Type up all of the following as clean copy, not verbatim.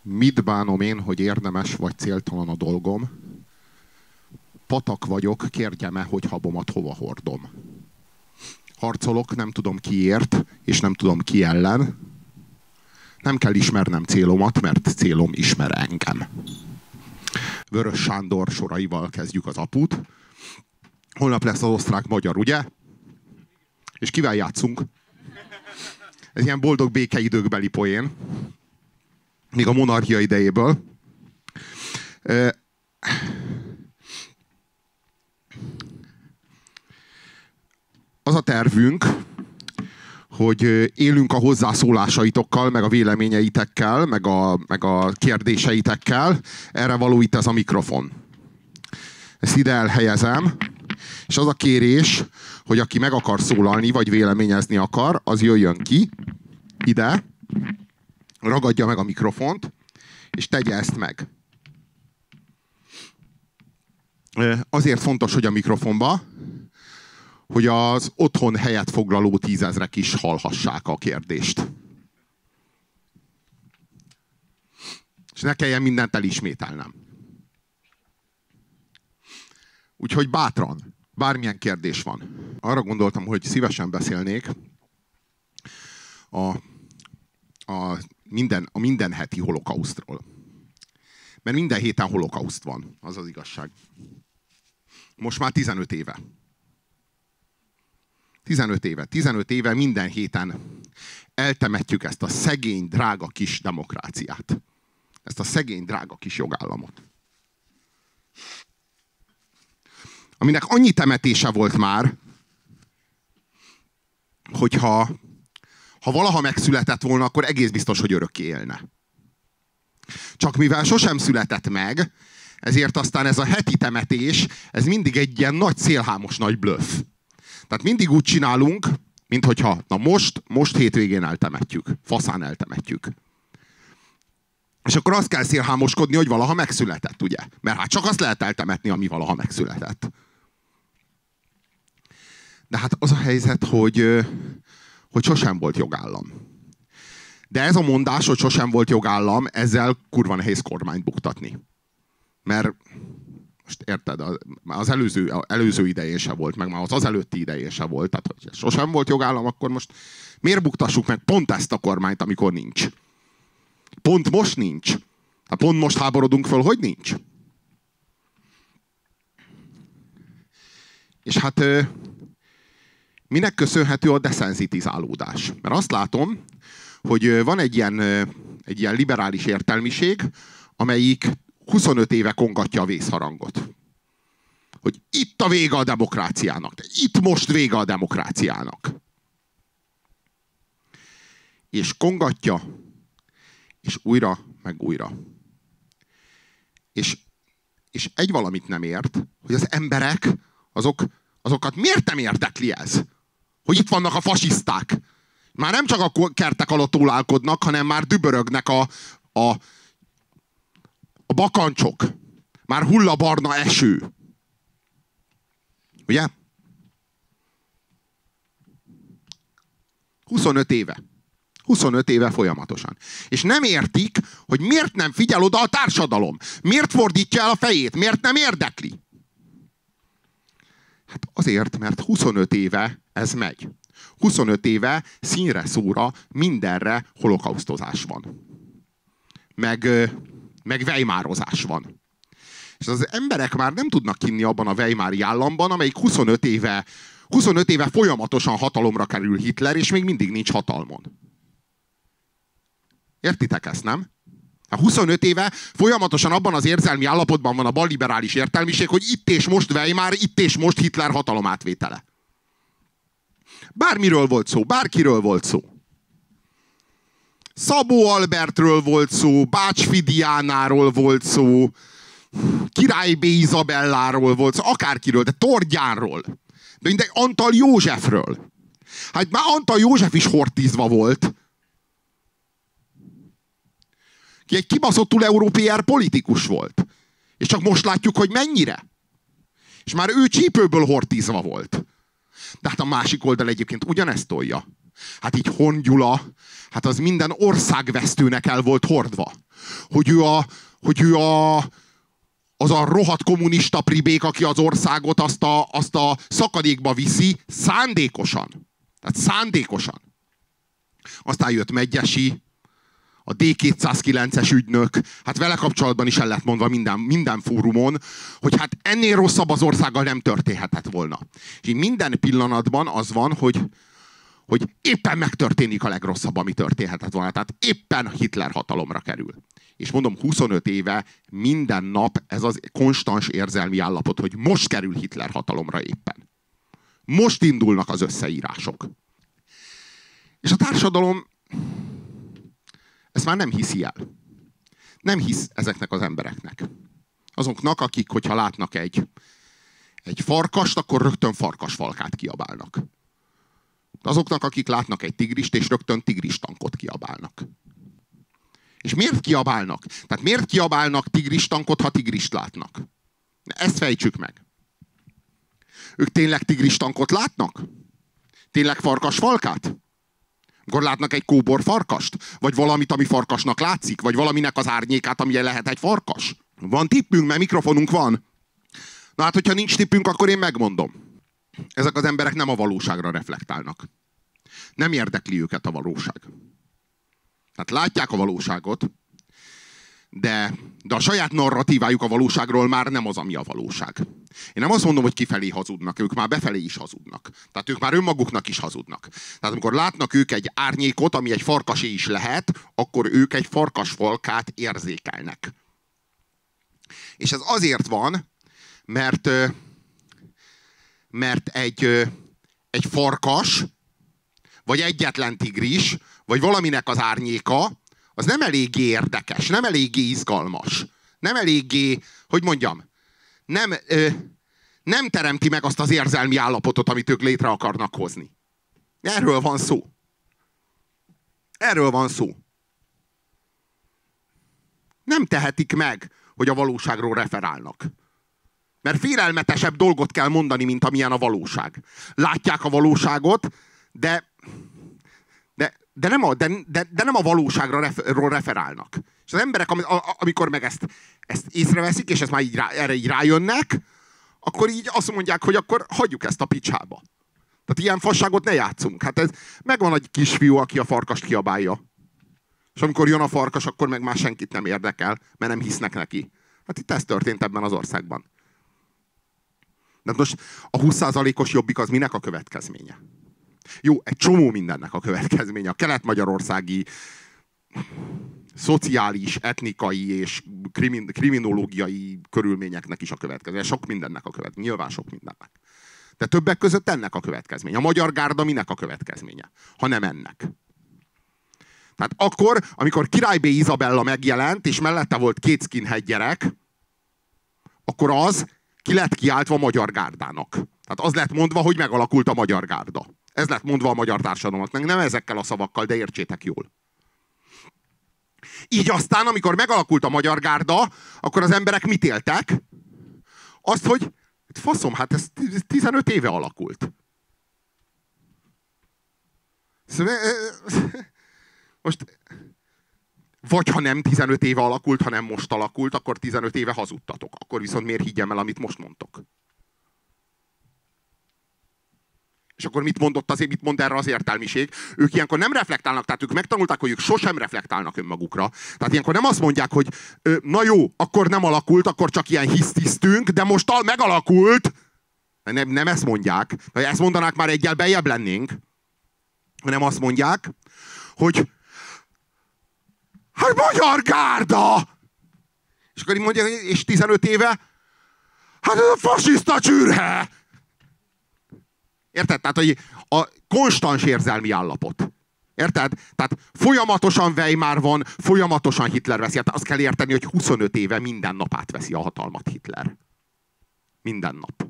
Mit bánom én, hogy érdemes vagy céltalan a dolgom? Patak vagyok, kérjem-e, hogy habomat hova hordom? Harcolok, nem tudom kiért, és nem tudom ki ellen. Nem kell ismernem célomat, mert célom ismer engem. Vörös Sándor soraival kezdjük az aput. Holnap lesz az osztrák-magyar, ugye? És kivel játszunk? Ez ilyen boldog békeidőkbeli poén. Még a monarchia idejéből. Az a tervünk, hogy élünk a hozzászólásaitokkal, meg a véleményeitekkel, meg a kérdéseitekkel. Erre való itt ez a mikrofon. Ezt ide elhelyezem, és az a kérés, hogy aki meg akar szólalni, vagy véleményezni akar, az jöjjön ki, ide, ragadja meg a mikrofont, és tegye ezt meg. Azért fontos, hogy a mikrofonba, hogy az otthon helyet foglaló 10 000-ek is hallhassák a kérdést. És ne kelljen mindent elismételnem. Úgyhogy bátran, bármilyen kérdés van. Arra gondoltam, hogy szívesen beszélnék a minden heti holokausztról. Mert minden héten holokauszt van, az az igazság. Most már 15 éve. 15 éve minden héten eltemetjük ezt a szegény, drága kis demokráciát. Ezt a szegény, drága kis jogállamot. Aminek annyi temetése volt már, hogyha valaha megszületett volna, akkor egész biztos, hogy örökké élne. Csak mivel sosem született meg, ezért aztán ez a heti temetés, ez mindig egy ilyen nagy szélhámos nagy blöff. Tehát mindig úgy csinálunk, minthogyha na most hétvégén eltemetjük. Faszán eltemetjük. És akkor azt kell szélhámoskodni, hogy valaha megszületett, ugye? Mert hát csak azt lehet eltemetni, ami valaha megszületett. De hát az a helyzet, hogy sosem volt jogállam. De ez a mondás, hogy sosem volt jogállam, ezzel kurva nehéz kormányt buktatni. Mert most érted, az előző idején se volt, meg már az előtti idején se volt. Tehát, hogy sosem volt jogállam, akkor most miért buktassuk meg pont ezt a kormányt, amikor nincs? Pont most nincs. Hát pont most háborodunk föl, hogy nincs. És hát minek köszönhető a deszenzitizálódás? Mert azt látom, hogy van egy ilyen liberális értelmiség, amelyik 25 éve kongatja a vészharangot. Hogy itt a vége a demokráciának. De itt most vége a demokráciának. És kongatja, és újra, meg újra. És egy valamit nem ért, hogy az emberek, azokat miért nem érdekli ez? Hogy itt vannak a fasiszták. Már nem csak a kertek alatt ólálkodnak, hanem már dübörögnek a bakancsok. Már hull a barna eső. Ugye? 25 éve. 25 éve folyamatosan. És nem értik, hogy miért nem figyel oda a társadalom. Miért fordítja el a fejét? Miért nem érdekli? Hát azért, mert 25 éve ez megy. 25 éve színre szóra mindenre holokausztozás van. Meg weimározás van. És az emberek már nem tudnak hinni abban a weimári államban, amelyik 25 éve folyamatosan hatalomra kerül Hitler, és még mindig nincs hatalmon. Értitek ezt, nem? 25 éve folyamatosan abban az érzelmi állapotban van a balliberális értelmiség, hogy itt és most Weimar, itt és most Hitler hatalomátvétele. Bármiről volt szó, bárkiről volt szó. Szabó Albertről volt szó, Bács Fidiánáról volt szó, Király B. Izabelláról volt szó, akárkiről, de Tordjánról. De mindegy, Antal Józsefről. Hát már Antal József is hortízva volt. Ki egy kibaszottul európér politikus volt. És csak most látjuk, hogy mennyire. És már ő csípőből hortízva volt. De hát a másik oldal egyébként ugyanezt tolja. Hát így Horn Gyula, hát az minden országvesztőnek el volt hordva. hogy ő az a rohadt kommunista pribék, aki az országot azt a szakadékba viszi szándékosan. Tehát szándékosan. Aztán jött Medgyessy, a D209-es ügynök, hát vele kapcsolatban is el lett mondva minden fórumon, hogy hát ennél rosszabb az országgal nem történhetett volna. És így minden pillanatban az van, hogy éppen megtörténik a legrosszabb, ami történhetett volna. Tehát éppen Hitler hatalomra kerül. És mondom, 25 éve minden nap ez az konstans érzelmi állapot, hogy most kerül Hitler hatalomra éppen. Most indulnak az összeírások. És a társadalom ezt már nem hiszi el. Nem hisz ezeknek az embereknek. Azoknak, akik, hogyha látnak egy farkast, akkor rögtön farkasfalkát kiabálnak. Azoknak, akik látnak egy tigrist, és rögtön tigristankot kiabálnak. És miért kiabálnak? Tehát miért kiabálnak tigristankot, ha tigrist látnak? Ezt fejtsük meg. Ők tényleg tigristankot látnak? Tényleg farkasfalkát? Akkor látnak egy kóbor farkast? Vagy valamit, ami farkasnak látszik? Vagy valaminek az árnyékát, amilyen lehet egy farkas? Van tippünk, mert mikrofonunk van. Na hát, hogyha nincs tippünk, akkor én megmondom. Ezek az emberek nem a valóságra reflektálnak. Nem érdekli őket a valóság. Tehát látják a valóságot, de a saját narratívájuk a valóságról már nem az, ami a valóság. Én nem azt mondom, hogy kifelé hazudnak, ők már befelé is hazudnak. Tehát ők már önmaguknak is hazudnak. Tehát amikor látnak ők egy árnyékot, ami egy farkasé is lehet, akkor ők egy farkasfalkát érzékelnek. És ez azért van, mert egy farkas, vagy egyetlen tigris, vagy valaminek az árnyéka, az nem eléggé érdekes, nem eléggé izgalmas, nem eléggé, hogy mondjam, nem teremti meg azt az érzelmi állapotot, amit ők létre akarnak hozni. Erről van szó. Erről van szó. Nem tehetik meg, hogy a valóságról referálnak. Mert félelmetesebb dolgot kell mondani, mint amilyen a valóság. Látják a valóságot, de nem a valóságra referálnak. És az emberek, amikor meg ezt észreveszik, és ezt már erre így rájönnek, akkor így azt mondják, hogy akkor hagyjuk ezt a picsába. Tehát ilyen fasságot ne játszunk. Hát megvan egy kisfiú, aki a farkast kiabálja. És amikor jön a farkas, akkor meg már senkit nem érdekel, mert nem hisznek neki. Hát itt ez történt ebben az országban. De most a 20%-os Jobbik az minek a következménye? Jó, egy csomó mindennek a következménye. A kelet-magyarországi szociális, etnikai és kriminológiai körülményeknek is a következménye. Sok mindennek a következménye. Nyilván sok mindennek. De többek között ennek a következménye. A Magyar Gárda minek a következménye? Ha nem ennek. Tehát akkor, amikor Király B. Izabella megjelent, és mellette volt 2 skinhead gyerek, akkor az ki lett kiáltva Magyar Gárdának. Tehát az lett mondva, hogy megalakult a Magyar Gárda. Ez lett mondva a magyar társadalomnak. Nem ezekkel a szavakkal, de értsétek jól. Így aztán, amikor megalakult a Magyar Gárda, akkor az emberek mit éltek? Azt, hogy faszom, hát ez 15 éve alakult. Most, vagy ha nem 15 éve alakult, hanem most alakult, akkor 15 éve hazudtatok. Akkor viszont miért higgyem el, amit most mondtok? És akkor mit mond erre az értelmiség? Ők ilyenkor nem reflektálnak, tehát ők megtanulták, hogy ők sosem reflektálnak önmagukra. Tehát ilyenkor nem azt mondják, hogy na jó, akkor nem alakult, akkor csak ilyen hisztisztünk, de most megalakult. Nem ezt mondják. Ha ezt mondanák, már egyel beljebb lennénk. Hanem azt mondják, hogy hát Magyar Gárda! És akkor így mondják, és 15 éve, hát ez a fasiszta csürhe! Érted? Tehát, hogy a konstans érzelmi állapot. Érted? Tehát folyamatosan Weimar van, folyamatosan Hitler veszi. Hát azt kell érteni, hogy 25 éve minden nap átveszi a hatalmat Hitler. Minden nap.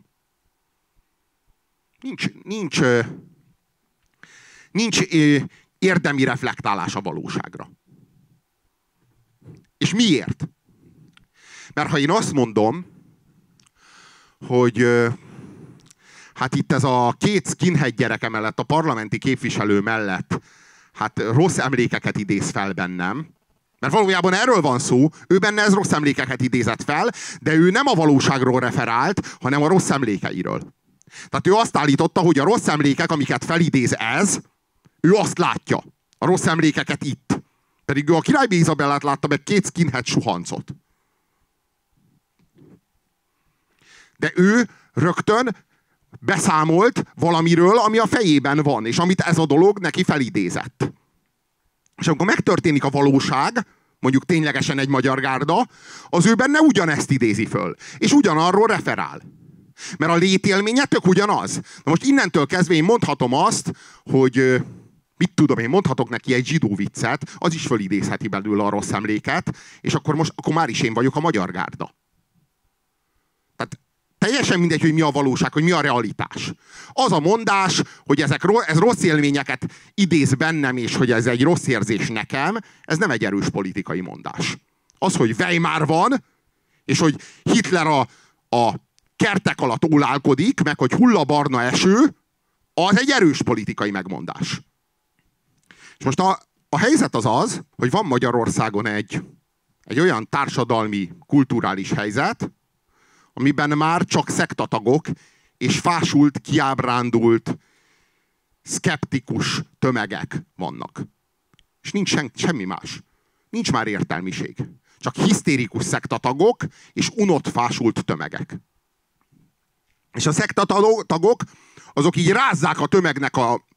Nincs érdemi reflektálás a valóságra. És miért? Mert ha én azt mondom, hogy hát itt ez a 2 skinhead gyereke mellett, a parlamenti képviselő mellett, hát rossz emlékeket idéz fel bennem, Mert valójában erről van szó, ő benne ez rossz emlékeket idézett fel, de ő nem a valóságról referált, hanem a rossz emlékeiről. Tehát ő azt állította, hogy a rossz emlékek, amiket felidéz ez, ő azt látja. A rossz emlékeket itt. Pedig ő a Királyné Izabellát látta meg 2 skinhead suhancot. De ő rögtön beszámolt valamiről, ami a fejében van, és amit ez a dolog neki felidézett. És amikor megtörténik a valóság, mondjuk ténylegesen egy magyar gárda, az ő benne ugyanezt idézi föl. És ugyanarról referál. Mert a létélménye tök ugyanaz. Na most innentől kezdve én mondhatom azt, hogy mit tudom én, mondhatok neki egy zsidó viccet, az is fölidézheti belőle a rossz emléket, és akkor már is én vagyok a magyar gárda. Tehát teljesen mindegy, hogy mi a valóság, hogy mi a realitás. Az a mondás, hogy ez rossz élményeket idéz bennem, és hogy ez egy rossz érzés nekem, ez nem egy erős politikai mondás. Az, hogy Weimar van, és hogy Hitler a kertek alatt ólálkodik, meg hogy hull a barna eső, az egy erős politikai megmondás. És most a helyzet az, hogy van Magyarországon egy olyan társadalmi, kulturális helyzet, amiben már csak szektatagok és fásult, kiábrándult, szkeptikus tömegek vannak. És nincs semmi más. Nincs már értelmiség. Csak hisztérikus szektatagok és unott, fásult tömegek. És a szektatagok azok így rázzák a tömegnek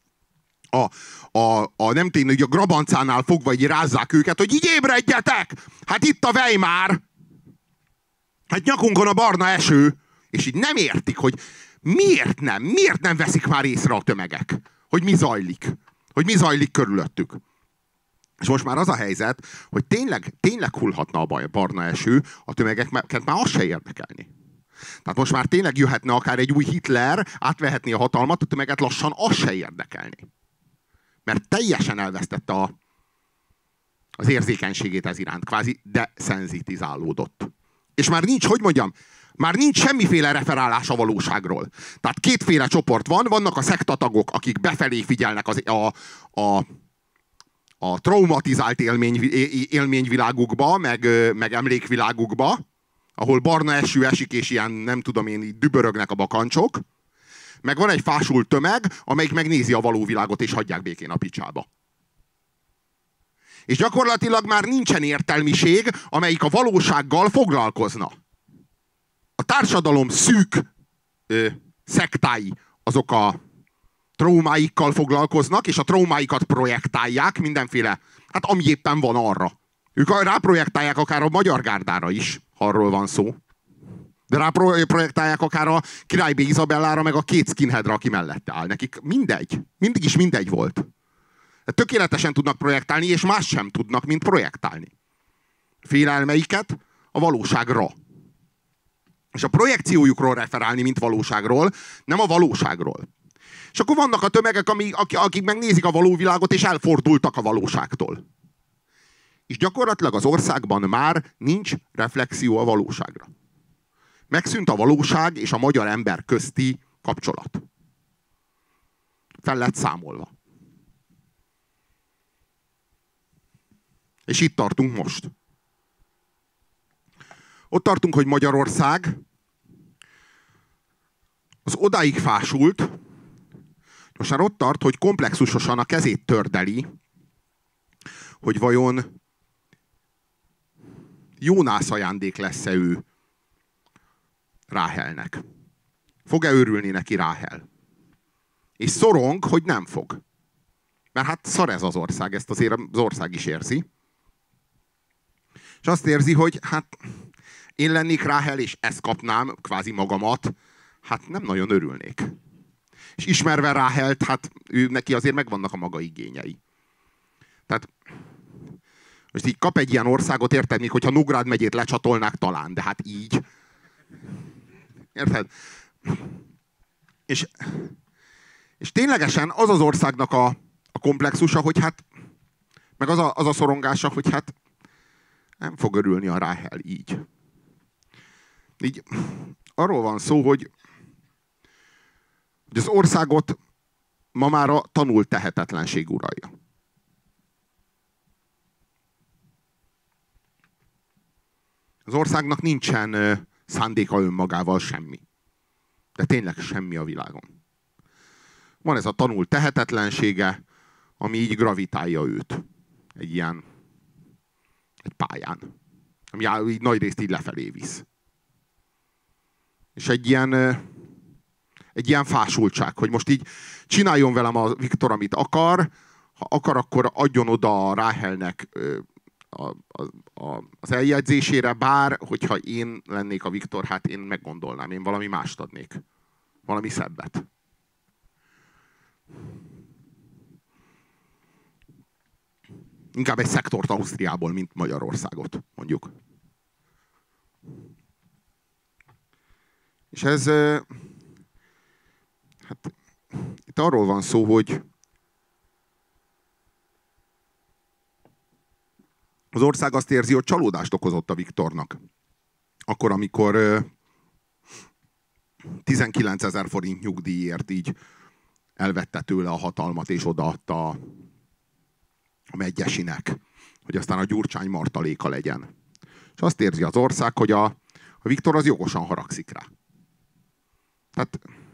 nem tényleg, hogy a grabancánál fogva így rázzák őket, hogy így ébredjetek! Hát itt a Weimar! Hát nyakunkon a barna eső! És így nem értik, hogy miért nem veszik már észre a tömegek, hogy mi zajlik körülöttük. És most már az a helyzet, hogy tényleg hullhatna a barna eső, a tömegeket már az se érdekelni. Tehát most már tényleg jöhetne akár egy új Hitler, átvehetné a hatalmat, a tömeget lassan az se érdekelni. Mert teljesen elvesztette az érzékenységét ez iránt, kvázi deszenzitizálódott. És már nincs, már nincs semmiféle referálás a valóságról. Tehát kétféle csoport vannak a szektatagok, akik befelé figyelnek a traumatizált élményvilágukba, meg emlékvilágukba, ahol barna eső esik, és ilyen, nem tudom én, így dübörögnek a bakancsok. Meg van egy fásult tömeg, amelyik megnézi a való világot, és hagyják békén a picsába. És gyakorlatilag már nincsen értelmiség, amelyik a valósággal foglalkozna. A társadalom szűk szektái, azok a traumáikkal foglalkoznak, és a traumáikat projektálják mindenféle, hát ami éppen van arra. Ők ráprojektálják akár a magyar gárdára is, ha arról van szó. De ráprojektálják akár a Királyné Izabellára, meg a 2 skinheadra, aki mellette áll. Nekik mindegy. Mindig is mindegy volt. Tökéletesen tudnak projektálni, és más sem tudnak, mint projektálni. Félelmeiket a valóságra. És a projekciójukról referálni, mint valóságról, nem a valóságról. És akkor vannak a tömegek, akik megnézik a való világot, és elfordultak a valóságtól. És gyakorlatilag az országban már nincs reflexió a valóságra. Megszűnt a valóság és a magyar ember közti kapcsolat. Fel lett számolva. És itt tartunk most. Ott tartunk, hogy Magyarország az odáig fásult, most már ott tart, hogy komplexusosan a kezét tördeli, hogy vajon Jónász ajándék lesz-e ő Ráhelnek. Fog-e örülni neki Ráhel? És szorong, hogy nem fog. Mert hát szar ez az ország, ezt azért az ország is érzi. És azt érzi, hogy hát én lennék Ráhel, és ezt kapnám, kvázi magamat, hát nem nagyon örülnék. És ismerve Ráhelt, hát neki azért megvannak a maga igényei. Tehát most így kap egy ilyen országot, érted, még hogyha Nógrád megyét lecsatolnák talán, de hát így. Érted? És ténylegesen az az országnak a komplexusa, hogy hát, meg az a szorongása, hogy hát nem fog örülni a Ráhel így. Így arról van szó, hogy az országot ma már a tanult tehetetlenség uralja. Az országnak nincsen szándéka önmagával semmi. De tényleg semmi a világon. Van ez a tanult tehetetlensége, ami így gravitálja őt. Egy pályán. Ami így nagy részt így lefelé visz. És egy ilyen fásultság, hogy most így csináljon velem a Viktor, amit akar, ha akar, akkor adjon oda a Ráhelnek az eljegyzésére, bár, hogyha én lennék a Viktor, hát én meggondolnám, én valami mást adnék. Valami szebbet. Inkább egy szektort Ausztriából, mint Magyarországot, mondjuk. És ez... Hát, itt arról van szó, hogy az ország azt érzi, hogy csalódást okozott a Viktornak. Akkor, amikor 19 000 forint nyugdíjért így elvette tőle a hatalmat, és odaadta a Medgyesinek, hogy aztán a Gyurcsány martaléka legyen. És azt érzi az ország, hogy a Viktor az jogosan haragszik rá. Tehát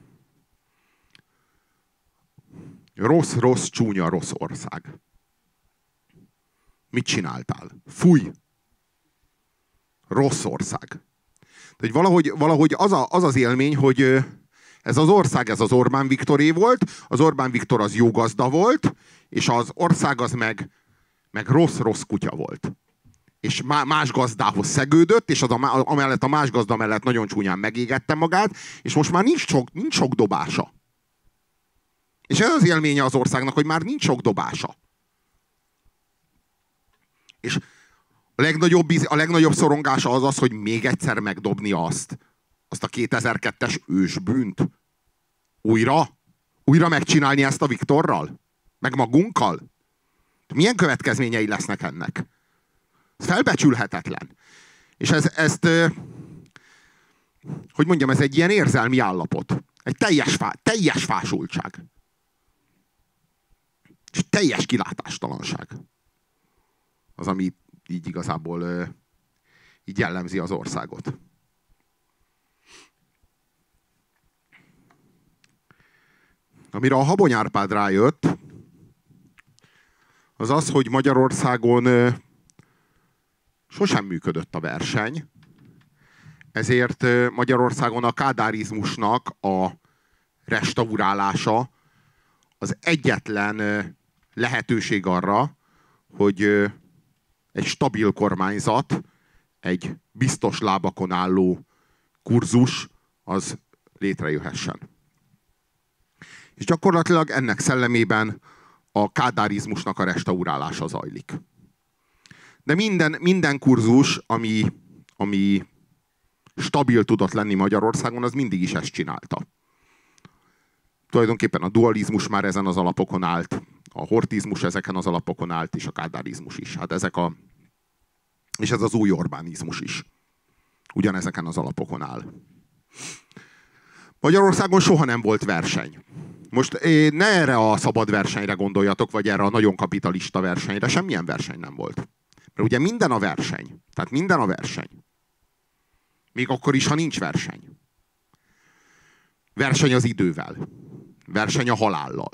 rossz, csúnya, rossz ország. Mit csináltál? Fúj! Rossz ország. Tehát valahogy az az élmény, hogy ez az ország, ez az Orbán Viktoré volt, az Orbán Viktor az jó gazda volt, és az ország az meg rossz kutya volt. És más gazdához szegődött, és amellett a más gazda mellett nagyon csúnyán megégette magát, és most már nincs sok dobása. És ez az élménye az országnak, hogy már nincs sok dobása. És a legnagyobb szorongása az, hogy még egyszer megdobni azt a 2002-es ősbűnt. Újra megcsinálni ezt a Viktorral? Meg magunkkal? Milyen következményei lesznek ennek? Ez felbecsülhetetlen. És hogy mondjam, ez egy ilyen érzelmi állapot. Egy teljes fásultság. És teljes kilátástalanság. Az, ami így igazából így jellemzi az országot. Amire a Habony Árpád rájött, az az, hogy Magyarországon sosem működött a verseny, ezért Magyarországon a kádárizmusnak a restaurálása az egyetlen lehetőség arra, hogy egy stabil kormányzat, egy biztos lábakon álló kurzus, az létrejöhessen. És gyakorlatilag ennek szellemében a kádárizmusnak a restaurálása zajlik. De minden kurzus, ami stabil tudott lenni Magyarországon, az mindig is ezt csinálta. Tulajdonképpen a dualizmus már ezen az alapokon állt, a hortizmus ezeken az alapokon állt, és a kádárizmus is. Hát és ez az új Orbánizmus is. Ugyanezeken az alapokon áll. Magyarországon soha nem volt verseny. Most ne erre a szabad versenyre gondoljatok, vagy erre a nagyon kapitalista versenyre, semmilyen verseny nem volt. Mert ugye minden a verseny. Tehát minden a verseny. Még akkor is, ha nincs verseny. Verseny az idővel. Verseny a halállal.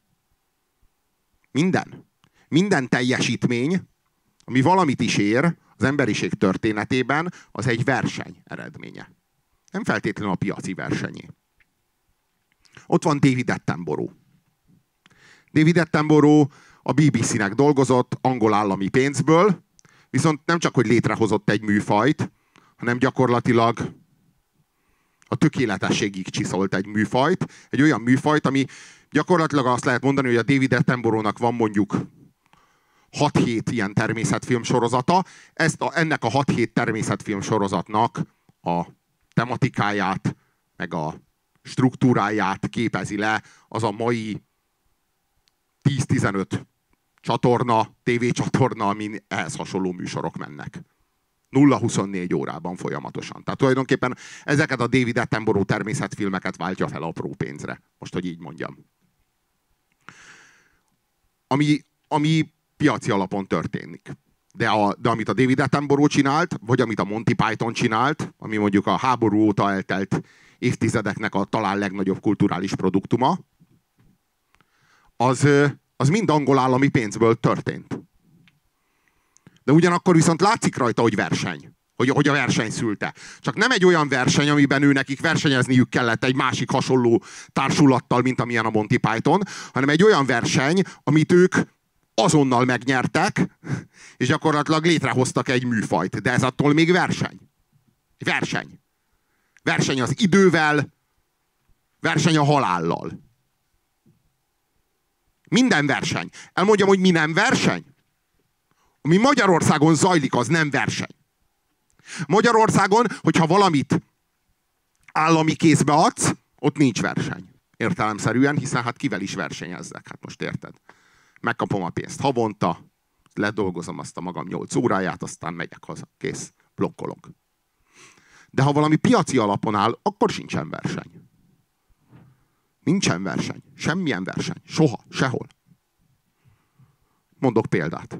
Minden teljesítmény, ami valamit is ér az emberiség történetében, az egy verseny eredménye. Nem feltétlenül a piaci versenyé. Ott van David Attenborough. David Attenborough a BBC-nek dolgozott angol állami pénzből, viszont nem csak, hogy létrehozott egy műfajt, hanem gyakorlatilag a tökéletességig csiszolt egy műfajt. Egy olyan műfajt, ami gyakorlatilag azt lehet mondani, hogy a David Attenborough-nak van mondjuk 6-7 ilyen természetfilm sorozata. Ennek a 6-7 természetfilm sorozatnak a tematikáját, meg a struktúráját képezi le az a mai 10-15 csatorna, tévécsatorna, amin ehhez hasonló műsorok mennek. 0-24 órában folyamatosan. Tehát tulajdonképpen ezeket a David Attenborough természetfilmeket váltja fel apró pénzre. Most, hogy így mondjam. Ami piaci alapon történik. De amit a David Attenborough csinált, vagy amit a Monty Python csinált, ami mondjuk a háború óta eltelt évtizedeknek a talán legnagyobb kulturális produktuma, az mind angol állami pénzből történt. De ugyanakkor viszont látszik rajta, hogy verseny. Hogy a verseny szülte. Csak nem egy olyan verseny, amiben nekik versenyezniük kellett egy másik hasonló társulattal, mint amilyen a Monty Python, hanem egy olyan verseny, amit ők azonnal megnyertek, és gyakorlatilag létrehoztak egy műfajt. De ez attól még verseny. Verseny. Verseny az idővel, verseny a halállal. Minden verseny. Elmondjam, hogy mi nem verseny? Ami Magyarországon zajlik, az nem verseny. Magyarországon, hogyha valamit állami kézbe adsz, ott nincs verseny. Értelemszerűen, hiszen hát kivel is versenyezzek. Hát most érted? Megkapom a pénzt havonta, ledolgozom azt a magam 8 óráját, aztán megyek haza. Kész. Blokkolok. De ha valami piaci alapon áll, akkor sincsen verseny. Nincsen verseny. Semmilyen verseny. Soha. Sehol. Mondok példát.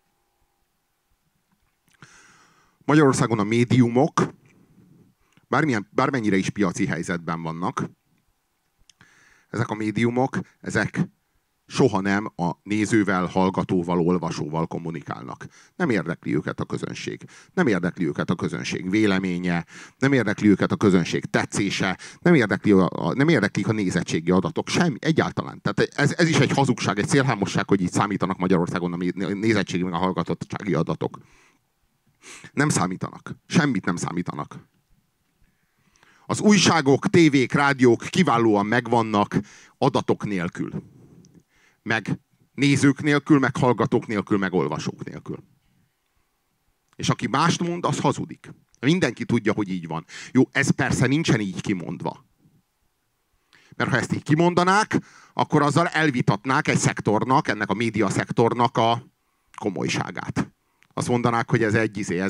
Magyarországon a médiumok, bármennyire is piaci helyzetben vannak, ezek a médiumok, ezek soha nem a nézővel, hallgatóval, olvasóval kommunikálnak. Nem érdekli őket a közönség. Nem érdekli őket a közönség véleménye, nem érdekli őket a közönség tetszése, nem érdeklik a nézettségi adatok, semmi, egyáltalán. Tehát ez is egy hazugság, egy szélhámosság, hogy így számítanak Magyarországon a nézettségi meg a hallgatottsági adatok. Nem számítanak. Semmit nem számítanak. Az újságok, tévék, rádiók kiválóan megvannak adatok nélkül. Meg nézők nélkül, meg hallgatók nélkül, meg olvasók nélkül. És aki mást mond, az hazudik. Mindenki tudja, hogy így van. Jó, ez persze nincsen így kimondva. Mert ha ezt így kimondanák, akkor azzal elvitatnák egy szektornak, ennek a média szektornak a komolyságát. Azt mondanák, hogy ez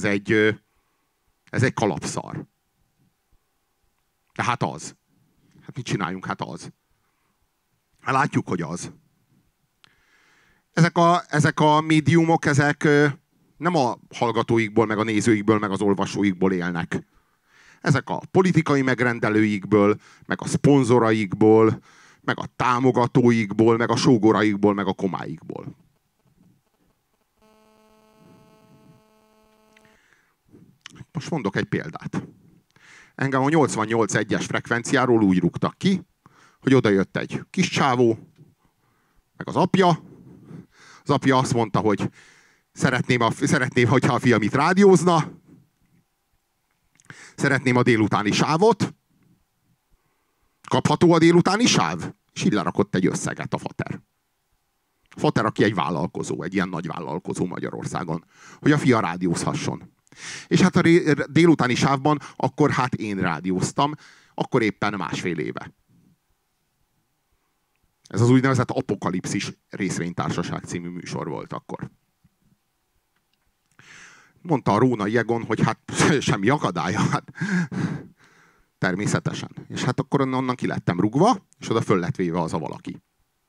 egy kalapszar. De hát az. Hát mit csináljunk? Hát az. Hát látjuk, hogy az. Ezek a médiumok, ezek nem a hallgatóikból, meg a nézőikből, meg az olvasóikból élnek. Ezek a politikai megrendelőikből, meg a szponzoraikból, meg a támogatóikból, meg a sógoraikból, meg a komáikból. Most mondok egy példát. Engem a 88.1-es frekvenciáról úgy rúgtak ki, hogy oda jött egy kis csávó, meg az apja. Az apja azt mondta, hogy szeretném, hogyha a fiam itt rádiózna. Szeretném a délutáni sávot. Kapható a délutáni sáv? És így lerakott egy összeget a fater. A fater, aki egy vállalkozó, egy ilyen nagy vállalkozó Magyarországon, hogy a fia rádiózhasson. És hát a délutáni sávban akkor hát én rádióztam, akkor éppen 1,5 éve. Ez az úgynevezett Apokalipszis részvénytársaság című műsor volt akkor. Mondta a Rónai Egon, hogy hát semmi akadálya, hát természetesen. És hát akkor onnan ki lettem rugva, és oda föl lett véve az a valaki.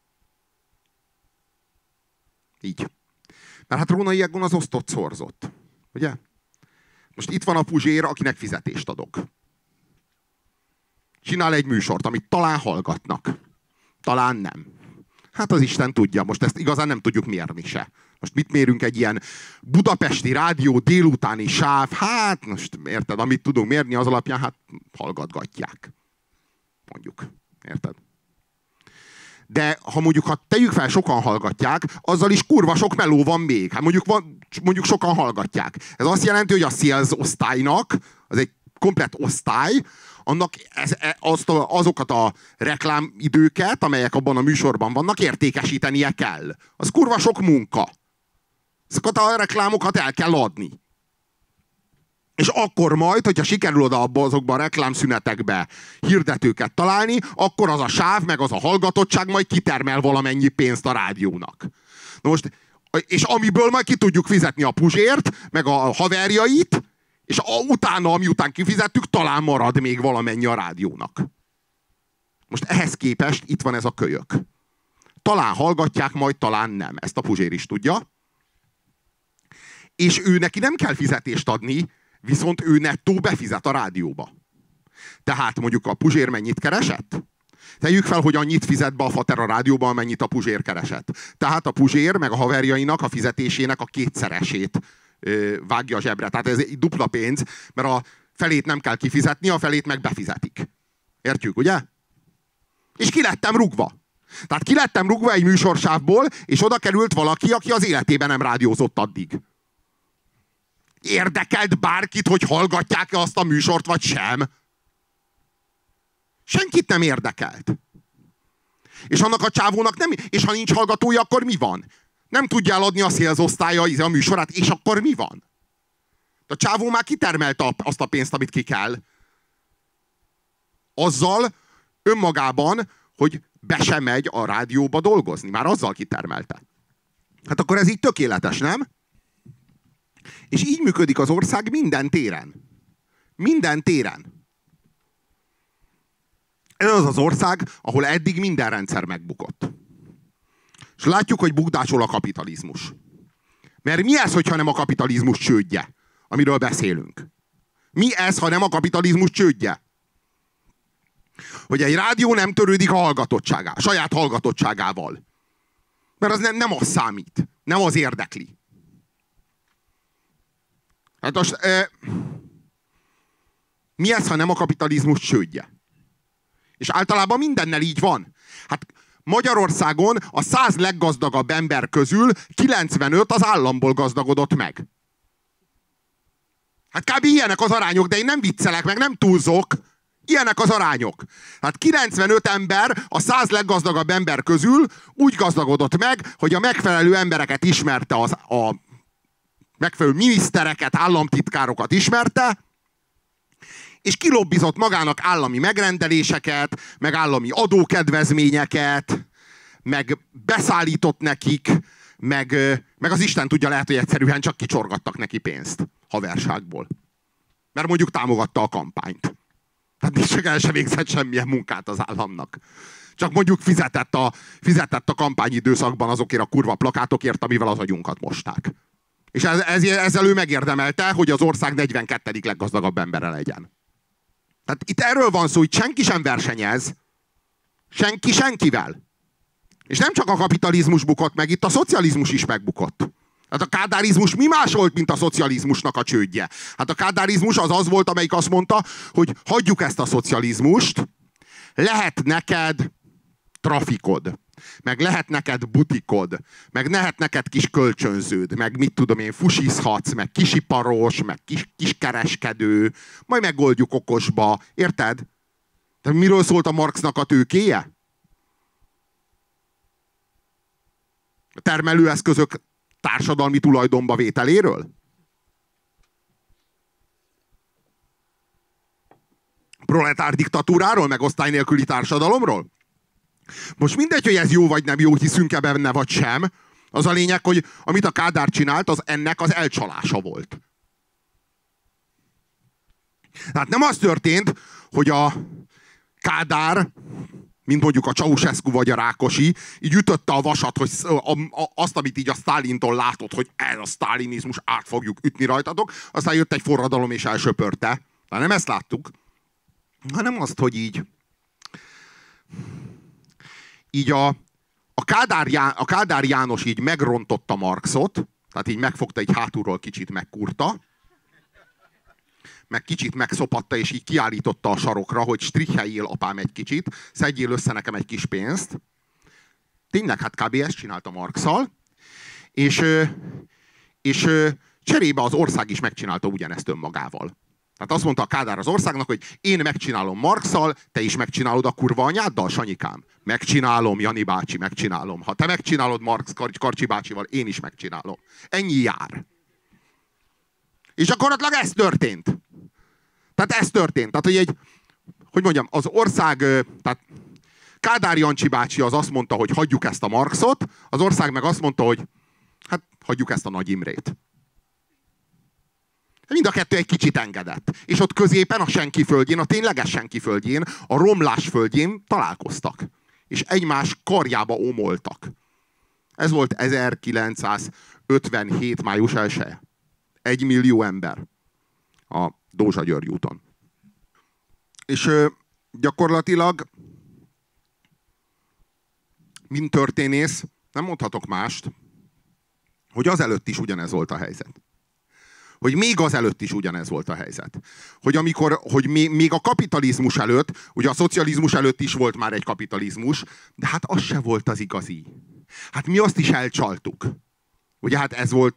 Így. Mert hát Rónai Egon az osztott szorzott. Ugye? Most itt van a Puzsér, akinek fizetést adok. Csinál egy műsort, amit talán hallgatnak. Talán nem. Hát az Isten tudja, most ezt igazán nem tudjuk mérni se. Most mit mérünk egy ilyen budapesti rádió délutáni sáv? Hát most érted, amit tudunk mérni az alapján, hát hallgatgatják. Mondjuk. Érted? De ha tegyük fel, sokan hallgatják, azzal is kurva sok meló van még. Hát mondjuk sokan hallgatják. Ez azt jelenti, hogy a sales osztálynak, az egy komplett osztály, annak azokat a reklámidőket, amelyek abban a műsorban vannak, értékesítenie kell. Az kurva sok munka. Ezeket a reklámokat el kell adni. És akkor majd, hogyha sikerül oda azokban a reklámszünetekbe hirdetőket találni, akkor az a sáv, meg az a hallgatottság majd kitermel valamennyi pénzt a rádiónak. Na most, és amiből majd ki tudjuk fizetni a Puzsért, meg a haverjait, és utána, amiután kifizettük, talán marad még valamennyi a rádiónak. Most ehhez képest itt van ez a kölyök. Talán hallgatják, majd talán nem. Ezt a Puzsér is tudja. És ő neki nem kell fizetést adni, viszont ő nettó befizet a rádióba. Tehát mondjuk a Puzsér mennyit keresett? Tegyük fel, hogy annyit fizet be a fater a rádióban, amennyit a Puzsér keresett. Tehát a Puzsér meg a haverjainak a fizetésének a kétszeresét vágja a zsebre. Tehát ez egy dupla pénz, mert a felét nem kell kifizetni, a felét meg befizetik. Értjük, ugye? És ki lettem rúgva. Tehát ki lettem rúgva egy műsorsávból, és oda került valaki, aki az életében nem rádiózott addig. Érdekelt bárkit, hogy hallgatják-e azt a műsort, vagy sem? Senkit nem érdekelt. És annak a csávónak nem... És ha nincs hallgatója, akkor mi van? Nem tudja eladni a szélzosztálya a műsorát, és akkor mi van? A csávó már kitermelte azt a pénzt, amit ki kell. Azzal önmagában, hogy be sem megy a rádióba dolgozni. Már azzal kitermelte. Hát akkor ez így tökéletes, nem? És így működik az ország minden téren. Minden téren. Ez az az ország, ahol eddig minden rendszer megbukott. És látjuk, hogy bukdácsol a kapitalizmus. Mert mi ez, hogyha nem a kapitalizmus csődje, amiről beszélünk? Mi ez, ha nem a kapitalizmus csődje? Hogy egy rádió nem törődik a saját hallgatottságával. Mert az nem az számít. Nem az érdekli. Hát most, mi ez, ha nem a kapitalizmus csődje? És általában mindennel így van. Hát Magyarországon a 100 leggazdagabb ember közül 95 az államból gazdagodott meg. Hát kb. Ilyenek az arányok, de én nem viccelek, meg nem túlzok. Ilyenek az arányok. Hát 95 ember a 100 leggazdagabb ember közül úgy gazdagodott meg, hogy a megfelelő embereket ismerte, a megfelelő minisztereket, államtitkárokat ismerte, és kilobbizott magának állami megrendeléseket, meg állami adókedvezményeket, meg beszállított nekik, meg az Isten tudja, lehet, hogy egyszerűen csak kicsorgattak neki pénzt haverságból. Mert mondjuk támogatta a kampányt. Tehát nincs csak el sem végzett semmilyen munkát az államnak. Csak mondjuk fizetett a kampányidőszakban azokért a kurva plakátokért, amivel az agyunkat mosták. És ezzel ő megérdemelte, hogy az ország 42. leggazdagabb embere legyen. Tehát itt erről van szó, hogy senki sem versenyez. Senki senkivel. És nem csak a kapitalizmus bukott meg, itt a szocializmus is megbukott. Hát a kádárizmus mi más volt, mint a szocializmusnak a csődje? Hát a kádárizmus az volt, amelyik azt mondta, hogy hagyjuk ezt a szocializmust, lehet neked trafikod, meg lehet neked butikod, meg lehet neked kis kölcsönződ, meg mit tudom én, fusizhatsz, meg kisiparos, meg kiskereskedő, majd megoldjuk okosba. Érted? De miről szólt a Marxnak a tőkéje? A termelőeszközök társadalmi tulajdonba vételéről? Proletár diktatúráról, meg osztály nélküli társadalomról? Most mindegy, hogy ez jó vagy nem jó, hiszünk-e benne vagy sem. Az a lényeg, hogy amit a Kádár csinált, az ennek az elcsalása volt. Tehát nem az történt, hogy a Kádár, mint mondjuk a Ceausescu vagy a Rákosi, így ütötte a vasat, hogy azt, amit így a Sztálintól látott, hogy ez a sztálinizmus, át fogjuk ütni rajtatok, aztán jött egy forradalom és elsöpörte. De nem ezt láttuk, hanem azt, hogy így a Kádár János így megrontotta Marxot, tehát így megfogta, így hátulról kicsit megkurta, meg kicsit megszopatta, és így kiállította a sarokra, hogy strickeljél apám egy kicsit, szedjél össze nekem egy kis pénzt. Tényleg, hát kb. Ezt csinálta Marxal, és cserébe az ország is megcsinálta ugyanezt önmagával. Tehát azt mondta a Kádár az országnak, hogy én megcsinálom Marxal, te is megcsinálod a kurva anyáddal, Sanyikám? Megcsinálom, Jani bácsi, megcsinálom. Ha te megcsinálod Marx Karcsi bácsival, én is megcsinálom. Ennyi jár. És gyakorlatilag ez történt. Tehát ez történt. Tehát, hogy mondjam, az ország, tehát Kádár Jancsi bácsi az azt mondta, hogy hagyjuk ezt a Marxot, az ország meg azt mondta, hogy hát hagyjuk ezt a Nagy Imrét. Mind a kettő egy kicsit engedett. És ott középen a senki földjén, a tényleges senki földjén, a romlás földjén találkoztak. És egymás karjába ómoltak. Ez volt 1957. május 1-e. 1 millió ember a Dózsa-György úton. És gyakorlatilag, mint történész, nem mondhatok mást, hogy azelőtt is ugyanez volt a helyzet. Hogy még azelőtt is ugyanez volt a helyzet. Hogy még a kapitalizmus előtt, ugye a szocializmus előtt is volt már egy kapitalizmus, de hát az se volt az igazi. Hát mi azt is elcsaltuk. Ugye hát ez volt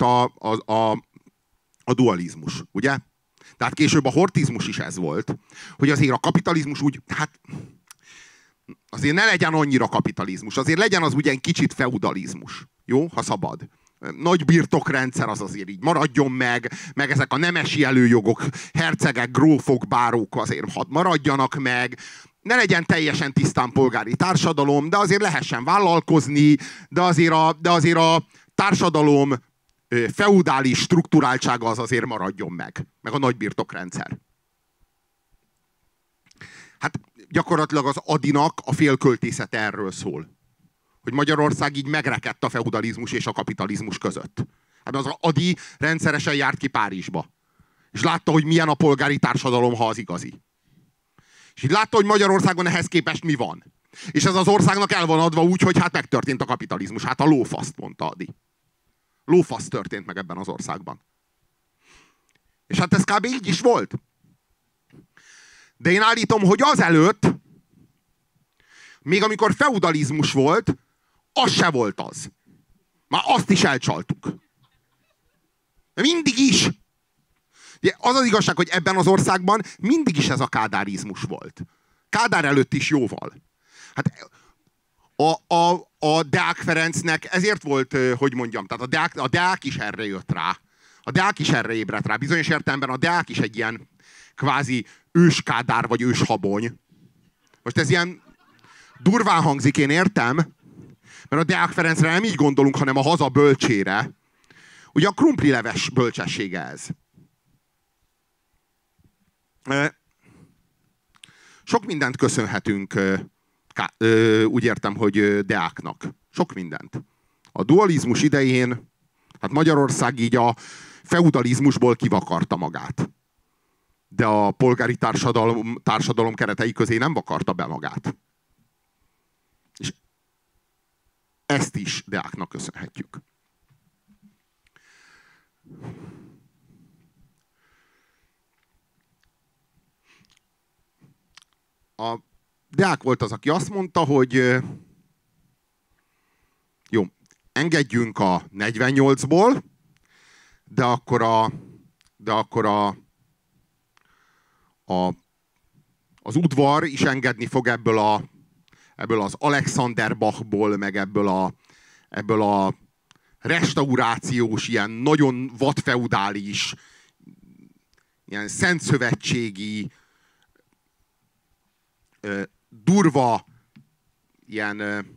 a dualizmus, ugye? Tehát később a hortizmus is ez volt, hogy azért a kapitalizmus úgy, hát azért ne legyen annyira kapitalizmus, azért legyen az ugye egy kicsit feudalizmus, jó? Ha szabad. Nagy birtokrendszer az azért így maradjon meg ezek a nemesi előjogok, hercegek, grófok, bárók azért hadd maradjanak meg, ne legyen teljesen tisztán polgári társadalom, de azért lehessen vállalkozni, de azért a társadalom feudális strukturáltsága az azért maradjon meg a nagy birtokrendszer. Hát gyakorlatilag az Adinak a félköltészet erről szól. Hogy Magyarország így megrekedt a feudalizmus és a kapitalizmus között. Hát az Ady rendszeresen járt ki Párizsba. És látta, hogy milyen a polgári társadalom, ha az igazi. És így látta, hogy Magyarországon ehhez képest mi van. És ez az országnak el van adva úgy, hogy hát megtörtént a kapitalizmus. Hát a lófaszt, mondta Ady. Lófasz történt meg ebben az országban. És hát ez kb. Így is volt. De én állítom, hogy azelőtt, még amikor feudalizmus volt, az se volt az. Már azt is elcsaltuk. De mindig is. Az az igazság, hogy ebben az országban mindig is ez a kádárizmus volt. Kádár előtt is jóval. Hát a Deák Ferencnek ezért volt, hogy mondjam, tehát a Deák is erre jött rá. A Deák is erre ébredt rá. Bizonyos értelemben a Deák is egy ilyen kvázi őskádár vagy őshabony. Most ez ilyen durván hangzik, én értem, mert a Deák Ferencre nem így gondolunk, hanem a haza bölcsére. Ugye a krumplileves bölcsessége ez. Sok mindent köszönhetünk, úgy értem, hogy Deáknak. Sok mindent. A dualizmus idején, hát Magyarország így a feudalizmusból kivakarta magát. De a polgári társadalom keretei közé nem vakarta be magát. És ezt is Deáknak köszönhetjük. A Deák volt az, aki azt mondta, hogy jó, engedjünk a 48-ból, de akkor az udvar is engedni fog ebből az Alexander Bachból, meg ebből a restaurációs, ilyen nagyon vadfeudális, ilyen szentszövetségi, durva, ilyen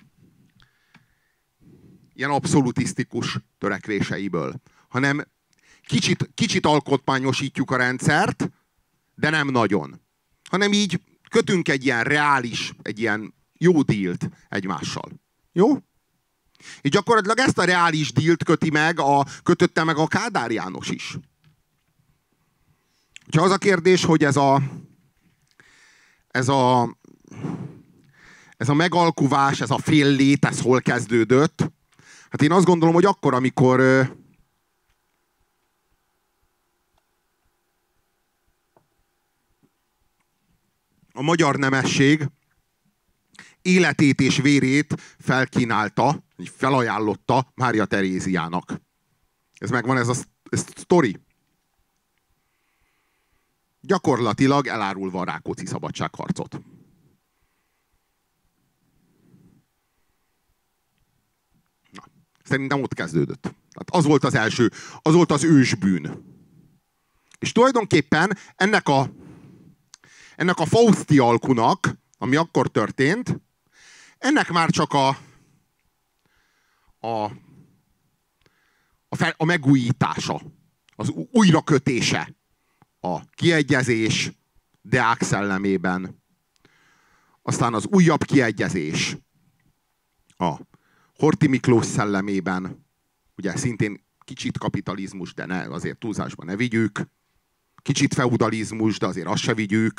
abszolutisztikus törekvéseiből. Hanem kicsit alkotmányosítjuk a rendszert, de nem nagyon. Hanem így kötünk egy ilyen reális, egy ilyen jó dílt egymással. Jó? És gyakorlatilag ezt a reális dílt kötötte meg a Kádár János is. Úgyhogy az a kérdés, hogy ez a megalkuvás, ez a féllét, ez hol kezdődött? Hát én azt gondolom, hogy akkor, amikor a magyar nemesség életét és vérét felkínálta, felajánlotta Mária Teréziának. Ez megvan, ez a sztori. Gyakorlatilag elárulva a Rákóczi szabadságharcot. Na, szerintem ott kezdődött. Tehát az volt az első, az volt az ősbűn. És tulajdonképpen ennek a Fauszti alkunak, ami akkor történt, ennek már csak a megújítása, az újrakötése, a kiegyezés Deák szellemében, aztán az újabb kiegyezés a Horthy Miklós szellemében, ugye szintén kicsit kapitalizmus, de ne, azért túlzásba ne vigyük. Kicsit feudalizmus, de azért azt se vigyük.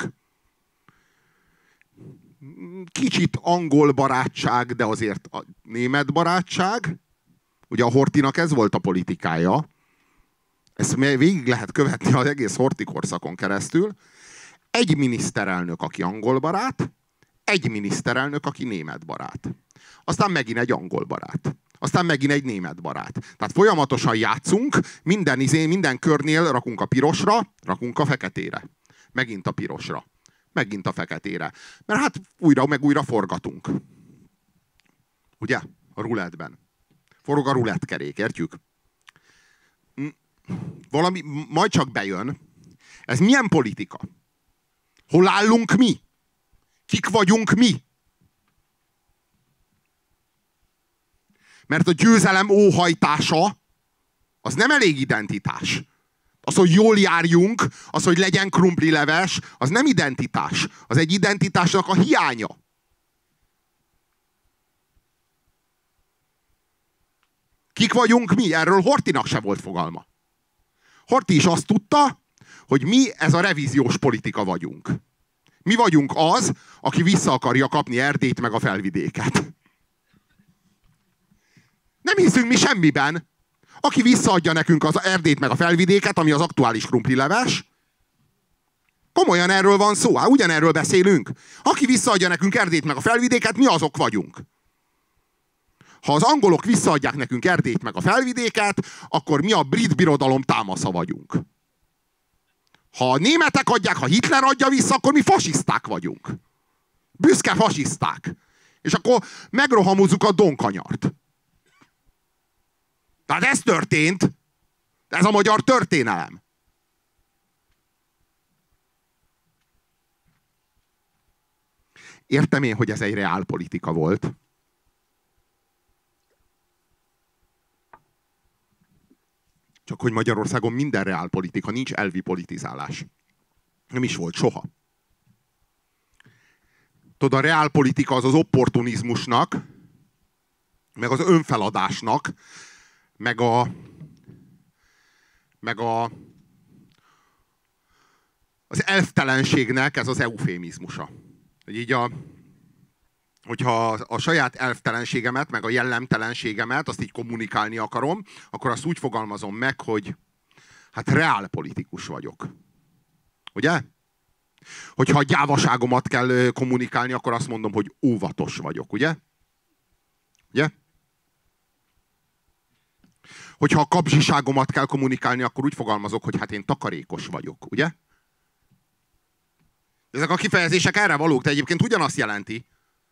Kicsit angol barátság, de azért a német barátság. Ugye a Horthynak ez volt a politikája. Ezt végig lehet követni az egész Horthy korszakon keresztül. Egy miniszterelnök, aki angol barát, egy miniszterelnök, aki német barát. Aztán megint egy angol barát. Aztán megint egy német barát. Tehát folyamatosan játszunk, minden körnél rakunk a pirosra, rakunk a feketére. Megint a pirosra. Megint a feketére. Mert hát újra meg újra forgatunk. Ugye? A rulettben. Forog a rulettkerék, értjük? Valami majd csak bejön. Ez milyen politika? Hol állunk mi? Kik vagyunk mi? Mert a győzelem óhajtása az nem elég identitás. Az, hogy jól járjunk, az, hogy legyen krumplileves, az nem identitás. Az egy identitásnak a hiánya. Kik vagyunk mi? Erről Horthynak se volt fogalma. Horthy is azt tudta, hogy mi ez a revíziós politika vagyunk. Mi vagyunk az, aki vissza akarja kapni Erdélyt meg a Felvidéket. Nem hiszünk mi semmiben. Aki visszaadja nekünk az Erdélyt meg a Felvidéket, ami az aktuális krumplileves, komolyan erről van szó, ugyanerről beszélünk. Aki visszaadja nekünk Erdélyt meg a Felvidéket, mi azok vagyunk. Ha az angolok visszaadják nekünk Erdélyt meg a Felvidéket, akkor mi a brit birodalom támasza vagyunk. Ha a németek adják, ha Hitler adja vissza, akkor mi fasiszták vagyunk. Büszke fasiszták. És akkor megrohamozzuk a Donkanyart. Tehát ez történt. Ez a magyar történelem. Értem én, hogy ez egy reálpolitika volt. Csak hogy Magyarországon minden reálpolitika, nincs elvi politizálás. Nem is volt soha. Tudod, a reálpolitika az az opportunizmusnak, meg az önfeladásnak, meg az elftelenségnek ez az eufémizmusa. Hogy így hogyha a saját elftelenségemet, meg a jellemtelenségemet, azt így kommunikálni akarom, akkor azt úgy fogalmazom meg, hogy hát reálpolitikus vagyok. Ugye? Hogyha a gyávaságomat kell kommunikálni, akkor azt mondom, hogy óvatos vagyok, ugye? Ugye? Hogyha a kapzsiságomat kell kommunikálni, akkor úgy fogalmazok, hogy hát én takarékos vagyok, ugye? Ezek a kifejezések erre valók, de egyébként ugyanazt jelenti.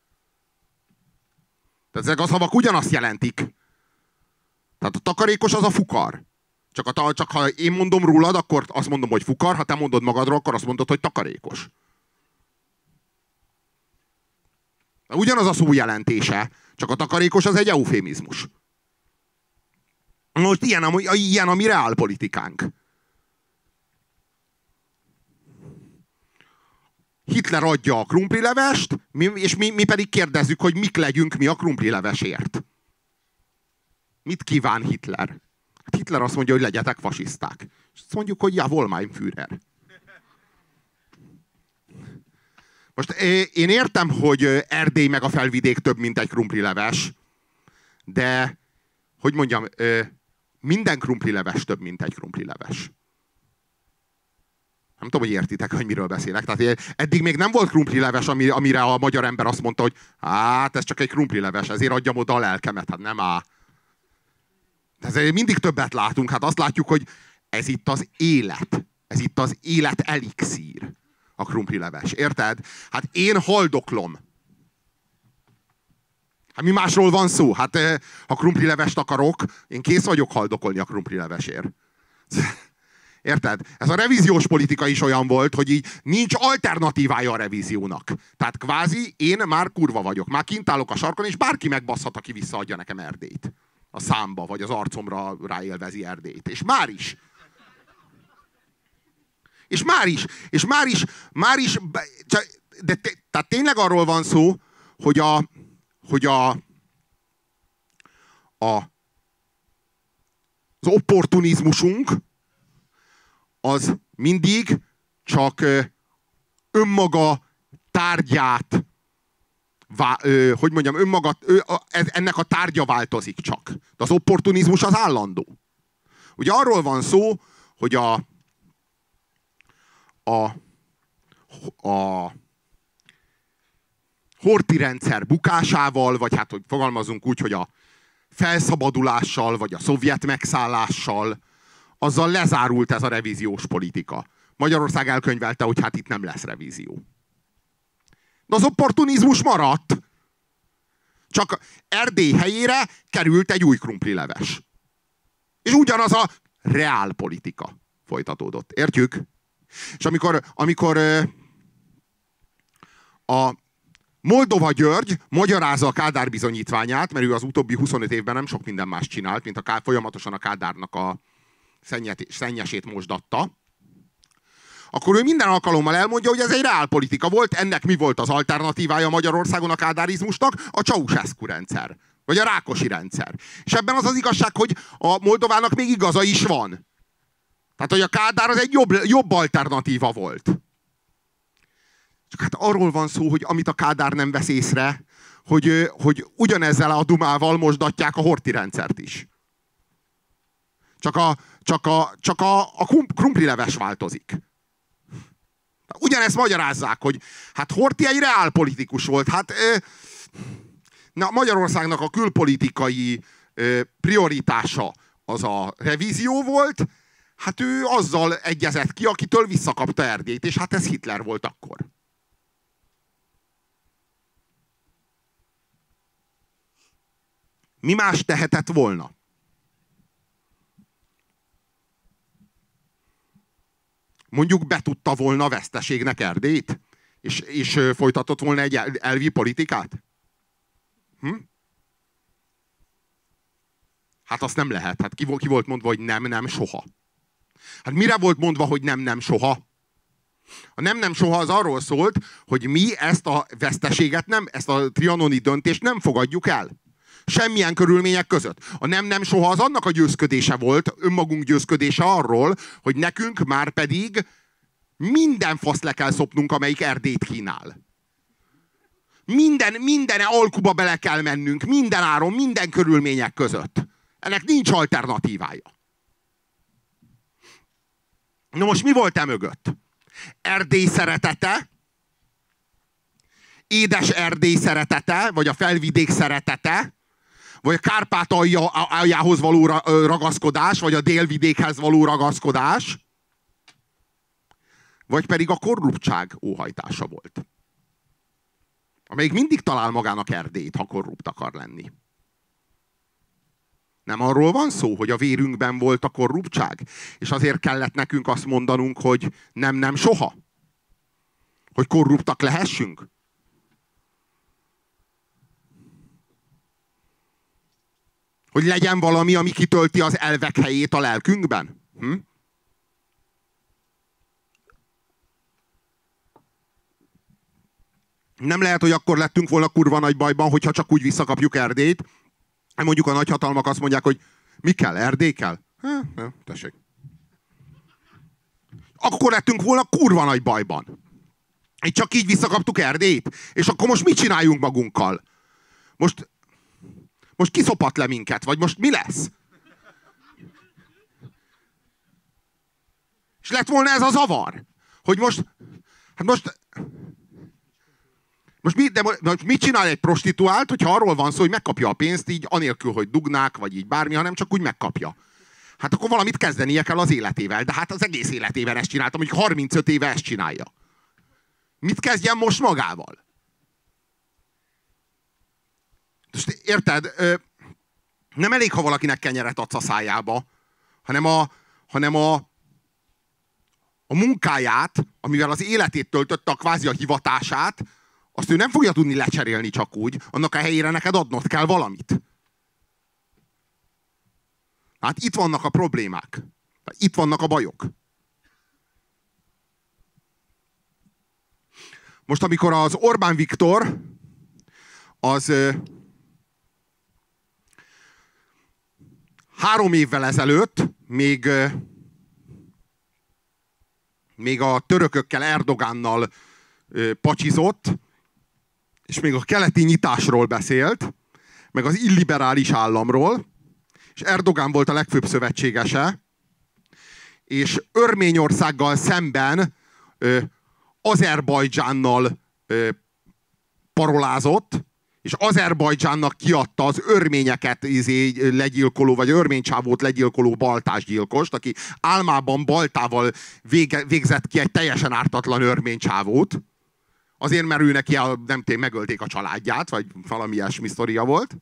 Tehát ezek a szavak ugyanazt jelentik. Tehát a takarékos az a fukar. Csak ha én mondom rólad, akkor azt mondom, hogy fukar, ha te mondod magadról, akkor azt mondod, hogy takarékos. Ugyanaz a szó jelentése, csak a takarékos az egy eufémizmus. Most ilyen a mi reálpolitikánk. Hitler adja a krumplilevest, és mi pedig kérdezzük, hogy mik legyünk mi a krumplilevesért. Mit kíván Hitler? Hát Hitler azt mondja, hogy legyetek fasiszták. És azt mondjuk, hogy jawohl, mein Führer. Most én értem, hogy Erdély meg a Felvidék több, mint egy krumplileves, de, hogy mondjam, minden krumplileves több, mint egy krumplileves. Nem tudom, hogy értitek, hogy miről beszélek. Tehát eddig még nem volt krumplileves, amire a magyar ember azt mondta, hogy hát ez csak egy krumplileves, ezért adjam oda a lelkemet. Hát nem áll. Ezért mindig többet látunk. Hát azt látjuk, hogy ez itt az élet. Ez itt az élet elixír. A krumplileves. Érted? Hát én haldoklom. Hát mi másról van szó? Hát ha krumplilevest akarok, én kész vagyok haldokolni a krumplilevesért. Érted? Ez a revíziós politika is olyan volt, hogy így nincs alternatívája a revíziónak. Tehát kvázi én már kurva vagyok. Már kint állok a sarkon, és bárki megbasszhat, aki visszaadja nekem Erdélyt. A számba, vagy az arcomra ráélvezi Erdélyt. És már is. Tehát tényleg arról van szó, hogy az opportunizmusunk az mindig csak önmaga tárgyát, hogy mondjam, ennek a tárgya változik csak. De az opportunizmus az állandó. Ugye arról van szó, hogy a Horthy rendszer bukásával, vagy hát, hogy fogalmazunk úgy, hogy a felszabadulással, vagy a szovjet megszállással, azzal lezárult ez a revíziós politika. Magyarország elkönyvelte, hogy hát itt nem lesz revízió. De az opportunizmus maradt. Csak Erdély helyére került egy új krumplileves. És ugyanaz a reálpolitika folytatódott. Értjük? És amikor a Moldova György magyarázza a Kádár bizonyítványát, mert ő az utóbbi 25 évben nem sok minden más csinált, mint folyamatosan a Kádárnak a szennyesét mosdatta, akkor ő minden alkalommal elmondja, hogy ez egy reálpolitika volt, ennek mi volt az alternatívája Magyarországon a kádárizmusnak? A Ceausescu rendszer, vagy a Rákosi rendszer. És ebben az az igazság, hogy a Moldovának még igaza is van. Tehát, hogy a Kádár az egy jobb alternatíva volt. Csak hát arról van szó, hogy amit a Kádár nem vesz észre, hogy ugyanezzel a dumával mosdatják a Horthy rendszert is. Csak a krumplileves változik. Ugyanezt magyarázzák, hogy hát Horthy egy reálpolitikus volt. Hát Magyarországnak a külpolitikai prioritása az a revízió volt, hát ő azzal egyezett ki, akitől visszakapta Erdélyt, és hát ez Hitler volt akkor. Mi más tehetett volna? Mondjuk betudta volna a veszteségnek Erdélyt? És folytatott volna egy elvi politikát? Hát azt nem lehet. Hát ki volt mondva, hogy nem, soha. Hát mire volt mondva, hogy nem, soha? A nem, soha az arról szólt, hogy mi ezt a veszteséget ezt a trianoni döntést nem fogadjuk el. Semmilyen körülmények között. A nem, soha az annak a győzködése volt, önmagunk győzködése arról, hogy nekünk már pedig minden faszt le kell szopnunk, amelyik Erdélyt kínál. Minden alkuba bele kell mennünk, minden áron, minden körülmények között. Ennek nincs alternatívája. Na most mi volt mögött? Erdély szeretete, édes Erdély szeretete, vagy a felvidék szeretete, vagy a Kárpátaljához való ragaszkodás, vagy a délvidékhez való ragaszkodás, vagy pedig a korruptság óhajtása volt. Amelyik mindig talál magának Erdélyt, ha korrupt akar lenni. Nem arról van szó, hogy a vérünkben volt a korruptság, és azért kellett nekünk azt mondanunk, hogy nem, soha? Hogy korruptak lehessünk? Hogy legyen valami, ami kitölti az elvek helyét a lelkünkben? Nem lehet, hogy akkor lettünk volna kurva nagy bajban, hogyha csak úgy visszakapjuk Erdélyt. Mondjuk a nagyhatalmak azt mondják, hogy mi kell, Erdély kell? Tessék. Akkor lettünk volna kurva nagy bajban. Itt csak így visszakaptuk Erdélyt. És akkor most mit csináljunk magunkkal? Most kiszopat le minket, vagy most mi lesz? És lett volna ez a zavar, hogy most mit csinál egy prostituált, hogyha arról van szó, hogy megkapja a pénzt így anélkül, hogy dugnák, vagy így bármi, hanem csak úgy megkapja. Hát akkor valamit kezdenie kell az életével, de hát az egész életében ezt csináltam, hogy 35 éve ezt csinálja. Mit kezdjen most magával? Most érted, nem elég, ha valakinek kenyeret adsz a szájába, hanem a munkáját, amivel az életét töltötte, a kvázi a hivatását, azt ő nem fogja tudni lecserélni csak úgy, annak a helyére neked adnod kell valamit. Hát itt vannak a problémák. Itt vannak a bajok. Most amikor az Orbán Viktor 3 évvel ezelőtt még a törökökkel, Erdogánnal pacsizott, és még a keleti nyitásról beszélt, meg az illiberális államról, és Erdogán volt a legfőbb szövetségese, és Örményországgal szemben Azerbajdzsánnal parolázott, és Azerbajdzsánnak kiadta az örményeket legyilkoló, vagy örménycsávót legyilkoló baltásgyilkost, aki álmában baltával végzett ki egy teljesen ártatlan örménycsávót, azért, mert ő neki megölték a családját, vagy valami ilyesmi sztoria volt.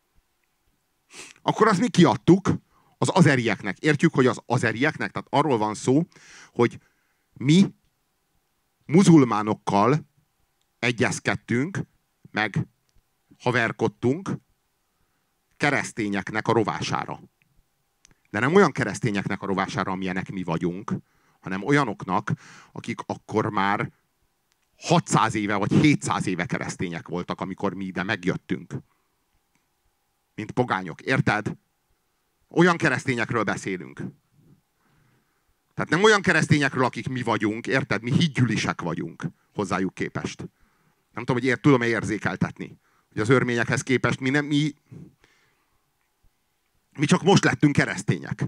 Akkor azt mi kiadtuk az azerieknek. Értjük, hogy az azerieknek, tehát arról van szó, hogy mi muzulmánokkal egyezkedtünk, meg haverkodtunk keresztényeknek a rovására. De nem olyan keresztényeknek a rovására, amilyenek mi vagyunk, hanem olyanoknak, akik akkor már 600 éve vagy 700 éve keresztények voltak, amikor mi ide megjöttünk. Mint pogányok. Érted? Olyan keresztényekről beszélünk. Tehát nem olyan keresztényekről, akik mi vagyunk, érted? Mi hídgyűlisek vagyunk hozzájuk képest. Nem tudom, hogy tudom-e érzékeltetni, hogy az örményekhez képest mi csak most lettünk keresztények.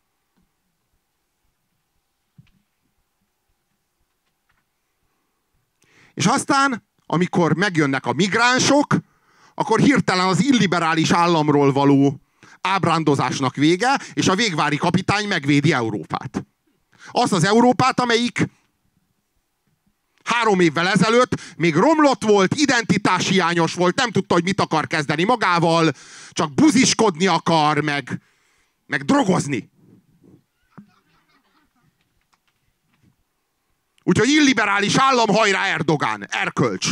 És aztán, amikor megjönnek a migránsok, akkor hirtelen az illiberális államról való ábrándozásnak vége, és a végvári kapitány megvédi Európát. Azt az Európát, amelyik 3 évvel ezelőtt még romlott volt, identitáshiányos volt, nem tudta, hogy mit akar kezdeni magával, csak buziskodni akar, meg drogozni. Úgyhogy illiberális állam, hajrá Erdogán, erkölcs.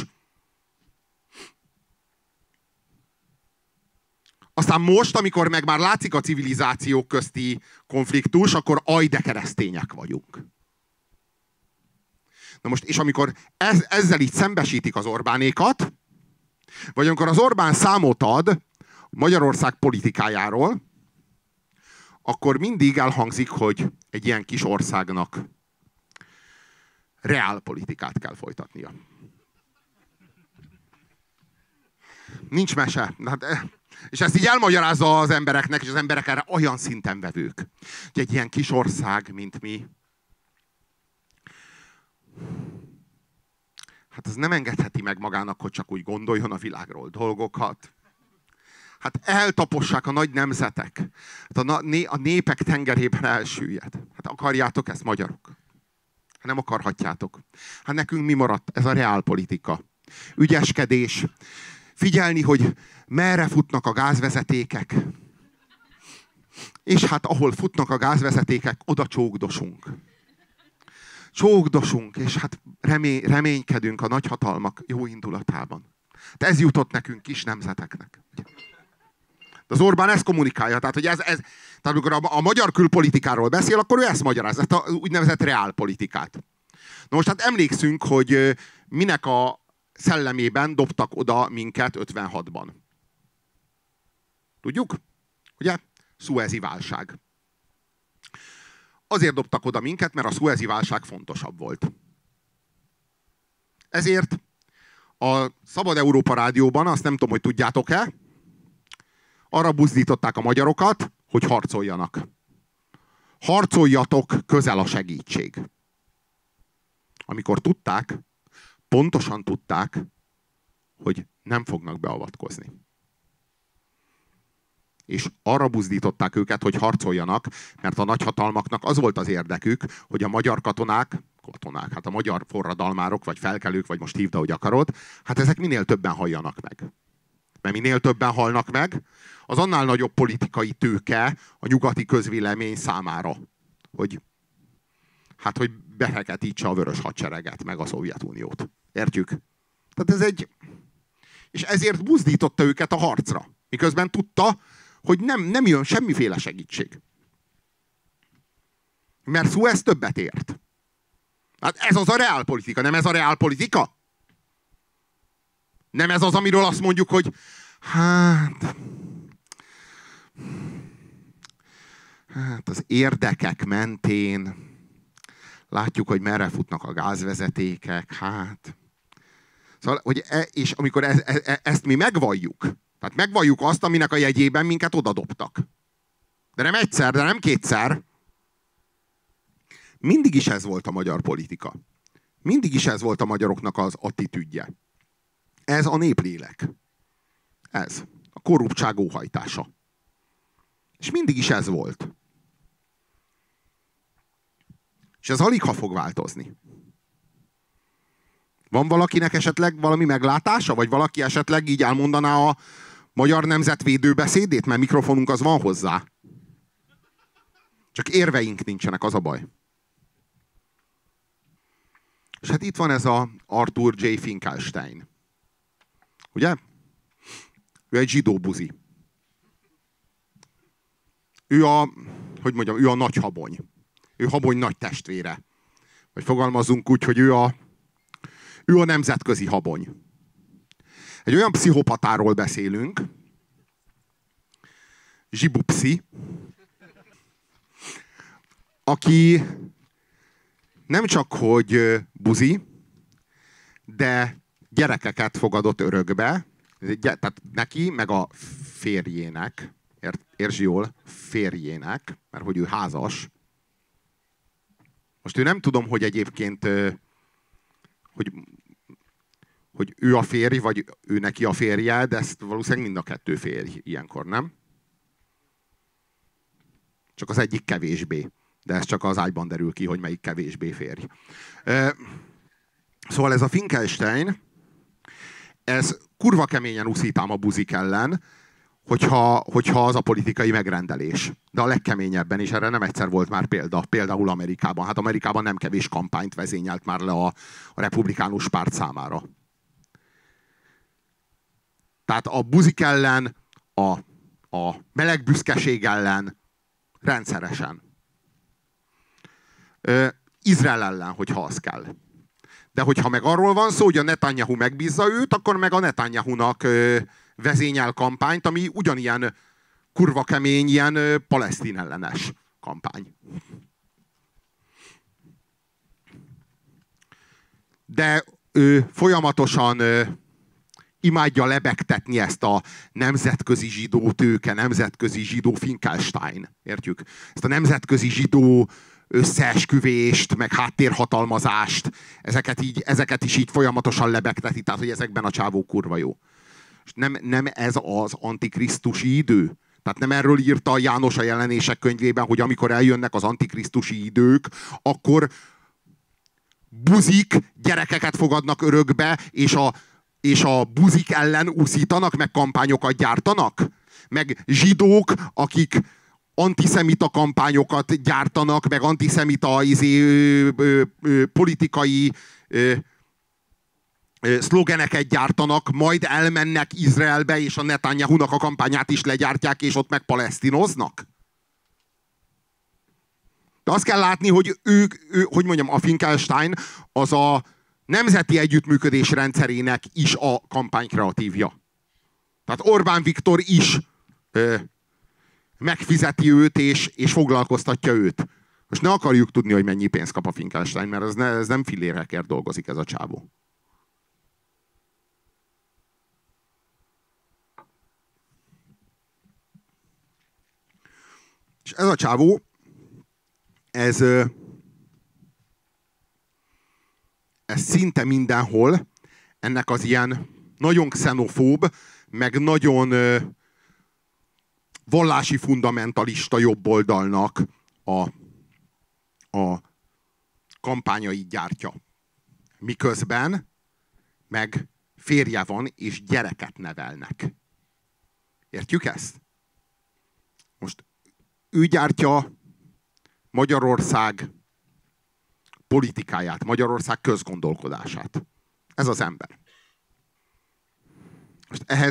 Aztán most, amikor meg már látszik a civilizációk közti konfliktus, akkor de keresztények vagyunk. Na most, és amikor ezzel így szembesítik az Orbánékat, vagy amikor az Orbán számot ad Magyarország politikájáról, akkor mindig elhangzik, hogy egy ilyen kis országnak reálpolitikát kell folytatnia. Nincs mese. És ezt így elmagyarázza az embereknek, és az emberek erre olyan szinten vevők. Hogy egy ilyen kis ország, mint mi, hát az nem engedheti meg magának, hogy csak úgy gondoljon a világról dolgokat. Hát eltapossák a nagy nemzetek. Hát a népek tengerében elsüllyed. Hát akarjátok ezt, magyarok? Hát nem akarhatjátok. Hát nekünk mi maradt? Ez a reálpolitika. Ügyeskedés. Figyelni, hogy merre futnak a gázvezetékek. És hát ahol futnak a gázvezetékek, oda csókdosunk. Csókdosunk, és hát reménykedünk a nagyhatalmak jó indulatában. De ez jutott nekünk, kis nemzeteknek. De az Orbán ezt kommunikálja. Tehát, hogy tehát amikor a magyar külpolitikáról beszél, akkor ő ezt magyaráz, ezt a úgynevezett reálpolitikát. Na most hát emlékszünk, hogy minek a szellemében dobtak oda minket 56-ban. Tudjuk? Ugye? Szuezi válság. Azért dobtak oda minket, mert a szuezi válság fontosabb volt. Ezért a Szabad Európa Rádióban, azt nem tudom, hogy tudjátok-e, arra buzdították a magyarokat, hogy harcoljanak. Harcoljatok, közel a segítség. Amikor tudták, pontosan tudták, hogy nem fognak beavatkozni. És arra buzdították őket, hogy harcoljanak, mert a nagyhatalmaknak az volt az érdekük, hogy a magyar katonák, hát a magyar forradalmárok, vagy felkelők, vagy most hívd, ahogy akarod, hát ezek minél többen halljanak meg. Mert minél többen halnak meg, az annál nagyobb politikai tőke a nyugati közvélemény számára, hogy befeketítse a vörös hadsereget, meg a Szovjetuniót. Értjük? Tehát és ezért buzdította őket a harcra. Miközben tudta, hogy nem jön semmiféle segítség. Mert Suez többet ért. Hát ez az a reálpolitika, nem ez a reálpolitika? Nem ez az, amiről azt mondjuk, hogy hát Hát az érdekek mentén látjuk, hogy merre futnak a gázvezetékek, hát. Szóval, hogy és amikor ezt mi megvalljuk, tehát megvalljuk azt, aminek a jegyében minket odadobtak. De nem egyszer, de nem kétszer. Mindig is ez volt a magyar politika. Mindig is ez volt a magyaroknak az attitűdje. Ez a néplélek. Ez. A korruptság óhajtása. És mindig is ez volt. És ez aligha fog változni. Van valakinek esetleg valami meglátása? Vagy valaki esetleg így elmondaná a magyar nemzet védőbeszédét? Mert mikrofonunk az van hozzá. Csak érveink nincsenek, az a baj. És hát itt van ez a Arthur J. Finkelstein. Ugye? Ő egy zsidó buzi. Ő a nagy habony. Ő habony nagy testvére. Vagy fogalmazunk úgy, hogy ő a nemzetközi habony. Egy olyan pszichopatáról beszélünk, Zsibupszi, aki nem csak hogy buzi, de gyerekeket fogadott örökbe, tehát neki, meg a férjének, értsd jól, férjének, mert hogy ő házas. Most ő nem tudom, hogy egyébként, hogy ő a férj, vagy ő neki a férje, de ezt valószínűleg mind a kettő férj ilyenkor, nem? Csak az egyik kevésbé. De ez csak az ágyban derül ki, hogy melyik kevésbé férj. Szóval ez a Finkelstein, ez kurva keményen uszít ám a buzik ellen, hogyha az a politikai megrendelés. De a legkeményebben, és erre nem egyszer volt már például Amerikában. Hát Amerikában nem kevés kampányt vezényelt már le a republikánus párt számára. Tehát a buzik ellen, a melegbüszkeség ellen rendszeresen. Izrael ellen, hogyha az kell. De hogyha meg arról van szó, hogy a Netanyahu megbízza őt, akkor meg a Netanyahunak vezényel kampányt, ami ugyanilyen kurva kemény, ilyen palesztin ellenes kampány. De ő folyamatosan imádja lebegtetni ezt a nemzetközi zsidó tőke, nemzetközi zsidó Finkelstein. Értjük? Ezt a nemzetközi zsidó összeesküvést, meg háttérhatalmazást, ezeket is így folyamatosan lebegteti, tehát hogy ezekben a csávó kurva jó. És nem ez az antikrisztusi idő? Tehát nem erről írta János a Jelenések könyvében, hogy amikor eljönnek az antikrisztusi idők, akkor buzik gyerekeket fogadnak örökbe, és a buzik ellen úszítanak, meg kampányokat gyártanak? Meg zsidók, akik antiszemita kampányokat gyártanak, meg antiszemita politikai szlogeneket gyártanak, majd elmennek Izraelbe, és a Netanyahunak a kampányát is legyártják, és ott meg palesztinoznak? De azt kell látni, hogy hogy mondjam, a Finkelstein az a nemzeti együttműködés rendszerének is a kampánykreatívja. Tehát Orbán Viktor is megfizeti őt, és foglalkoztatja őt. Most ne akarjuk tudni, hogy mennyi pénzt kap a Finkelstein, mert ez nem fillérekért dolgozik ez a csávó. És ez a csávó, ez szinte mindenhol ennek az ilyen nagyon xenofób, meg nagyon vallási fundamentalista jobboldalnak a kampányait gyártja. Miközben meg férje van, és gyereket nevelnek. Értjük ezt? Most ő gyártja Magyarország politikáját, Magyarország közgondolkodását. Ez az ember. Most ehhez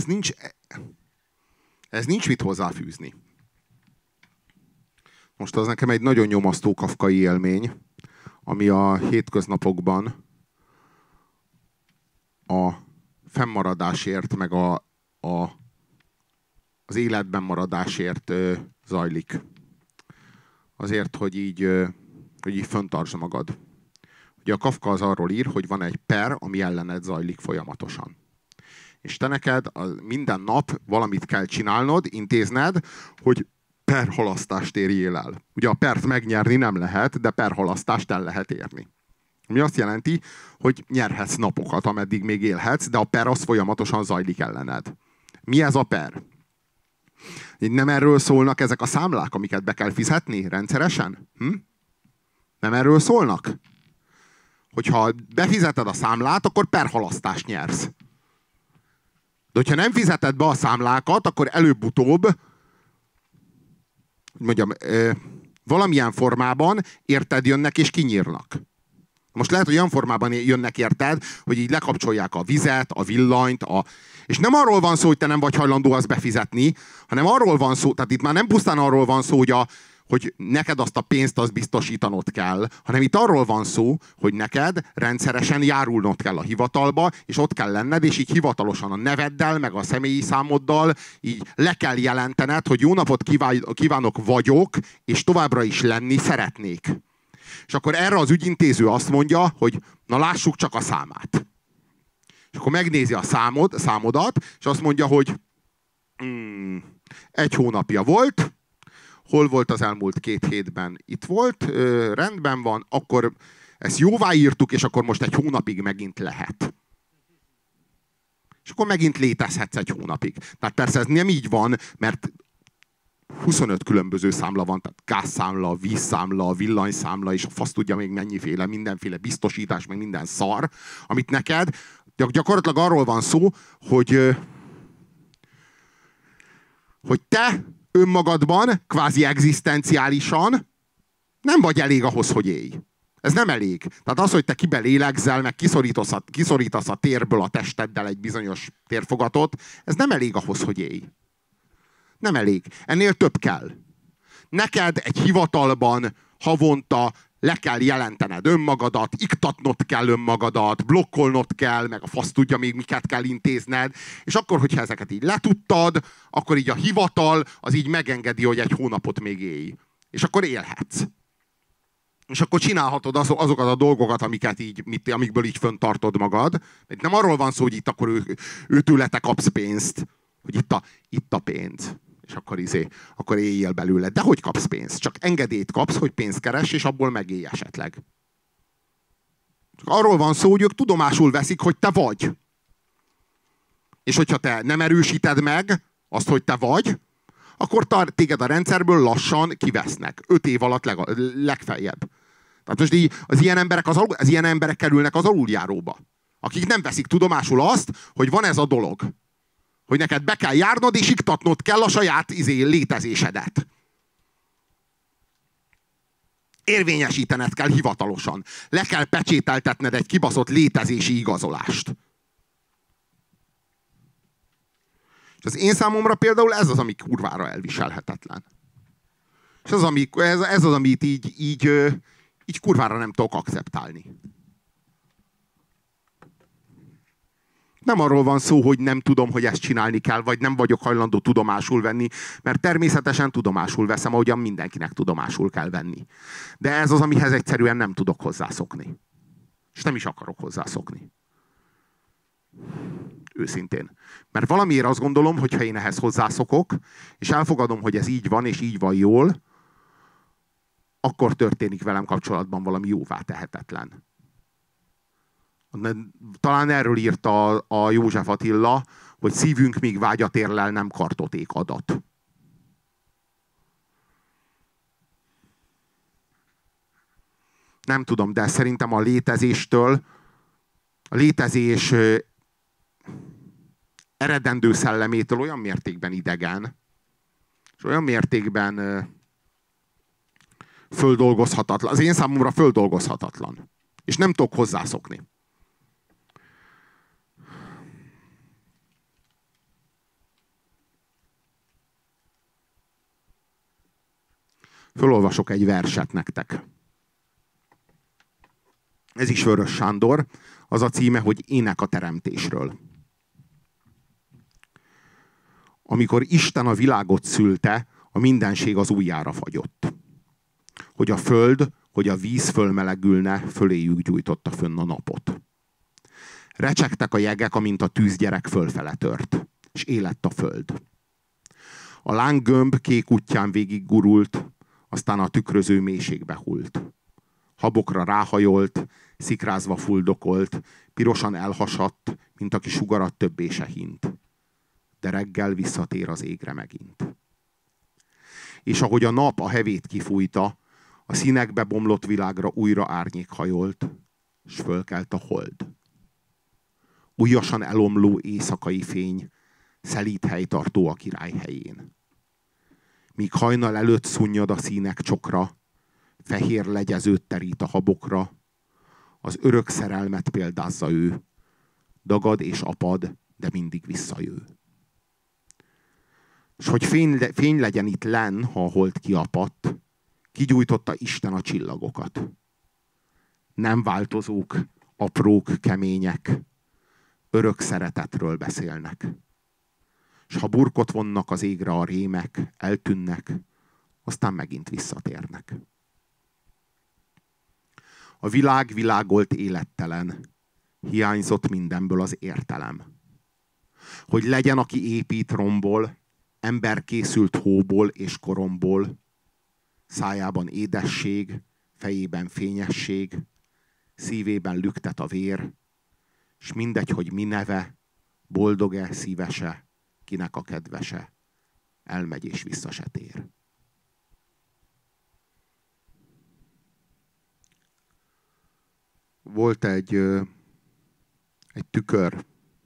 nincs mit hozzáfűzni. Most az nekem egy nagyon nyomasztó kafkai élmény, ami a hétköznapokban a fennmaradásért, meg az életben maradásért zajlik. azért, hogy így föntartsd magad. Ugye a Kafka az arról ír, hogy van egy per, ami ellened zajlik folyamatosan. És te neked minden nap valamit kell csinálnod, intézned, hogy perhalasztást érjél el. Ugye a pert megnyerni nem lehet, de perhalasztást el lehet érni. Ami azt jelenti, hogy nyerhetsz napokat, ameddig még élhetsz, de a per az folyamatosan zajlik ellened. Mi ez a per? Nem erről szólnak ezek a számlák, amiket be kell fizetni rendszeresen? Nem erről szólnak? Hogyha befizeted a számlát, akkor perhalasztást nyersz. De hogyha nem fizeted be a számlákat, akkor előbb-utóbb, hogy mondjam, valamilyen formában érted jönnek és kinyírnak. Most lehet, hogy olyan formában jönnek érted, hogy így lekapcsolják a vizet, a villanyt, és nem arról van szó, hogy te nem vagy hajlandó azt befizetni, hanem arról van szó, tehát itt már nem pusztán arról van szó, hogy neked azt a pénzt azt biztosítanod kell, hanem itt arról van szó, hogy neked rendszeresen járulnod kell a hivatalba, és ott kell lenned, és így hivatalosan a neveddel, meg a személyi számoddal így le kell jelentened, hogy jó napot kívánok vagyok, és továbbra is lenni szeretnék. És akkor erre az ügyintéző azt mondja, hogy na lássuk csak a számát. És akkor megnézi a számodat, és azt mondja, hogy 1 hónapja volt, hol volt az elmúlt 2 hétben? Itt volt, rendben van, akkor ezt jóváírtuk, és akkor most 1 hónapig megint lehet. És akkor megint létezhetsz 1 hónapig. Tehát persze ez nem így van, mert 25 különböző számla van, tehát gázszámla, vízszámla, villanyszámla, és a fasz tudja még mennyiféle, mindenféle biztosítás, meg minden szar, amit neked gyakorlatilag arról van szó, hogy te önmagadban, kvázi egzisztenciálisan nem vagy elég ahhoz, hogy élj. Ez nem elég. Tehát az, hogy te kibelélegzel, meg kiszorítasz a térből a testeddel egy bizonyos térfogatot, ez nem elég ahhoz, hogy élj. Nem elég. Ennél több kell. Neked egy hivatalban havonta le kell jelentened önmagadat, iktatnod kell önmagadat, blokkolnod kell, meg a fasz tudja még miket kell intézned, és akkor, hogyha ezeket így letudtad, akkor így a hivatal az így megengedi, hogy 1 hónapot még élj. És akkor élhetsz. És akkor csinálhatod azokat a dolgokat, amikből így föntartod magad. Nem arról van szó, hogy itt akkor őtőle te kapsz pénzt, hogy itt a pénz. És akkor éljél belőle. De hogy kapsz pénzt? Csak engedélyt kapsz, hogy pénzt keres, és abból megélj esetleg. Csak arról van szó, hogy ők tudomásul veszik, hogy te vagy. És hogyha te nem erősíted meg azt, hogy te vagy, akkor téged a rendszerből lassan kivesznek. 5 év alatt legfeljebb. Tehát most így az ilyen emberek kerülnek az aluljáróba. Akik nem veszik tudomásul azt, hogy van ez a dolog. Hogy neked be kell járnod, és iktatnod kell a saját létezésedet. Érvényesítened kell hivatalosan. Le kell pecsételtetned egy kibaszott létezési igazolást. És az én számomra például ez az, ami kurvára elviselhetetlen. És ez az, amit így kurvára nem tudok akceptálni. Nem arról van szó, hogy nem tudom, hogy ezt csinálni kell, vagy nem vagyok hajlandó tudomásul venni, mert természetesen tudomásul veszem, ahogyan mindenkinek tudomásul kell venni. De ez az, amihez egyszerűen nem tudok hozzászokni. És nem is akarok hozzászokni. Őszintén. Mert valamiért azt gondolom, hogy ha én ehhez hozzászokok, és elfogadom, hogy ez így van, és így van jól, akkor történik velem kapcsolatban valami jóvá tehetetlen. Talán erről írta a József Attila, hogy szívünk míg vágyat érlel, nem kartoték adat. Nem tudom, de szerintem a létezés eredendő szellemétől olyan mértékben idegen, és olyan mértékben földolgozhatatlan. Az én számomra földolgozhatatlan. És nem tudok hozzászokni. Fölolvasok egy verset nektek. Ez is Vörös Sándor. Az a címe, hogy Ének a teremtésről. Amikor Isten a világot szülte, a mindenség az ujjára fagyott. hogy a föld, hogy a víz fölmelegülne, föléjük gyújtotta fönn a napot. Recsegtek a jegek, amint a tűzgyerek fölfele tört, és élett a föld. A lánggömb kék útján végig gurult, aztán a tükröző mélységbe hult. Habokra ráhajolt, szikrázva fuldokolt, pirosan elhasadt, mint aki sugarat többé se hint. De reggel visszatér az égre megint. És ahogy a nap a hevét kifújta, a színekbe bomlott világra újra árnyék hajolt, s fölkelt a hold. Újasan elomló éjszakai fény, szelíd helytartó a király helyén. Míg hajnal előtt szunnyad a színek csokra, fehér legyezőt terít a habokra, az örök szerelmet példázza ő, dagad és apad, de mindig visszajő. S hogy fény legyen itt lenn, ha a hold kiapadt, kigyújtotta Isten a csillagokat. Nem változók, aprók, kemények, örök szeretetről beszélnek. S ha burkot vonnak az égre a rémek, eltűnnek, aztán megint visszatérnek. A világ világolt élettelen, hiányzott mindenből az értelem. Hogy legyen, aki épít romból, ember készült hóból és koromból, szájában édesség, fejében fényesség, szívében lüktet a vér, s mindegy, hogy mi neve, boldog-e, szívese, kinek a kedvese, elmegy és vissza se tér. Volt egy tükör,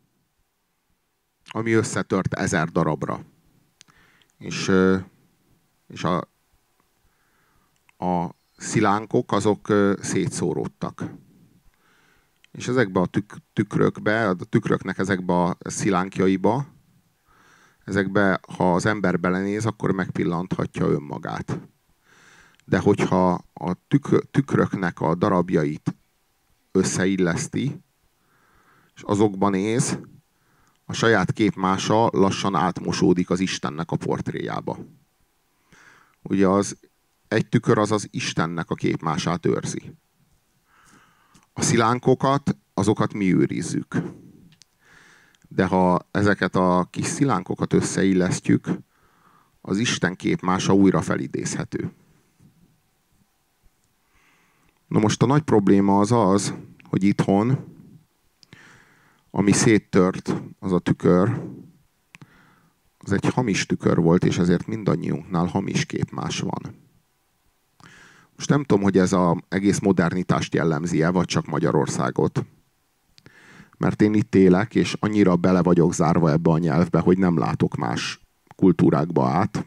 ami összetört 1000 darabra. És a szilánkok azok szétszóródtak. És ezekbe a tükrökbe, a tükröknek ezekbe a szilánkjaiba, ezekbe, ha az ember belenéz, akkor megpillanthatja önmagát. De hogyha a tükröknek a darabjait összeilleszti, és azokban néz, a saját képmása lassan átmosódik az Istennek a portréjába. Ugye egy tükör az az Istennek a képmását őrzi. A szilánkokat, azokat mi őrizzük. De ha ezeket a kis szilánkokat összeillesztjük, az Isten képmása újra felidézhető. Na most a nagy probléma az, hogy itthon, ami széttört, az a tükör, az egy hamis tükör volt, és ezért mindannyiunknál hamis képmás van. Most nem tudom, hogy ez az egész modernitást jellemzi-e, vagy csak Magyarországot. Mert én itt élek, és annyira bele vagyok zárva ebbe a nyelvbe, hogy nem látok más kultúrákba át.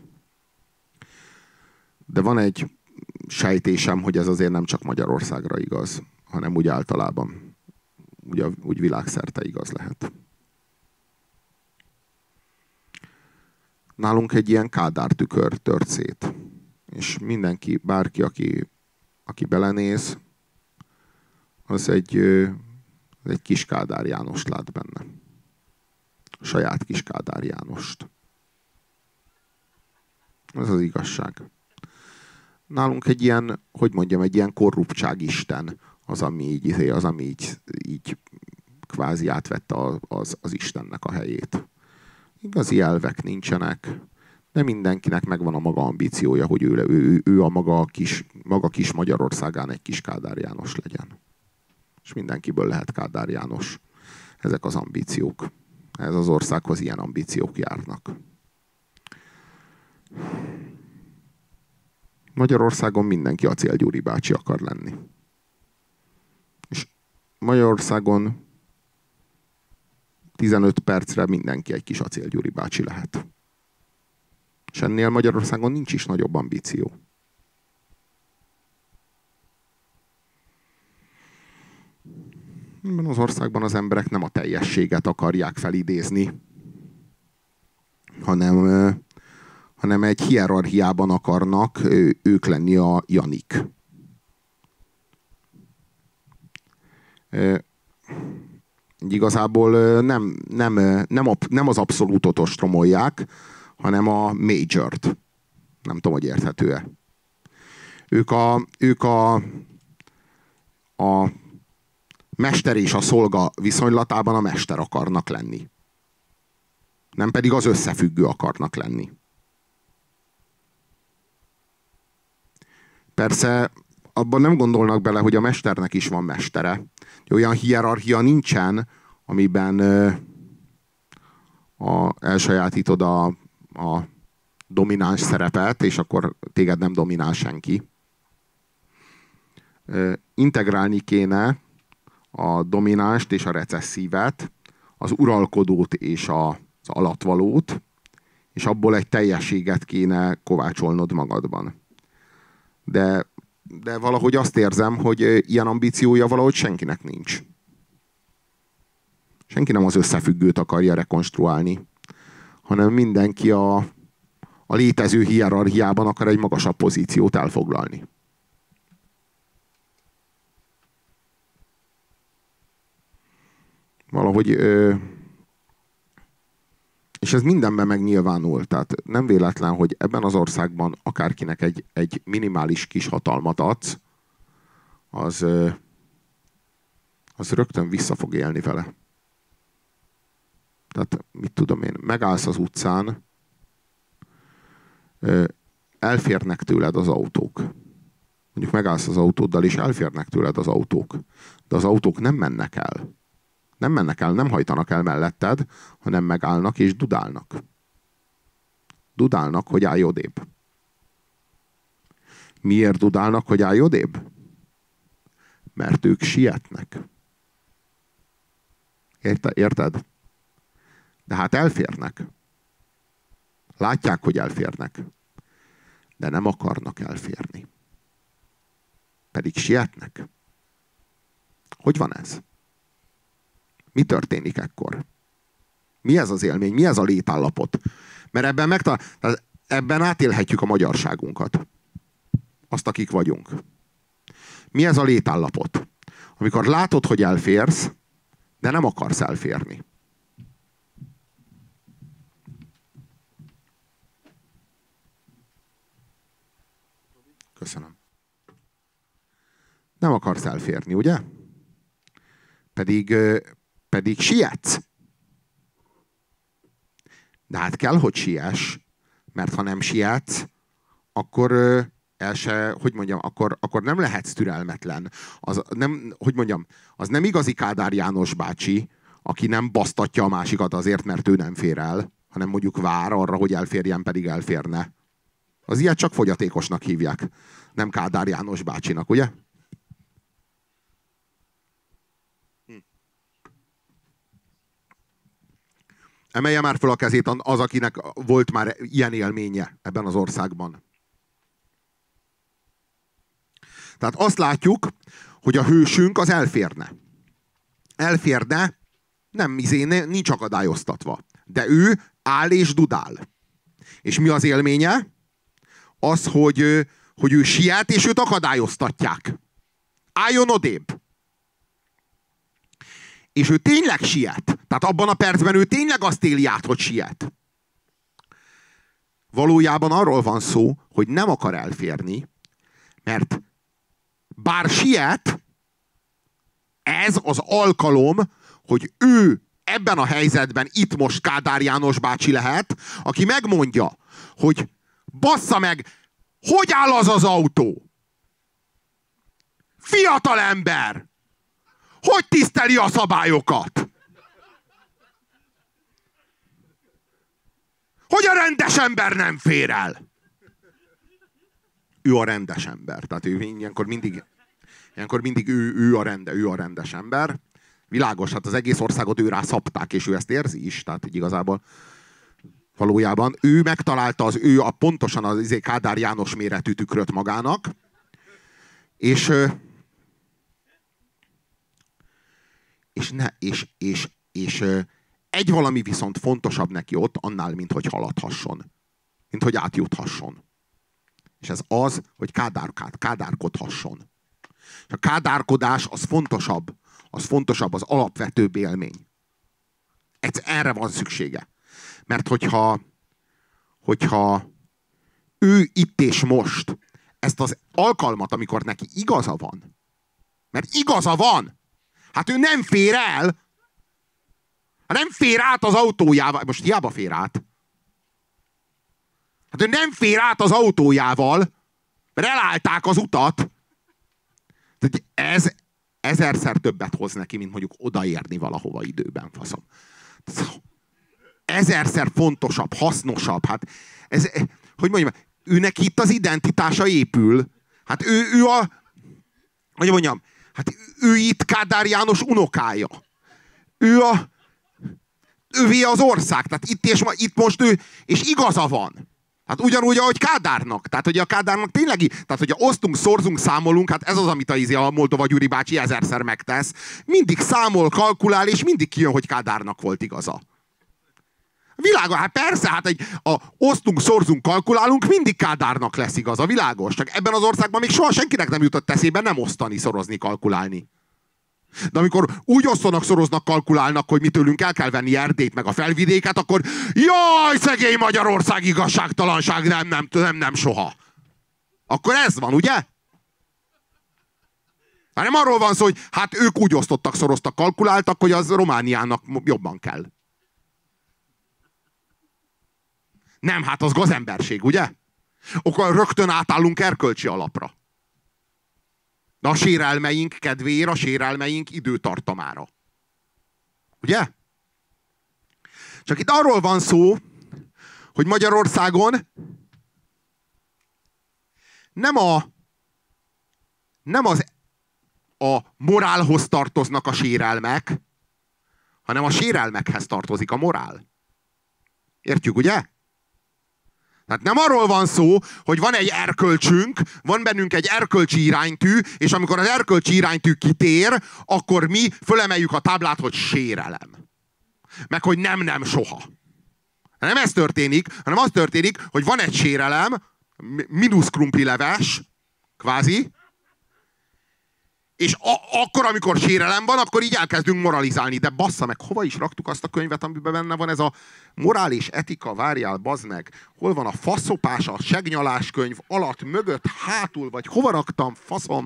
De van egy sejtésem, hogy ez azért nem csak Magyarországra igaz, hanem úgy általában. Úgy világszerte igaz lehet. Nálunk egy ilyen Kádár tükör tört szét. És mindenki, bárki, aki belenéz, az egy kis Kádár Jánost lát benne. A saját kis Kádár Jánost. Ez az igazság. Nálunk egy ilyen, hogy mondjam, egy ilyen korruptságisten az, ami így kvázi átvette az Istennek a helyét. Igazi elvek nincsenek, de mindenkinek megvan a maga ambíciója, hogy ő a maga kis Magyarországán egy kis Kádár János legyen. És mindenkiből lehet Kádár János. Ezek az ambíciók. Ez az országhoz ilyen ambíciók járnak. Magyarországon mindenki Acél Gyuri bácsi akar lenni. És Magyarországon 15 percre mindenki egy kis Acél Gyuri bácsi lehet. És ennél Magyarországon nincs is nagyobb ambíció. Ebben az országban az emberek nem a teljességet akarják felidézni, hanem egy hierarchiában akarnak ők lenni a Janik. Igazából nem az abszolútot ostromolják, hanem a majort. Nem tudom, hogy érthető-e. A mester és a szolga viszonylatában a mester akarnak lenni. Nem pedig az összefüggő akarnak lenni. Persze abban nem gondolnak bele, hogy a mesternek is van mestere. Olyan hierarchia nincsen, amiben elsajátítod a domináns szerepet, és akkor téged nem dominál senki. Integrálni kéne a dominánst és a recesszívet, az uralkodót és az alatvalót, és abból egy teljességet kéne kovácsolnod magadban. De valahogy azt érzem, hogy ilyen ambíciója valahogy senkinek nincs. Senki nem az összefüggőt akarja rekonstruálni, hanem mindenki a létező hierarchiában akar egy magasabb pozíciót elfoglalni. Valahogy és ez mindenben megnyilvánul. Tehát nem véletlen, hogy ebben az országban akárkinek egy minimális kis hatalmat adsz, az rögtön vissza fog élni vele. Tehát mit tudom én, megállsz az utcán, elférnek tőled az autók. Mondjuk megállsz az autóddal, és elférnek tőled az autók. De az autók nem mennek el. Nem mennek el, nem hajtanak el melletted, hanem megállnak és dudálnak. Dudálnak, hogy állj odébb. Miért dudálnak, hogy állj odébb? Mert ők sietnek. Érted? De hát elférnek. Látják, hogy elférnek. De nem akarnak elférni. Pedig sietnek. Hogy van ez? Mi történik ekkor? Mi ez az élmény? Mi ez a létállapot? Mert ebben átélhetjük a magyarságunkat. Azt, akik vagyunk. Mi ez a létállapot? Amikor látod, hogy elférsz, de nem akarsz elférni. Köszönöm. Nem akarsz elférni, ugye? Pedig sietsz. De hát kell, hogy siess, mert ha nem sietsz, akkor akkor nem lehetsz türelmetlen. Az nem igazi Kádár János bácsi, aki nem basztatja a másikat azért, mert ő nem fér el, hanem mondjuk vár arra, hogy elférjen, pedig elférne. Az ilyet csak fogyatékosnak hívják. Nem Kádár János bácsinak, ugye? Emelje már fel a kezét az, akinek volt már ilyen élménye ebben az országban. Tehát azt látjuk, hogy a hősünk az elférne. Elférne, nincs akadályoztatva. De ő áll és dudál. És mi az élménye? Az, hogy ő siet, és őt akadályoztatják. Álljon odébb. És ő tényleg siet. Tehát abban a percben ő tényleg azt éli át, hogy siet. Valójában arról van szó, hogy nem akar elférni, mert bár siet, ez az alkalom, hogy ő ebben a helyzetben itt most Kádár János bácsi lehet, aki megmondja, hogy bassza meg, hogy áll az az autó? Fiatal ember! Hogy tiszteli a szabályokat? Hogy a rendes ember nem fér el? Ő a rendes ember. Tehát ő ilyenkor mindig ő a rendes ember. Világos, hát az egész országot ő rá szabták, és ő ezt érzi is. Tehát így igazából valójában ő megtalálta pontosan az Kádár János méretű tükröt magának, és egy valami viszont fontosabb neki ott annál, mint hogy haladhasson. Mint hogy átjuthasson. És ez az, hogy kádárkodhasson. És a kádárkodás az fontosabb, az alapvetőbb élmény. Erre van szüksége. Mert hogyha ő itt és most ezt az alkalmat, amikor neki igaza van. Mert igaza van. Hát ő nem fér el. Hát nem fér át az autójával. Most hiába fér át. Hát ő nem fér át az autójával, mert elállták az utat. Ez ezerszer többet hoz neki, mint mondjuk odaérni valahova időben, faszom. Ezerszer fontosabb, hasznosabb. Hát ez, hogy mondjam, őnek itt az identitása épül. Hát ő hogy mondjam, hát ő itt Kádár János unokája. Ővé az ország. Tehát itt most ő, és igaza van. Hát ugyanúgy, ahogy Kádárnak. Tehát, hogy a Kádárnak tényleg, tehát, hogy osztunk, szorzunk, számolunk, hát ez az, amit a Moldova Gyuri bácsi ezerszer megtesz. Mindig számol, kalkulál, és mindig kijön, hogy Kádárnak volt igaza. Világos, hát persze, hát osztunk, szorzunk, kalkulálunk, mindig Kádárnak lesz igaza, világos. Csak ebben az országban még soha senkinek nem jutott eszébe nem osztani, szorozni, kalkulálni. De amikor úgy osztanak, szoroznak, kalkulálnak, hogy mi tőlünk el kell venni Erdélyt, meg a felvidéket, akkor jaj, szegény Magyarország, igazságtalanság, nem, soha. Akkor ez van, ugye? Hát nem arról van szó, hogy hát ők úgy osztottak, szoroztak, kalkuláltak, hogy az Romániának jobban kell. Nem, hát az gazemberség, ugye? Akkor rögtön átállunk erkölcsi alapra. De a sérelmeink kedvéért, a sérelmeink időtartamára. Ugye? Csak itt arról van szó, hogy Magyarországon nem a morálhoz tartoznak a sérelmek, hanem a sérelmekhez tartozik a morál. Értjük, ugye? Tehát nem arról van szó, hogy van egy erkölcsünk, van bennünk egy erkölcsi iránytű, és amikor az erkölcsi iránytű kitér, akkor mi fölemeljük a táblát, hogy sérelem. Meg hogy nem soha. Nem ez történik, hanem az történik, hogy van egy sérelem, mínusz krumplileves, kvázi, és akkor, amikor sérelem van, akkor így elkezdünk moralizálni. De bassza meg, hova is raktuk azt a könyvet, amiben benne van ez a morál és etika, várjál, bazd meg. Hol van a faszopás, a segnyalás könyv, alatt, mögött, hátul, vagy hova raktam, faszom.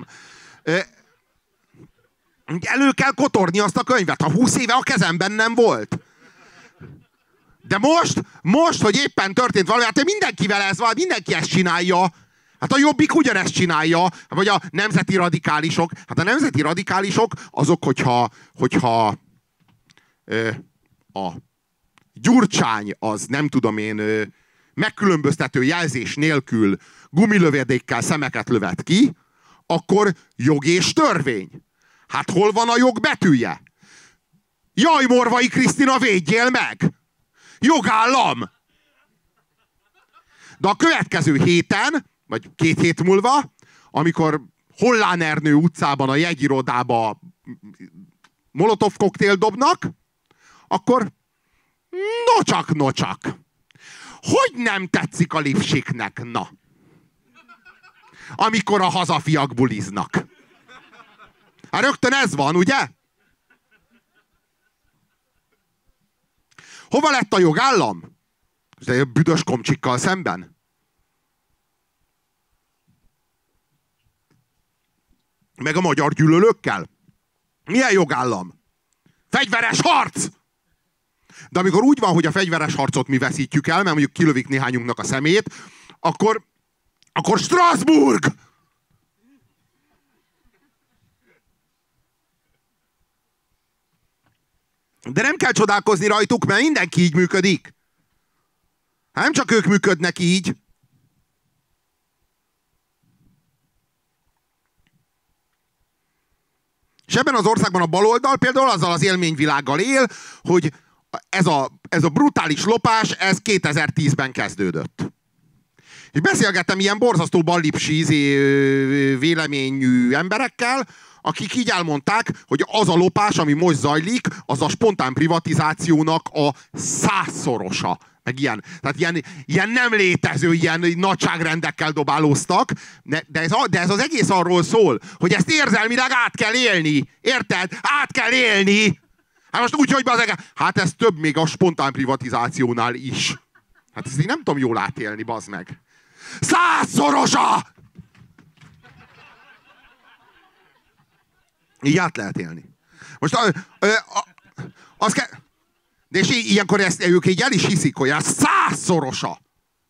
Elő kell kotorni azt a könyvet, ha 20 éve a kezemben nem volt. De most, hogy éppen történt valami, hát mindenkivel ez van, mindenki ezt csinálja. Hát a Jobbik ugyanezt csinálja, vagy a nemzeti radikálisok. Hát a nemzeti radikálisok azok, hogyha a Gyurcsány az nem tudom én megkülönböztető jelzés nélkül gumilövedékkel szemeket lövet ki, akkor jog és törvény. Hát hol van a jog betűje? Jaj, Morvai Krisztina, védjél meg! Jogállam! De a következő héten, vagy 2 hét múlva, amikor Hollán Ernő utcában a jegyirodába molotov koktél dobnak, akkor nocsak. Hogy nem tetszik a Lipsiknek, na? Amikor a hazafiak buliznak. Hát rögtön ez van, ugye? Hova lett a jogállam? Büdös komcsikkal szemben? Meg a magyar gyűlölőkkel? Milyen jogállam? Fegyveres harc! De amikor úgy van, hogy a fegyveres harcot mi veszítjük el, mert mondjuk kilövik néhányunknak a szemét, akkor Strasbourg! De nem kell csodálkozni rajtuk, mert mindenki így működik. Nem csak ők működnek így. És ebben az országban a baloldal például azzal az élményvilággal él, hogy ez a brutális lopás, ez 2010-ben kezdődött. És beszélgettem ilyen borzasztó ballipsi véleményű emberekkel, akik így elmondták, hogy az a lopás, ami most zajlik, az a spontán privatizációnak a 100-szorosa. Meg ilyen. Tehát ilyen nem létező, ilyen nagyságrendekkel dobálóztak, de ez az egész arról szól, hogy ezt érzelmileg át kell élni. Érted? Át kell élni! Hát most úgy, hogy hát ez több még a spontán privatizációnál is. Hát ezt így nem tudom jól átélni, bazd meg. 100-szorosa! Így át lehet élni. Most az kell... De és ilyenkor ők így el is hiszik, hogy ez 100-szorosa.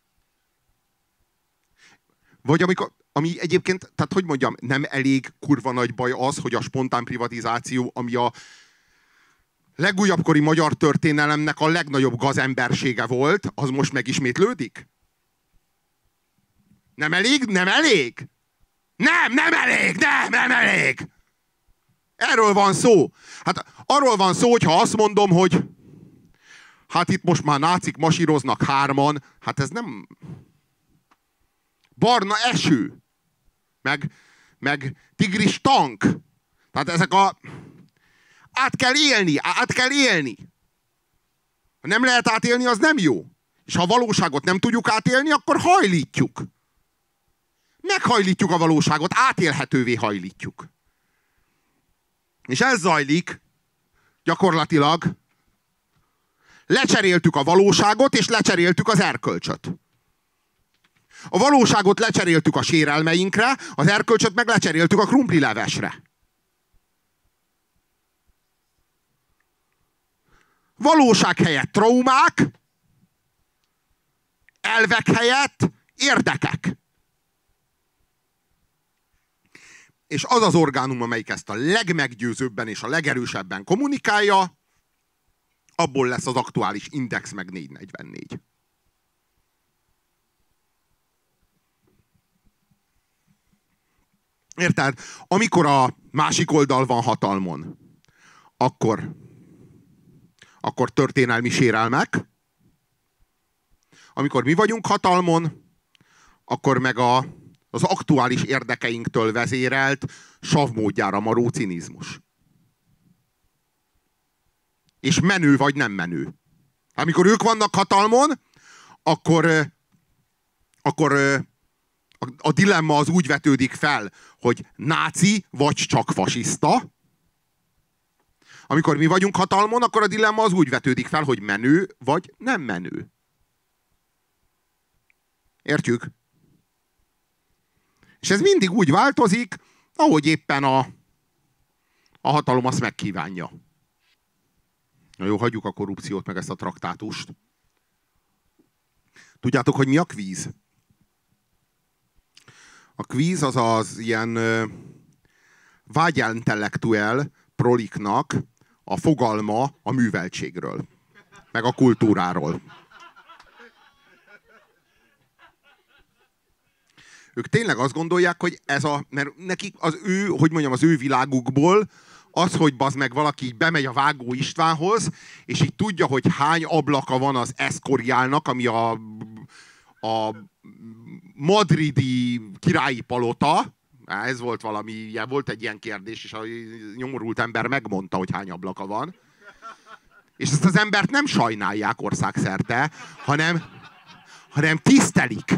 Vagy amikor, ami egyébként, tehát hogy mondjam, nem elég kurva nagy baj az, hogy a spontán privatizáció, ami a legújabbkori magyar történelemnek a legnagyobb gazembersége volt, az most megismétlődik? Nem elég? Nem elég? Nem elég! Nem elég! Erről van szó. Hát arról van szó, hogyha azt mondom, hogy hát itt most már nácik masíroznak 3-an, hát ez nem... Barna eső, meg tigris tank. Tehát ezek a... Át kell élni. Ha nem lehet átélni, az nem jó. És ha a valóságot nem tudjuk átélni, akkor hajlítjuk. Meghajlítjuk a valóságot, átélhetővé hajlítjuk. És ez zajlik gyakorlatilag. Lecseréltük a valóságot, és lecseréltük az erkölcsöt. A valóságot lecseréltük a sérelmeinkre, az erkölcsöt meg lecseréltük a krumplilevesre. Valóság helyett traumák, elvek helyett érdekek. És az az orgánum, amelyik ezt a legmeggyőzőbben és a legerősebben kommunikálja, abból lesz az aktuális Index meg 444. Érted? Amikor a másik oldal van hatalmon, akkor történelmi sérelmek. Amikor mi vagyunk hatalmon, akkor meg az aktuális érdekeinktől vezérelt savmódjára maró cinizmus. És menő vagy nem menő. Amikor ők vannak hatalmon, akkor a dilemma az úgy vetődik fel, hogy náci vagy csak fasiszta. Amikor mi vagyunk hatalmon, akkor a dilemma az úgy vetődik fel, hogy menő vagy nem menő. Értjük? És ez mindig úgy változik, ahogy éppen a hatalom azt megkívánja. Na jó, hagyjuk a korrupciót, meg ezt a traktátust. Tudjátok, hogy mi a kvíz? A kvíz az az ilyen vágyintellektuel proliknak a fogalma a műveltségről, meg a kultúráról. Ők tényleg azt gondolják, hogy mert nekik az ő világukból az, hogy bazd meg valaki így bemegy a Vágó Istvánhoz, és így tudja, hogy hány ablaka van az Escorialnak, ami a madridi királyi palota. Ez volt volt egy ilyen kérdés, és a nyomorult ember megmondta, hogy hány ablaka van. És ezt az embert nem sajnálják országszerte, hanem tisztelik.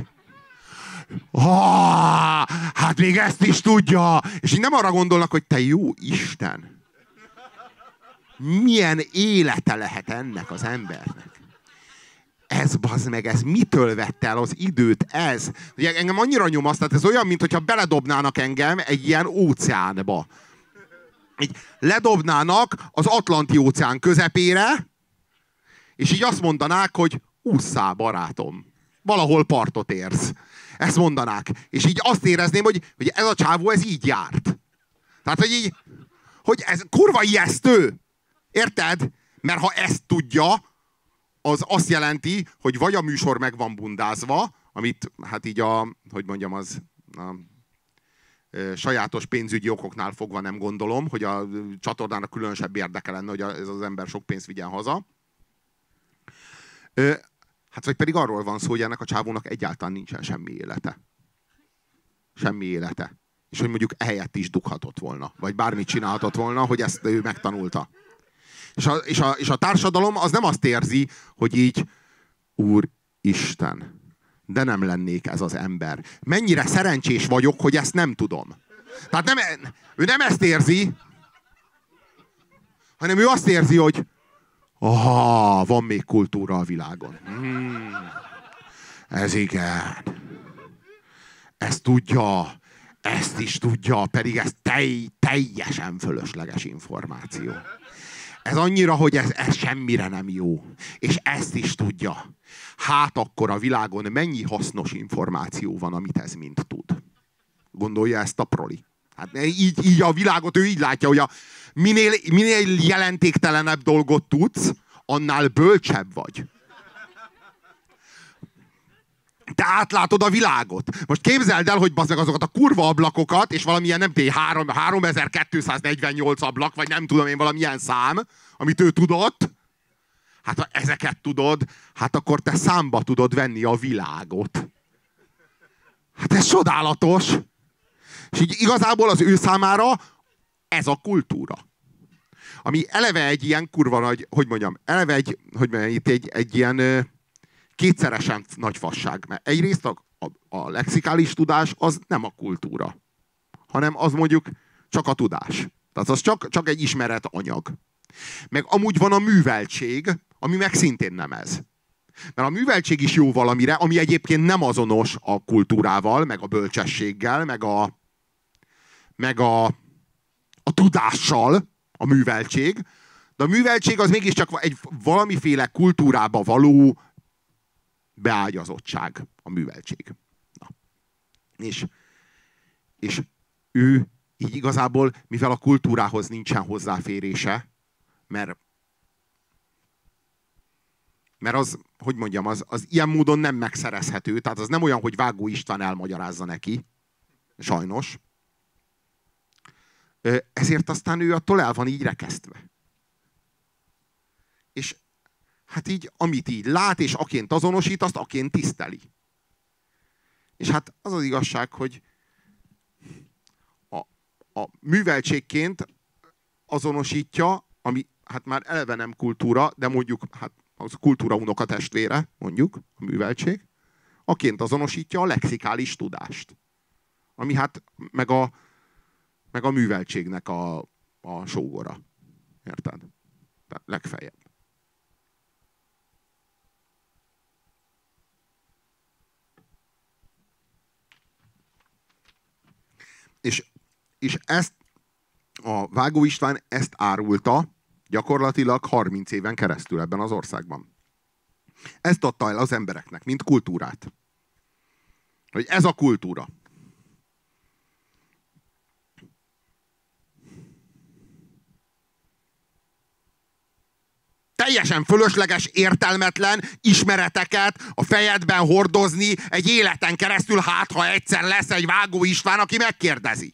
Hát még ezt is tudja! És így nem arra gondolnak, hogy te jó Isten! Milyen élete lehet ennek az embernek? Ez bazd meg, ez mitől vette el az időt ez? Ugye engem annyira nyomaszt, tehát ez olyan, mintha beledobnának engem egy ilyen óceánba. Így ledobnának az Atlanti-óceán közepére, és így azt mondanák, hogy ússzál, barátom. Valahol partot érsz. Ezt mondanák. És így azt érezném, hogy ez a csávó, ez így járt. Tehát, hogy ez kurva ijesztő. Érted? Mert ha ezt tudja, az azt jelenti, hogy vagy a műsor meg van bundázva, amit hát így az sajátos pénzügyi okoknál fogva nem gondolom, hogy a csatornának különösebb érdeke lenne, hogy ez az ember sok pénzt vigyen haza. Hát vagy pedig arról van szó, hogy ennek a csávónak egyáltalán nincsen semmi élete. Semmi élete. És hogy mondjuk ehelyett is dughatott volna. Vagy bármit csinálhatott volna, hogy ezt ő megtanulta. És a társadalom az nem azt érzi, hogy így Úristen, de nem lennék ez az ember. Mennyire szerencsés vagyok, hogy ezt nem tudom. Tehát ő nem ezt érzi, hanem ő azt érzi, hogy van még kultúra a világon. Ez igen. Ezt tudja. Ezt is tudja, pedig ez teljesen fölösleges információ. Ez annyira, hogy ez semmire nem jó. És ezt is tudja. Hát akkor a világon mennyi hasznos információ van, amit ez mind tud. Gondolja ezt a proli. Hát így a világot ő így látja, hogy minél jelentéktelenebb dolgot tudsz, annál bölcsebb vagy. Te átlátod a világot. Most képzeld el, hogy bazdmeg azokat a kurva ablakokat, és valamilyen nem tudom, 3248 ablak, vagy nem tudom én, valamilyen szám, amit ő tudott. Hát ha ezeket tudod, hát akkor te számba tudod venni a világot. Hát ez csodálatos. És így igazából az ő számára ez a kultúra. Ami eleve egy ilyen kurva nagy, eleve egy ilyen kétszeresen nagy fasság. Mert egyrészt a lexikális tudás az nem a kultúra, hanem az mondjuk csak a tudás. Tehát az csak egy ismeret anyag. Meg amúgy van a műveltség, ami meg szintén nem ez. Mert a műveltség is jó valamire, ami egyébként nem azonos a kultúrával, meg a bölcsességgel, meg a tudással, a műveltség. De a műveltség az mégiscsak egy valamiféle kultúrába való beágyazottság, a műveltség. Na. És ő így igazából, mivel a kultúrához nincsen hozzáférése, mert az, hogy mondjam, az ilyen módon nem megszerezhető, tehát az nem olyan, hogy Vágó István elmagyarázza neki, sajnos. Ezért aztán ő attól el van így rekesztve. És hát így, amit így lát, és aként azonosít, azt aként tiszteli. És hát az az igazság, hogy a műveltségként azonosítja, ami hát már eleve nem kultúra, de mondjuk hát az kultúra unokatestvére, mondjuk, a műveltség, aként azonosítja a lexikális tudást. Ami hát meg a műveltségnek a sógora. Érted? Tehát legfeljebb. És ezt a Vágó István ezt árulta gyakorlatilag 30 éven keresztül ebben az országban. Ezt adta el az embereknek, mint kultúrát. Hogy ez a kultúra. Teljesen fölösleges, értelmetlen ismereteket a fejedben hordozni egy életen keresztül, hát ha egyszer lesz egy Vágó István, aki megkérdezi.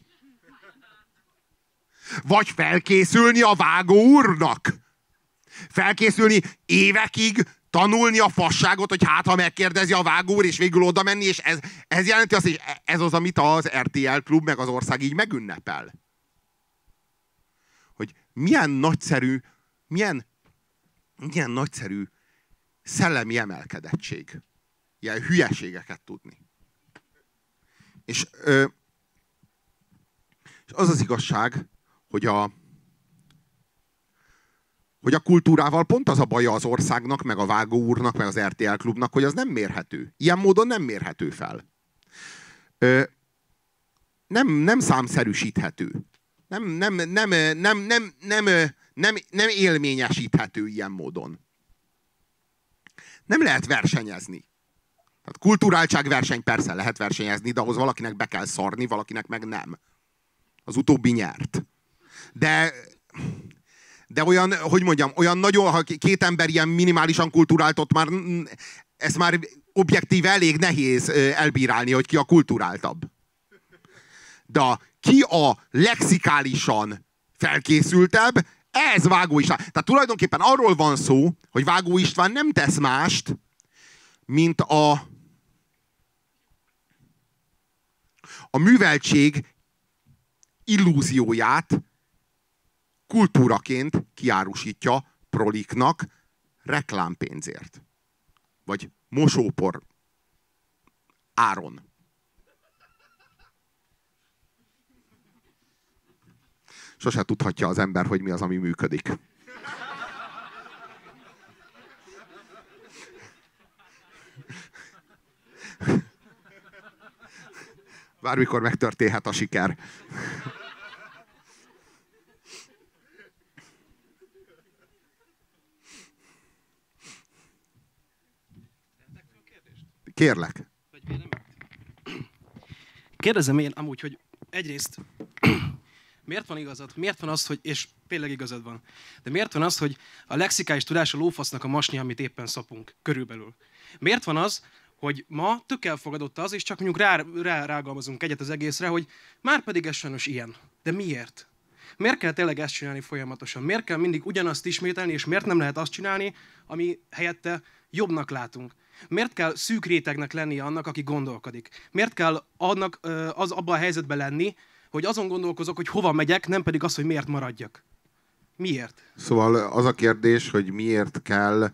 Vagy felkészülni a Vágó úrnak. Felkészülni évekig, tanulni a fasságot, hogy hát ha megkérdezi a Vágó úr, és végül oda menni, és ez jelenti azt, hogy ez az, amit az RTL Klub meg az ország így megünnepel. Hogy milyen nagyszerű szellemi emelkedettség. Ilyen hülyeségeket tudni. És az az igazság, hogy a kultúrával pont az a baja az országnak, meg a Vágó úrnak, meg az RTL Klubnak, hogy az nem mérhető. Ilyen módon nem mérhető fel. Nem számszerűsíthető. Nem élményesíthető ilyen módon. Nem lehet versenyezni. Tehát kulturáltságverseny persze lehet versenyezni, de ahhoz valakinek be kell szarni, valakinek meg nem. Az utóbbi nyert. De olyan, hogy mondjam, olyan nagyon, ha két ember ilyen minimálisan kulturáltott, már ez már objektíve elég nehéz elbírálni, hogy ki a kulturáltabb. De ki a lexikálisan felkészültebb, ez Vágó István. Tehát tulajdonképpen arról van szó, hogy Vágó István nem tesz mást, mint a műveltség illúzióját kultúraként kiárusítja proliknak reklámpénzért. Vagy mosópor áron. Sose tudhatja az ember, hogy mi az, ami működik. Bármikor megtörténhet a siker. Kérlek. Kérdezem én amúgy, hogy egyrészt miért van igazad? Miért van az, hogy, és tényleg igazad van, de miért van az, hogy a lexikális tudás a lófasznak a masnya, amit éppen szapunk, körülbelül? Miért van az, hogy ma tök elfogadott az, és csak mondjuk rágalmazunk egyet az egészre, hogy már pedig ez sajnos ilyen. De miért? Miért kell tényleg ezt csinálni folyamatosan? Miért kell mindig ugyanazt ismételni, és miért nem lehet azt csinálni, ami helyette jobbnak látunk? Miért kell szűk rétegnek lennie annak, aki gondolkodik? Miért kell annak abban a helyzetben lenni, hogy azon gondolkozok, hogy hova megyek, nem pedig az, hogy miért maradjak? Miért? Szóval az a kérdés, hogy miért kell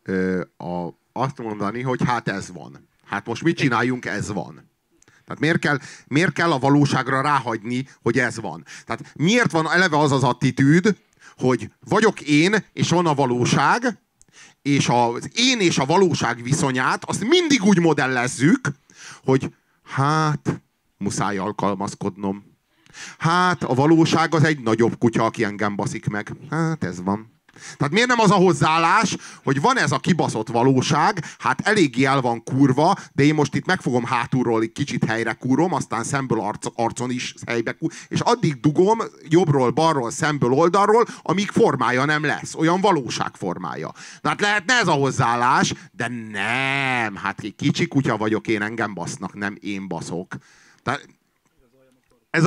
azt mondani, hogy hát ez van. Hát most mit csináljunk, ez van. Tehát miért kell a valóságra ráhagyni, hogy ez van? Tehát miért van eleve az az attitűd, hogy vagyok én, és van a valóság, és az én és a valóság viszonyát azt mindig úgy modellezzük, hogy hát muszáj alkalmazkodnom. Hát a valóság az egy nagyobb kutya, aki engem baszik meg. Hát ez van. Tehát miért nem az a hozzáállás, hogy van ez a kibaszott valóság, hát eléggé el van kurva, de én most itt megfogom hátulról, kicsit helyre kúrom, aztán szemből arcon is helybe kúrom, és addig dugom jobbról, balról, szemből, oldalról, amíg formája nem lesz. Olyan valóság formája. Tehát lehetne ez a hozzáállás, de nem. Hát egy kicsi kutya vagyok én, engem basznak, nem én baszok. Tehát ez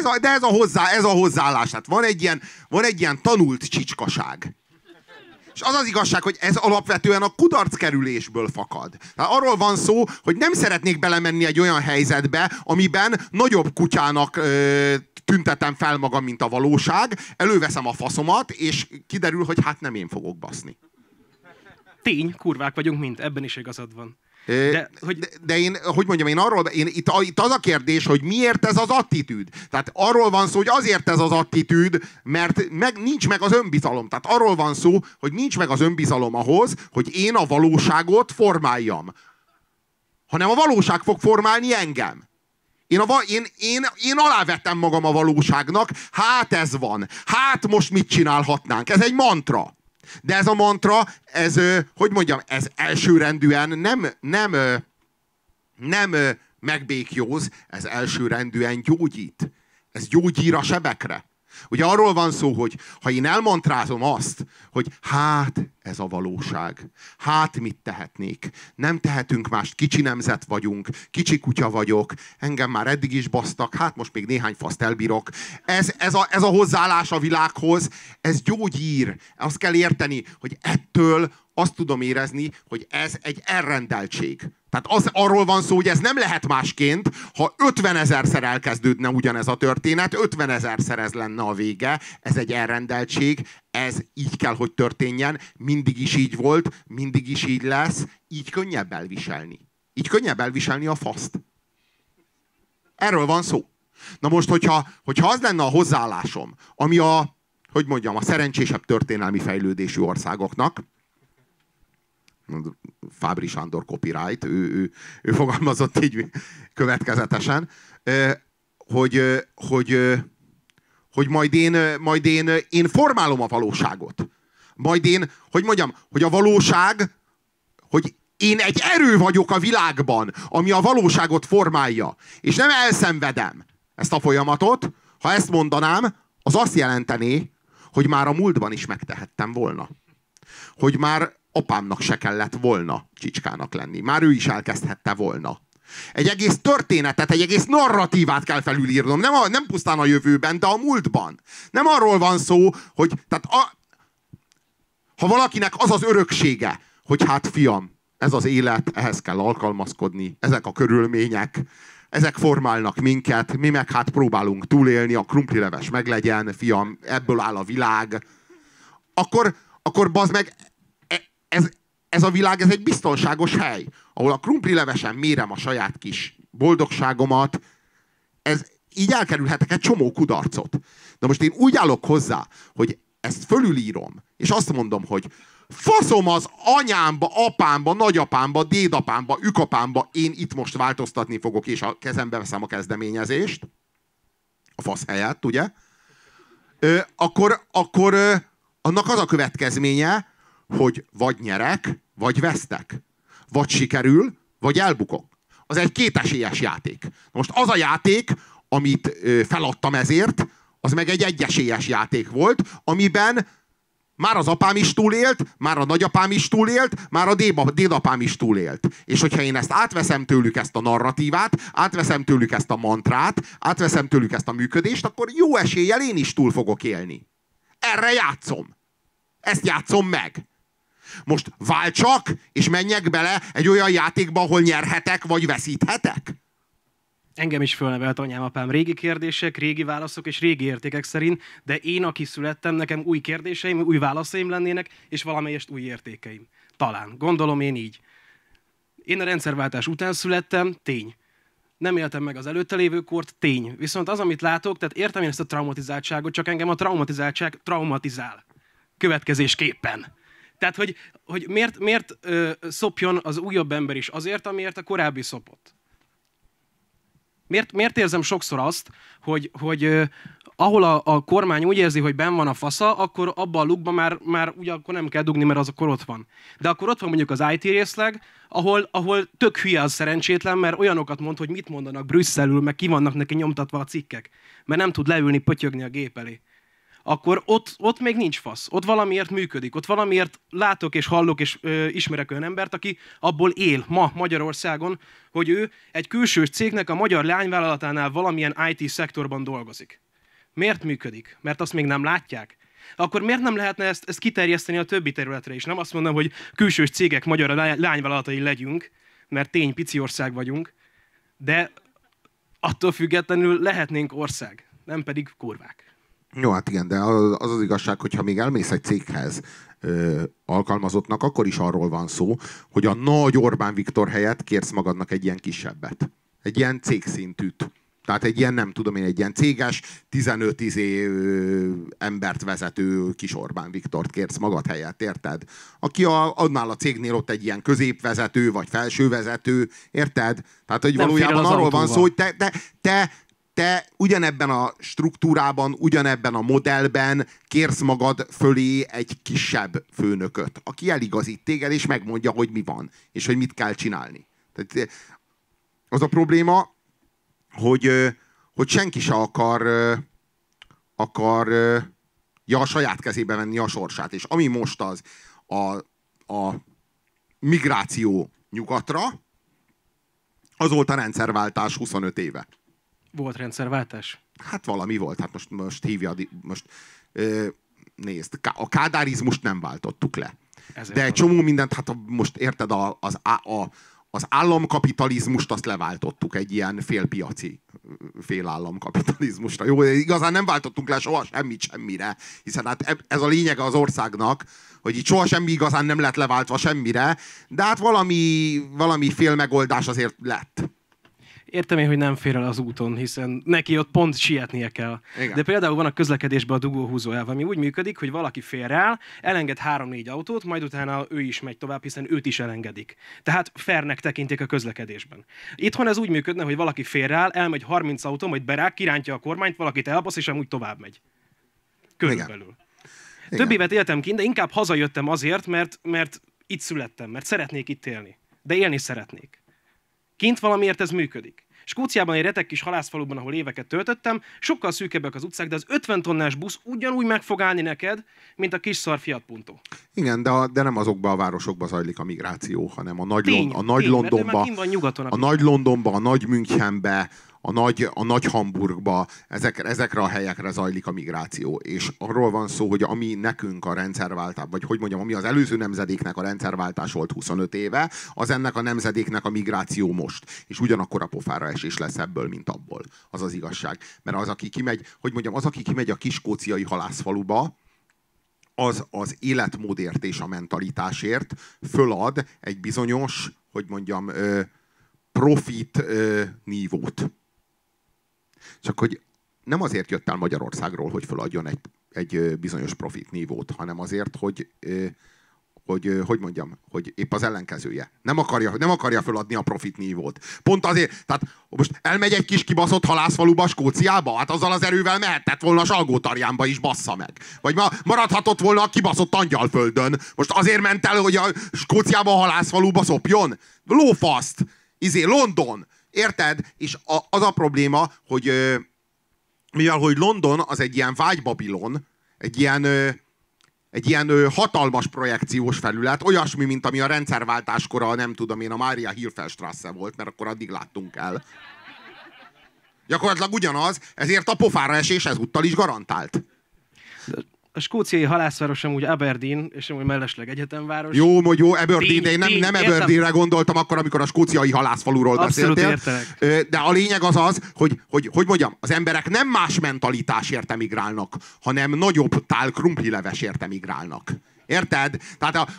a hozzáállás. Tehát van egy ilyen tanult csicskaság. És az az igazság, hogy ez alapvetően a kudarckerülésből fakad. Tehát arról van szó, hogy nem szeretnék belemenni egy olyan helyzetbe, amiben nagyobb kutyának tüntetem fel magam, mint a valóság, előveszem a faszomat, és kiderül, hogy hát nem én fogok baszni. Tény, kurvák vagyunk mind, ebben is igazad van. De én, hogy mondjam, itt az a kérdés, hogy miért ez az attitűd. Tehát arról van szó, hogy azért ez az attitűd, mert nincs meg az önbizalom. Tehát arról van szó, hogy nincs meg az önbizalom ahhoz, hogy én a valóságot hanem a valóság fog formálni engem. Én alávettem magam a valóságnak, hát ez van. Hát most mit csinálhatnánk? Ez egy mantra. De ez a mantra, ez elsőrendűen nem megbékjóz, ez elsőrendűen gyógyít. Ez gyógyír a sebekre. Ugye arról van szó, hogy ha én elmantrázom azt, hogy hát ez a valóság, hát mit tehetnék, nem tehetünk mást, kicsi nemzet vagyunk, kicsi kutya vagyok, engem már eddig is basztak, hát most még néhány faszt elbírok. Ez a hozzáállás a világhoz, ez gyógyír. Azt kell érteni, hogy ettől azt tudom érezni, hogy ez egy elrendeltség. Tehát arról van szó, hogy ez nem lehet másként, ha 50 000-szer elkezdődne ugyanez a történet, 50 000-szer ez lenne a vége, ez egy elrendeltség, ez így kell, hogy történjen, mindig is így volt, mindig is így lesz, így könnyebb elviselni. Így könnyebb elviselni a faszt. Erről van szó. Na most, hogyha az lenne a hozzáállásom, ami a szerencsésebb történelmi fejlődésű országoknak, Fábri Sándor copyright, ő fogalmazott így következetesen, hogy majd én formálom a valóságot. Majd én, hogy a valóság, hogy én egy erő vagyok a világban, ami a valóságot formálja. És nem elszenvedem ezt a folyamatot. Ha ezt mondanám, az azt jelentené, hogy már a múltban is megtehettem volna. Hogy már apámnak se kellett volna csicskának lenni. Már ő is elkezdhette volna. Egy egész történetet, egy egész narratívát kell felülírnom. Nem pusztán a jövőben, de a múltban. Nem arról van szó, hogy ha valakinek az az öröksége, hogy hát fiam, ez az élet, ehhez kell alkalmazkodni, ezek a körülmények, ezek formálnak minket, mi meg hát próbálunk túlélni, a krumplileves meglegyen, fiam, ebből áll a világ. Akkor bazd meg, ez a világ, ez egy biztonságos hely, ahol a krumplilevesen mérem a saját kis boldogságomat, így elkerülhetek egy csomó kudarcot. De most én úgy állok hozzá, hogy ezt fölülírom, és azt mondom, hogy faszom az anyámba, apámba, nagyapámba, dédapámba, ükapámba, én itt most változtatni fogok, és a kezembe veszem a kezdeményezést, a fasz helyett, ugye? Akkor annak az a következménye, hogy vagy nyerek, vagy vesztek. Vagy sikerül, vagy elbukok. Az egy kétesélyes játék. Most az a játék, amit feladtam ezért, az meg egy egyesélyes játék volt, amiben már az apám is túlélt, már a nagyapám is túlélt, már a dédapám is túlélt. És hogyha én ezt átveszem tőlük, ezt a narratívát, átveszem tőlük ezt a mantrát, átveszem tőlük ezt a működést, akkor jó eséllyel én is túl fogok élni. Erre játszom. Ezt játszom meg. Most váltsak, és menjek bele egy olyan játékba, ahol nyerhetek, vagy veszíthetek? Engem is fölnevelt anyám-apám régi kérdések, régi válaszok és régi értékek szerint, de én, aki születtem, nekem új kérdéseim, új válaszaim lennének, és valamelyest új értékeim. Talán. Gondolom én így. Én a rendszerváltás után születtem, tény. Nem éltem meg az előtte lévő kort, tény. Viszont az, amit látok, tehát értem én ezt a traumatizáltságot, csak engem a traumatizáltság traumatizál. Következésképpen. Tehát, hogy miért szopjon az újabb ember is azért, amiért a korábbi szopott? Miért érzem sokszor azt, hogy ahol a kormány úgy érzi, hogy benn van a fasza, akkor abba a lukba már ugye akkor nem kell dugni, mert az akkor ott van. De akkor ott van mondjuk az IT részleg, ahol tök hülye az szerencsétlen, mert olyanokat mond, hogy mit mondanak Brüsszelül, meg ki vannak neki nyomtatva a cikkek. Mert nem tud leülni, pötyögni a gép elé. Akkor ott még nincs fasz. Ott valamiért működik. Ott valamiért látok és hallok és ismerek olyan embert, aki abból él ma Magyarországon, hogy ő egy külsős cégnek a magyar leányvállalatánál valamilyen IT szektorban dolgozik. Miért működik? Mert azt még nem látják? Akkor miért nem lehetne ezt kiterjeszteni a többi területre is? Nem azt mondom, hogy külsős cégek magyar leányvállalatai legyünk, mert tény, pici ország vagyunk, de attól függetlenül lehetnénk ország, nem pedig kurvák. Jó, hát igen, de az igazság, hogyha még elmész egy céghez alkalmazottnak, akkor is arról van szó, hogy a nagy Orbán Viktor helyett kérsz magadnak egy ilyen kisebbet. Egy ilyen cégszintűt. Tehát egy ilyen, nem tudom én, egy ilyen céges, 15 embert vezető kis Orbán Viktort kérsz magad helyett, érted? Aki annál a cégnél ott egy ilyen középvezető, vagy felsővezető, érted? Tehát, hogy valójában arról van szó, hogy te ugyanebben a struktúrában, ugyanebben a modellben kérsz magad fölé egy kisebb főnököt, aki eligazít téged, és megmondja, hogy mi van, és hogy mit kell csinálni. Tehát az a probléma, hogy senki se akarja a saját kezébe venni a sorsát. És ami most az a migráció nyugatra, az volt a rendszerváltás 25 éve. Volt rendszerváltás? Hát valami volt. Hát most hívja, nézd, a kádárizmust nem váltottuk le. De egy csomó mindent, hát most érted, az államkapitalizmust azt leváltottuk egy ilyen félpiaci, félállamkapitalizmusra. Jó, igazán nem váltottunk le soha semmit semmire, hiszen hát ez a lényege az országnak, hogy itt soha semmi igazán nem lett leváltva semmire, de hát valami félmegoldás azért lett. Értem én, hogy nem fér el az úton, hiszen neki ott pont sietnie kell. Igen. De például van a közlekedésben a dugóhúzó elv, ami úgy működik, hogy valaki félreáll, elenged 3-4 autót, majd utána ő is megy tovább, hiszen őt is elengedik. Tehát fairnek tekintik a közlekedésben. Itthon ez úgy működne, hogy valaki félreáll, elmegy 30 autó, majd berág, kirántja a kormányt, valakit elbasz, és amúgy tovább megy. Körülbelül. Igen. Több évet éltem kint, de inkább hazajöttem azért, mert itt születtem, mert szeretnék itt élni. De élni szeretnék. Kint valamiért ez működik. Skóciában egy retek kis halászfaluban, ahol éveket töltöttem, sokkal szűkebbek az utcák, de az 50 tonnás busz ugyanúgy meg fog állni neked, mint a kis szar Fiat Punto. Igen, de nem azokban a városokban zajlik a migráció, hanem a nagy Londonba, a nagy Münchenbe, a nagy Hamburgba, ezekre a helyekre zajlik a migráció. És arról van szó, hogy ami nekünk a rendszerváltás, vagy hogy mondjam, ami az előző nemzedéknek a rendszerváltás volt 25 éve, az ennek a nemzedéknek a migráció most. És ugyanakkor a pofára esés lesz ebből, mint abból. Az az igazság. Mert az, aki kimegy a kiskóciai halászfaluba, az életmódért és a mentalitásért fölad egy bizonyos, hogy mondjam, profit nívót. Csak hogy nem azért jött el Magyarországról, hogy föladjon egy egy bizonyos profitnívót, hanem azért, hogy mondjam, hogy épp az ellenkezője. Nem akarja föladni a profitnívót. Pont azért, tehát most elmegy egy kis kibaszott halászfaluba Skóciába, hát azzal az erővel mehetett volna a Salgótarjánba is, bassza meg. Vagy maradhatott volna a kibaszott Angyalföldön. Most azért ment el, hogy a Skóciába a halászfaluba szopjon? Lófaszt! London! Érted? És az a probléma, mivel hogy London az egy ilyen vágybabilon, egy ilyen hatalmas projekciós felület, olyasmi, mint ami a rendszerváltáskor nem tudom én, a Mária Hilferstrasse volt, mert akkor addig láttunk el. Gyakorlatilag ugyanaz, ezért a pofára esés ezúttal is garantált. A skóciai halászváros amúgy Aberdeen, és amúgy mellesleg egyetemváros. Jó, Aberdeen, de én nem Aberdeenre gondoltam akkor, amikor a skóciai halászfaluról beszéltél. De a lényeg az, hogy mondjam, az emberek nem más mentalitásért emigrálnak, hanem nagyobb tál krumplilevesért emigrálnak. Érted? Tehát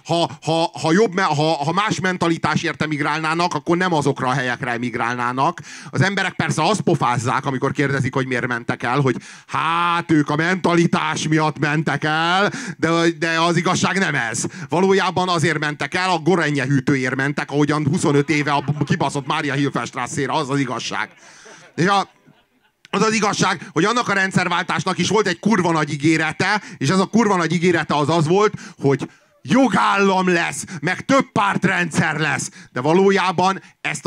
ha más mentalitásért emigrálnának, akkor nem azokra a helyekre emigrálnának. Az emberek persze azt pofázzák, amikor kérdezik, hogy miért mentek el, hogy hát ők a mentalitás miatt mentek el, de az igazság nem ez. Valójában azért mentek el, a Gorenje hűtőért mentek, ahogyan 25 éve a kibaszott Mária Hilferstrasszére, az az igazság. És az az igazság, hogy annak a rendszerváltásnak is volt egy kurva nagy ígérete, és ez a kurva nagy ígérete az volt, hogy jogállam lesz, meg több pártrendszer lesz. De valójában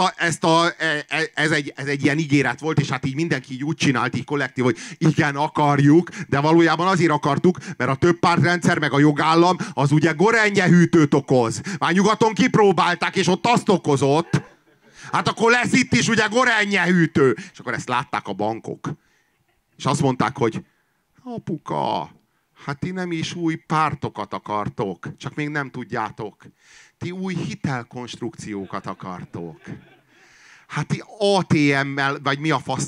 ez egy ilyen ígéret volt, és hát így mindenki így úgy csinált, így kollektív, hogy igen, akarjuk, de valójában azért akartuk, mert a több pártrendszer, meg a jogállam, az ugye Gorenje hűtőt okoz. Már nyugaton kipróbálták, és ott azt okozott. Hát akkor lesz itt is ugye Gorenje hűtő. És akkor ezt látták a bankok. És azt mondták, hogy apuka, hát ti nem is új pártokat akartok, csak még nem tudjátok. Ti új hitelkonstrukciókat akartok. Hát ti ATM-mel, vagy mi a fasz,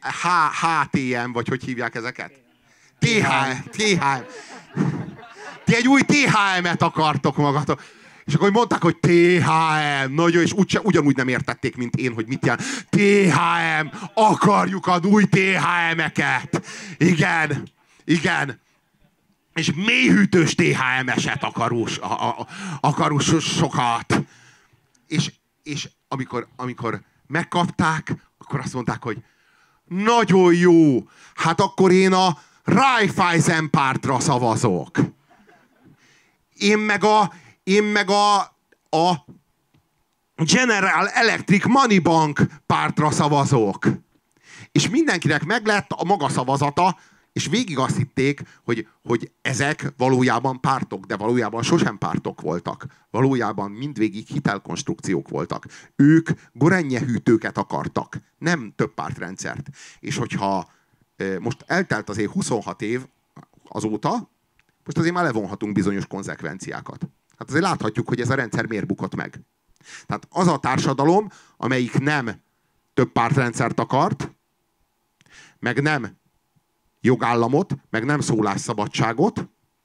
HTM, vagy hogy hívják ezeket? THM. Ti egy új THM-et akartok magatok. És akkor mondták, hogy THM, nagyon, és ugyanúgy nem értették, mint én, hogy mit jelent. THM, akarjuk az új THM-eket. Igen. És mélyhűtős THM-eset akarós sokat. És amikor megkapták, akkor azt mondták, hogy nagyon jó, hát akkor én a Raiffeisen pártra szavazok. Én meg a General Electric Money Bank pártra szavazok. És mindenkinek meglett a maga szavazata, és végig azt hitték, hogy ezek valójában pártok, de valójában sosem pártok voltak. Valójában mindvégig hitelkonstrukciók voltak. Ők Gorenje hűtőket akartak, nem több pártrendszert. És hogyha most eltelt azért 26 év azóta, most azért már levonhatunk bizonyos konzekvenciákat. Hát azért láthatjuk, hogy ez a rendszer miért bukott meg. Tehát az a társadalom, amelyik nem több pártrendszert akart, meg nem jogállamot, meg nem szólásszabadságot,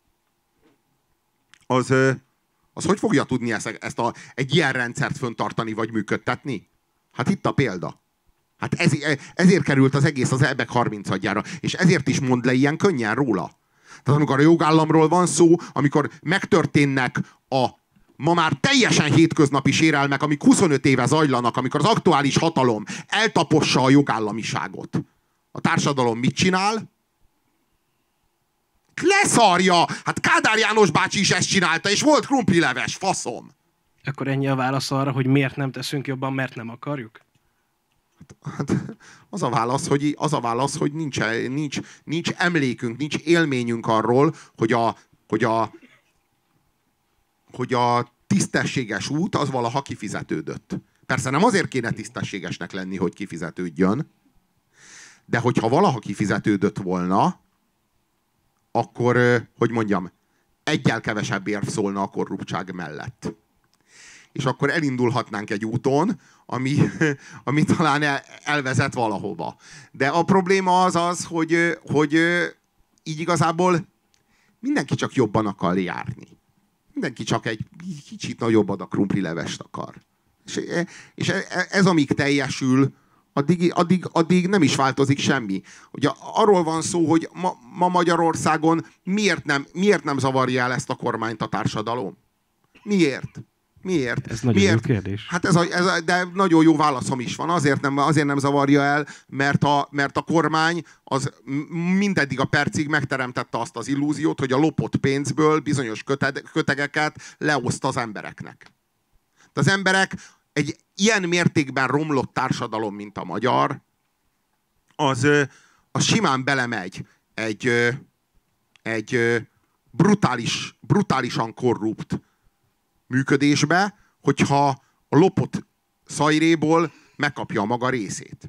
az hogy fogja tudni egy ilyen rendszert föntartani, vagy működtetni? Hát itt a példa. Hát ezért került az egész az Ebek 30-adjára, és ezért is mond le ilyen könnyen róla. Tehát amikor a jogállamról van szó, amikor megtörténnek a ma már teljesen hétköznapi sérelmek, amik 25 éve zajlanak, amikor az aktuális hatalom eltapossa a jogállamiságot. A társadalom mit csinál? Leszarja! Hát Kádár János bácsi is ezt csinálta, és volt krumplileves, faszom! Akkor ennyi a válasz arra, hogy miért nem teszünk jobban, mert nem akarjuk? Hát az a válasz, hogy nincs emlékünk, nincs élményünk arról, hogy a tisztességes út az valaha kifizetődött. Persze nem azért kéne tisztességesnek lenni, hogy kifizetődjön, de hogyha valaha kifizetődött volna, akkor, hogy mondjam, eggyel kevesebb érv szólna a korruptság mellett. És akkor elindulhatnánk egy úton, ami talán elvezet valahova. De a probléma az, hogy így igazából mindenki csak jobban akar járni. Mindenki csak egy kicsit nagyobb adag krumplilevest akar. És ez amíg teljesül, addig nem is változik semmi. Ugye arról van szó, hogy ma Magyarországon miért nem zavarja el ezt a kormányt a társadalom? Miért? Ez nagyon jó kérdés. Hát de nagyon jó válaszom is van. Azért nem zavarja el, mert a kormány az mindeddig a percig megteremtette azt az illúziót, hogy a lopott pénzből bizonyos kötegeket leoszt az embereknek. De az emberek egy ilyen mértékben romlott társadalom, mint a magyar, az simán belemegy egy brutálisan korrupt működésbe, hogyha a lopott szajréból megkapja a maga részét.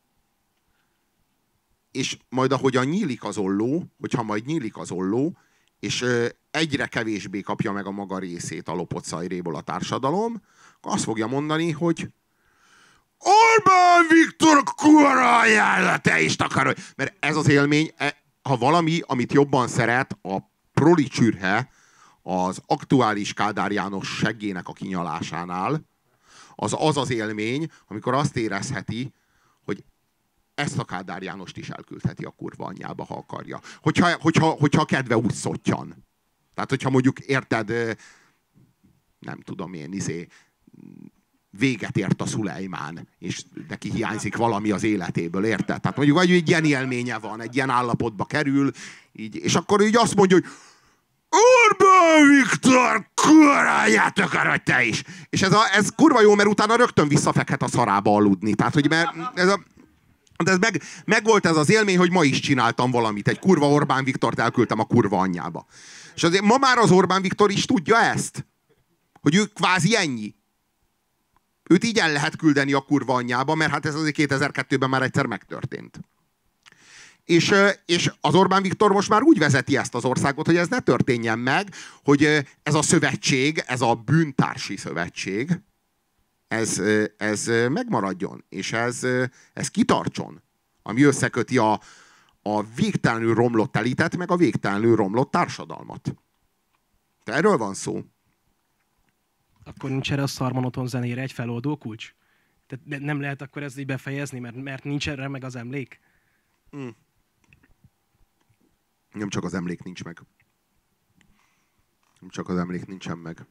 És majd ahogyan nyílik az olló, és egyre kevésbé kapja meg a maga részét a lopott szajréból a társadalom, akkor azt fogja mondani, hogy Orbán Viktor kurva anyjára, te is takarod! Mert ez az élmény, ha valami, amit jobban szeret a proli csürhe az aktuális Kádár János seggének a kinyalásánál, az élmény, amikor azt érezheti, hogy ezt a Kádár Jánost is elküldheti a kurva anyjába, ha akarja. Hogyha a kedve úgy szottyan. Tehát, hogyha mondjuk érted, nem tudom én, véget ért a Szulejmán, és neki hiányzik valami az életéből, érted? Tehát mondjuk egy ilyen élménye van, egy ilyen állapotba kerül, így, és akkor így azt mondja, hogy Orbán Viktor, kurváját akarod te is! És ez kurva jó, mert utána rögtön visszafekhet a szarába aludni. Tehát, hogy megvolt ez az élmény, hogy ma is csináltam valamit. Egy kurva Orbán Viktort elküldtem a kurva anyjába. És azért ma már az Orbán Viktor is tudja ezt. Hogy ő kvázi ennyi. Őt így el lehet küldeni a kurva anyjába, mert hát ez azért 2002-ben már egyszer megtörtént. És az Orbán Viktor most már úgy vezeti ezt az országot, hogy ez ne történjen meg, hogy ez a szövetség, ez a bűntársi szövetség, ez megmaradjon, és ez kitartson, ami összeköti a végtelenül romlott elitet, meg a végtelenül romlott társadalmat. De erről van szó. Akkor nincs erre a szarmonoton zenére egy feloldó kulcs? Tehát nem lehet akkor ezt így befejezni, mert nincs erre meg az emlék? Nem csak az emlék nincs meg. Nem csak az emlék nincsen meg.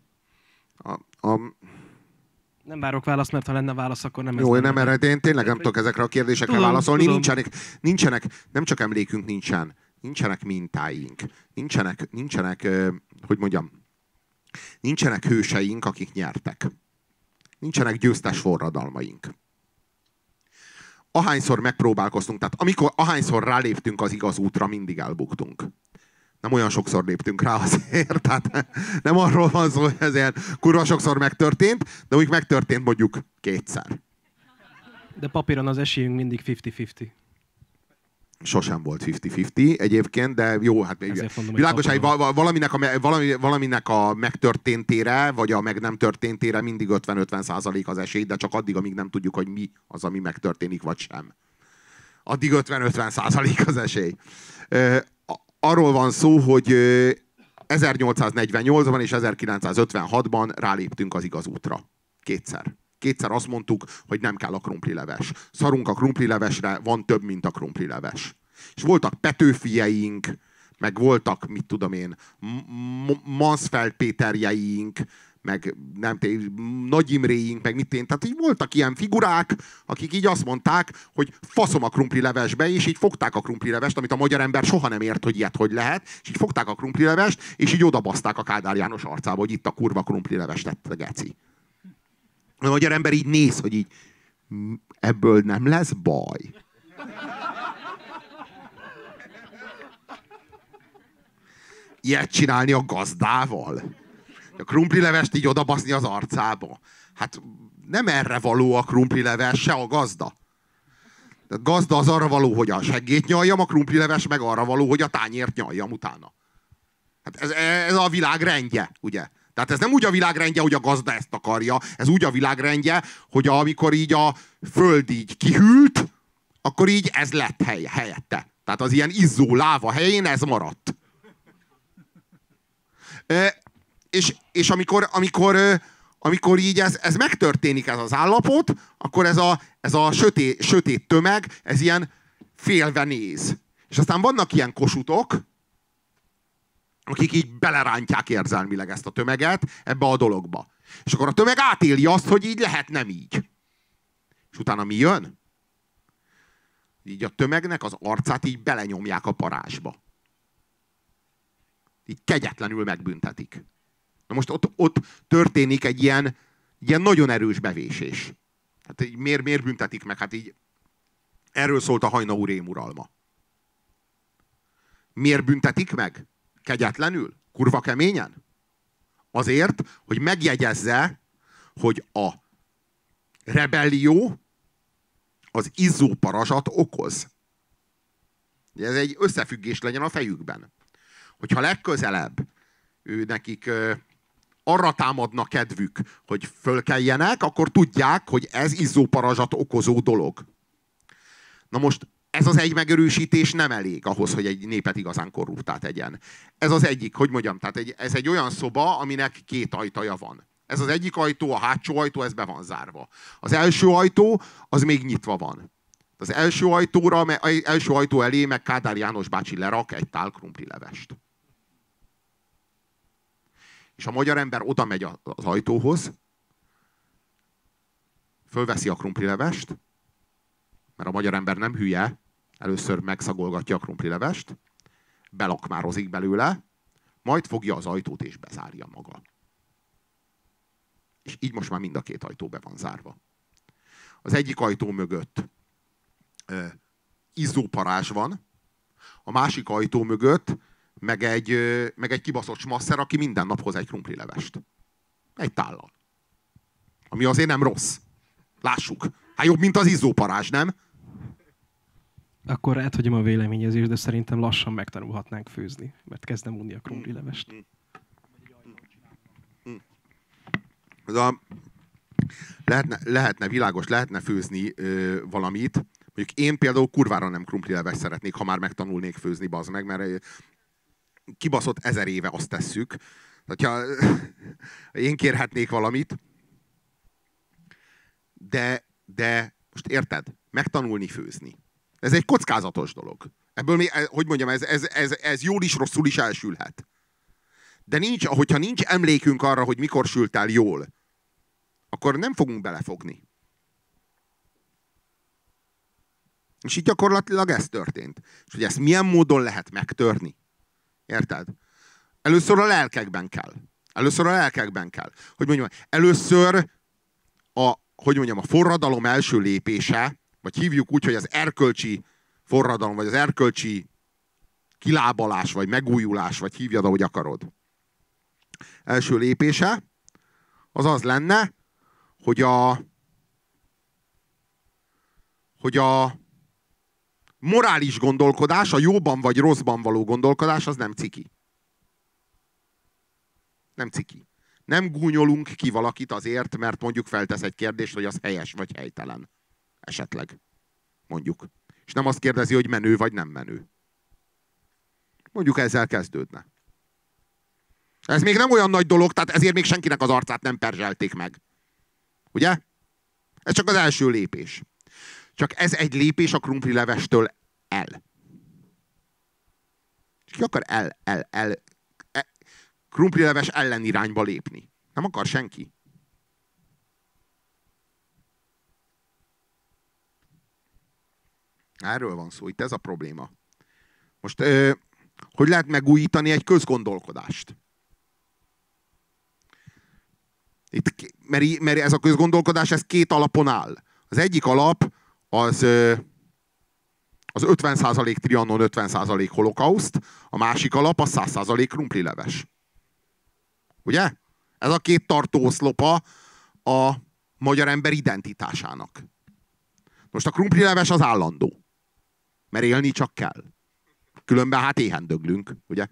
Nem várok választ, mert ha lenne válasz, akkor nem ez. Jó, nem erre, én tényleg nem tudok ezekre a kérdésekre válaszolni. Nincsenek, nem csak emlékünk nincsen, nincsenek mintáink. Nincsenek, hogy mondjam, nincsenek hőseink, akik nyertek. Nincsenek győztes forradalmaink. Ahányszor megpróbálkoztunk, tehát ahányszor ráléptünk az igaz útra, mindig elbuktunk. Nem olyan sokszor léptünk rá azért, tehát nem arról van szó, hogy ez ilyen kurva sokszor megtörtént, de úgy megtörtént mondjuk 2-szer. De papíron az esélyünk mindig 50-50. Sosem volt 50-50 egyébként, de jó, hát világos, hogy valaminek a megtörténtére, vagy a meg nem történtére mindig 50-50% az esély, de csak addig, amíg nem tudjuk, hogy mi az, ami megtörténik, vagy sem. Addig 50-50% az esély. Arról van szó, hogy 1848-ban és 1956-ban ráléptünk az igaz útra. Kétszer azt mondtuk, hogy nem kell a krumplileves. Szarunk a krumplilevesre, van több, mint a krumplileves. És voltak Petőfieink, meg voltak, mit tudom én, Mansfeld Péterjeink, meg nem Nagy Imréink, meg mit én. Tehát így voltak ilyen figurák, akik így azt mondták, hogy faszom a krumplilevesbe, és így fogták a krumplilevest, amit a magyar ember soha nem ért, hogy ilyet hogy lehet, és így fogták a krumplilevest, és így odabaszták a Kádár János arcába, hogy itt a kurva krumplileves tett a geci. A magyar ember így néz, hogy így ebből nem lesz baj. Ilyet csinálni a gazdával? A krumplilevest így odabaszni az arcába? Hát nem erre való a krumplileves, se a gazda. A gazda az arra való, hogy a seggét nyaljam, a krumplileves meg arra való, hogy a tányért nyaljam utána. Hát ez a világ rendje, ugye? Tehát ez nem úgy a világrendje, hogy a gazda ezt akarja, ez úgy a világrendje, hogy amikor így a föld így kihűlt, akkor így ez lett helyette. Tehát az ilyen izzó láva helyén ez maradt. És amikor amikor így ez megtörténik, ez az állapot, akkor ez a sötét tömeg, ez ilyen félve néz. És aztán vannak ilyen kosutok, akik így belerántják érzelmileg ezt a tömeget ebbe a dologba. És akkor a tömeg átéli azt, hogy így lehet, nem így. És utána mi jön? Így a tömegnek az arcát így belenyomják a parázsba. Így kegyetlenül megbüntetik. Na most ott történik egy ilyen nagyon erős bevésés. Hát így miért büntetik meg? Hát így erről szólt a Hajnau rémuralma. Miért büntetik meg? Kegyetlenül? Kurva keményen? Azért, hogy megjegyezze, hogy a rebellió az izzó parazsat okoz. Ez egy összefüggés legyen a fejükben. Hogyha legközelebb nekik arra támadna kedvük, hogy fölkeljenek, akkor tudják, hogy ez izzóparazsat okozó dolog. Na most ez az egy megerősítés nem elég ahhoz, hogy egy népet igazán korruptá tegyen. Ez az egyik, hogy mondjam, tehát ez egy olyan szoba, aminek két ajtaja van. Ez az egyik ajtó, a hátsó ajtó, ez be van zárva. Az első ajtó, az még nyitva van. Az első ajtó elé meg Kádár János bácsi lerak egy tál krumplilevest. És a magyar ember oda megy az ajtóhoz, fölveszi a krumplilevest, mert a magyar ember nem hülye, először megszagolgatja a krumplilevest, belakmározik belőle, majd fogja az ajtót és bezárja maga. És így most már mind a két ajtó be van zárva. Az egyik ajtó mögött izzóparázs van, a másik ajtó mögött meg egy kibaszott smasszer, aki minden nap hoz egy krumplilevest. Egy tállal. Ami azért nem rossz. Lássuk. Hát jobb, mint az izzóparázs, nem? Akkor áthagyom a véleményezést, de szerintem lassan megtanulhatnánk főzni, mert kezdem unni a krumplilevest. Lehetne világos, lehetne főzni valamit. Mondjuk én például kurvára nem krumplilevest szeretnék, ha már megtanulnék főzni, bazd meg, mert kibaszott 1000 éve azt tesszük. Tehát, ha én kérhetnék valamit, de most érted? Megtanulni főzni. Ez egy kockázatos dolog. Ebből, hogy mondjam, ez jól is, rosszul is elsülhet. De hogyha nincs emlékünk arra, hogy mikor sült el jól, akkor nem fogunk belefogni. És így gyakorlatilag ez történt. És hogy ezt milyen módon lehet megtörni? Érted? Először a lelkekben kell. Hogy mondjam, először a forradalom első lépése, vagy hívjuk úgy, hogy az erkölcsi forradalom, vagy az erkölcsi kilábalás, vagy megújulás, vagy hívjad, ahogy akarod. Első lépése az az lenne, hogy a morális gondolkodás, a jóban vagy rosszban való gondolkodás, az nem ciki. Nem ciki. Nem gúnyolunk ki valakit azért, mert mondjuk feltesz egy kérdést, hogy az helyes vagy helytelen. Esetleg. Mondjuk. És nem azt kérdezi, hogy menő vagy nem menő. Mondjuk ezzel kezdődne. Ez még nem olyan nagy dolog, tehát ezért még senkinek az arcát nem perzselték meg. Ugye? Ez csak az első lépés. Csak ez egy lépés a krumplilevestől el. És ki akar krumplileves ellenirányba lépni? Nem akar senki. Erről van szó, itt ez a probléma. Most hogy lehet megújítani egy közgondolkodást? Mert ez a közgondolkodás, ez két alapon áll. Az egyik alap az 50% Trianon, 50% holokauszt, a másik alap a 100% krumplileves. Ugye? Ez a két tartóoszlopa a magyar ember identitásának. Most a krumplileves az állandó. Mert élni csak kell. Különben hát éhen döglünk, ugye?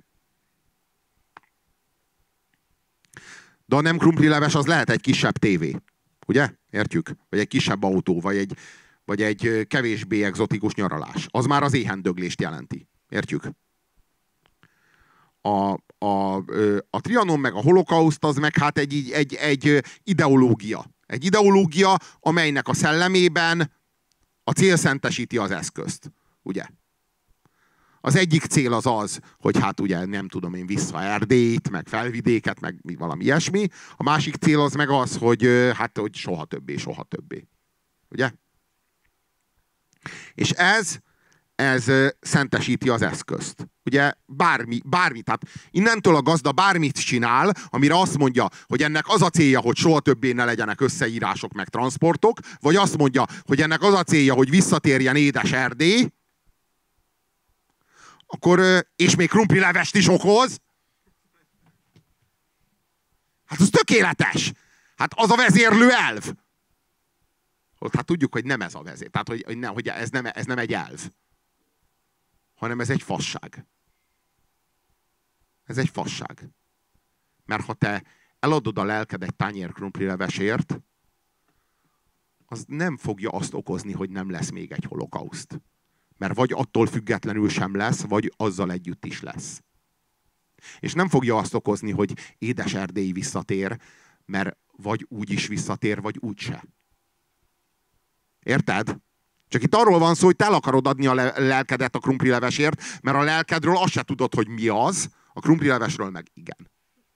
De a nem krumplileves az lehet egy kisebb tévé. Ugye? Értjük? Vagy egy kisebb autó, vagy egy kevésbé egzotikus nyaralás. Az már az éhendöglést jelenti. Értjük? a Trianon meg a holokauszt az meg hát egy ideológia. Egy ideológia, amelynek a szellemében a cél szentesíti az eszközt. Ugye? Az egyik cél az az, hogy hát ugye nem tudom én vissza Erdélyt, meg Felvidéket, meg valami ilyesmi. A másik cél az meg az, hogy hát hogy soha többé, soha többé. Ugye? És ez szentesíti az eszközt. Ugye bármi, tehát innentől a gazda bármit csinál, amire azt mondja, hogy ennek az a célja, hogy soha többé ne legyenek összeírások meg transportok, vagy azt mondja, hogy ennek az a célja, hogy visszatérjen édes Erdély, akkor, és még krumplilevest is okoz. Hát az tökéletes. Hát az a vezérlő elv. Hát tudjuk, hogy nem ez a vezér. Tehát, hogy ez nem egy elv. Hanem ez egy fasság. Ez egy fasság. Mert ha te eladod a lelked egy tányér krumplilevesért, az nem fogja azt okozni, hogy nem lesz még egy holokauszt. Mert vagy attól függetlenül sem lesz, vagy azzal együtt is lesz. És nem fogja azt okozni, hogy édes Erdély visszatér, mert vagy úgy is visszatér, vagy úgyse. Érted? Csak itt arról van szó, hogy te el akarod adni a lelkedet a krumplilevesért, mert a lelkedről azt se tudod, hogy mi az, a krumplilevesről meg igen.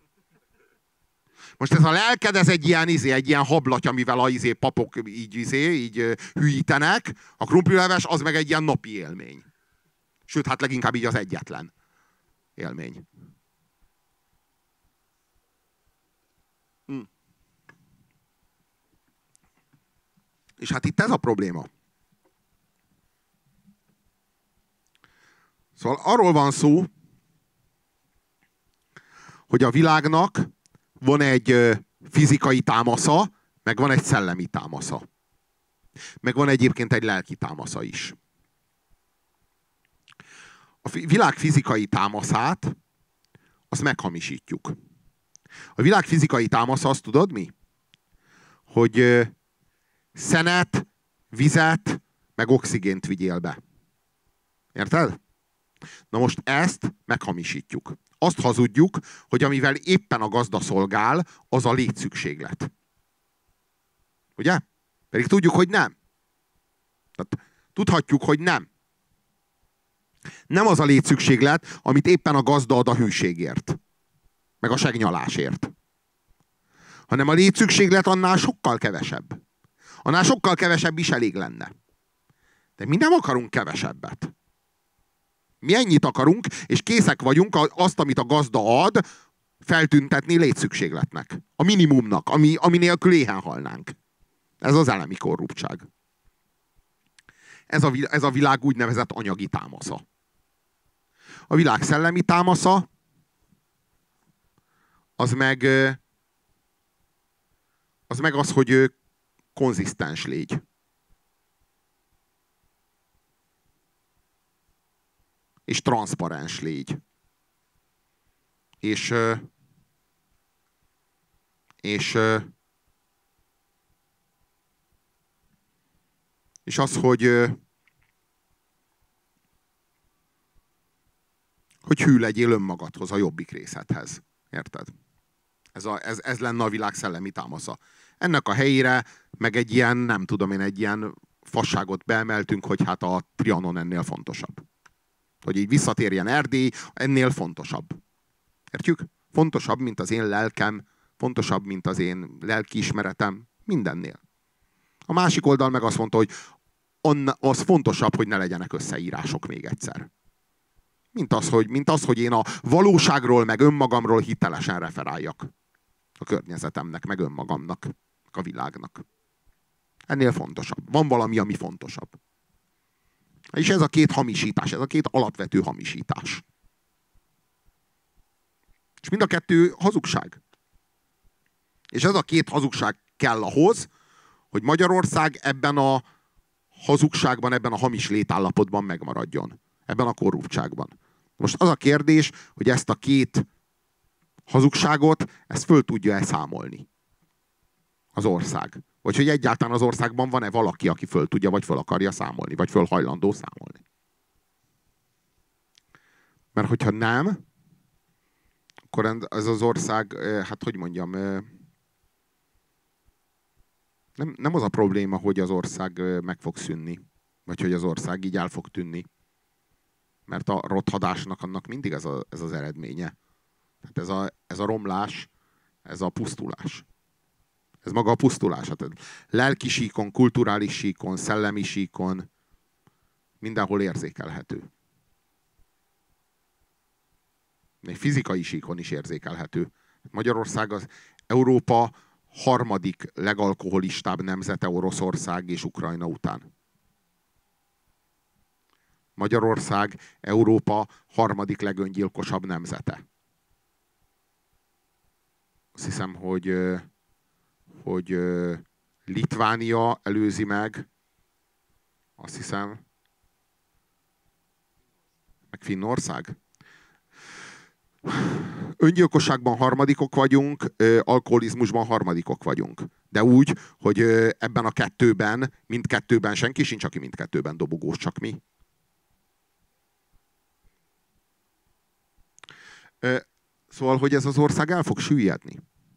Most ez a lelked, ez egy ilyen hablaty, amivel a papok így hülyítenek, a krumplileves az meg egy ilyen napi élmény. Sőt, hát leginkább így az egyetlen élmény. És hát itt ez a probléma. Szóval arról van szó, hogy a világnak van egy fizikai támasza, meg van egy szellemi támasza. Meg van egyébként egy lelki támasza is. A világ fizikai támaszát, azt meghamisítjuk. A világ fizikai támasza, azt tudod mi? Hogy szenet, vizet, meg oxigént vigyél be. Érted? Na most ezt meghamisítjuk. Azt hazudjuk, hogy amivel éppen a gazda szolgál, az a létszükséglet. Ugye? Pedig tudjuk, hogy nem. Tehát tudhatjuk, hogy nem. Nem az a létszükséglet, amit éppen a gazda ad a hűségért. Meg a segnyalásért. Hanem a létszükséglet annál sokkal kevesebb. Annál sokkal kevesebb is elég lenne. De mi nem akarunk kevesebbet. Mi ennyit akarunk, és készek vagyunk azt, amit a gazda ad, feltüntetni létszükségletnek. A minimumnak, ami nélkül éhen halnánk. Ez az elemi korruptság. Ez a világ úgynevezett anyagi támasza. A világ szellemi támasza, az meg az, hogy konzisztens légy. És transzparens légy. És az, hogy hű legyél önmagadhoz, a jobbik részedhez. Érted? Ez lenne a világ szellemi támasza. Ennek a helyére meg egy ilyen, nem tudom én, egy ilyen fasságot beemeltünk, hogy hát a Trianon ennél fontosabb. Hogy így visszatérjen Erdély, ennél fontosabb. Értjük? Fontosabb, mint az én lelkem, fontosabb, mint az én lelkiismeretem, mindennél. A másik oldal meg azt mondta, hogy az fontosabb, hogy ne legyenek összeírások még egyszer. Mint az, hogy én a valóságról, meg önmagamról hitelesen referáljak. A környezetemnek, meg önmagamnak, a világnak. Ennél fontosabb. Van valami, ami fontosabb. És ez a két hamisítás, ez a két alapvető hamisítás. És mind a kettő hazugság. És ez a két hazugság kell ahhoz, hogy Magyarország ebben a hazugságban, ebben a hamis létállapotban megmaradjon. Ebben a korruptságban. Most az a kérdés, hogy ezt a két hazugságot, ezt föl tudja-e számolni az ország. Vagy hogy egyáltalán az országban van-e valaki, aki föl tudja, vagy föl akarja számolni, vagy föl hajlandó számolni. Mert hogyha nem, akkor ez az ország, hát hogy mondjam, nem az a probléma, hogy az ország meg fog szűnni, vagy hogy az ország így el fog tűnni. Mert a rothadásnak annak mindig ez az eredménye. Tehát ez a romlás, ez a pusztulás. Ez maga a pusztulás. Hát lelki síkon, kulturális síkon, szellemi síkon mindenhol érzékelhető. Egy fizikai síkon is érzékelhető. Magyarország az Európa harmadik legalkoholistább nemzete Oroszország és Ukrajna után. Magyarország Európa harmadik legöngyilkosabb nemzete. Azt hiszem, hogy Litvánia előzi meg, azt hiszem, meg Finnország. Öngyilkosságban harmadikok vagyunk, alkoholizmusban harmadikok vagyunk. De úgy, hogy ebben a kettőben, mindkettőben senki sincs, aki mindkettőben dobogós, csak mi. Szóval, hogy ez az ország el fog süllyedni.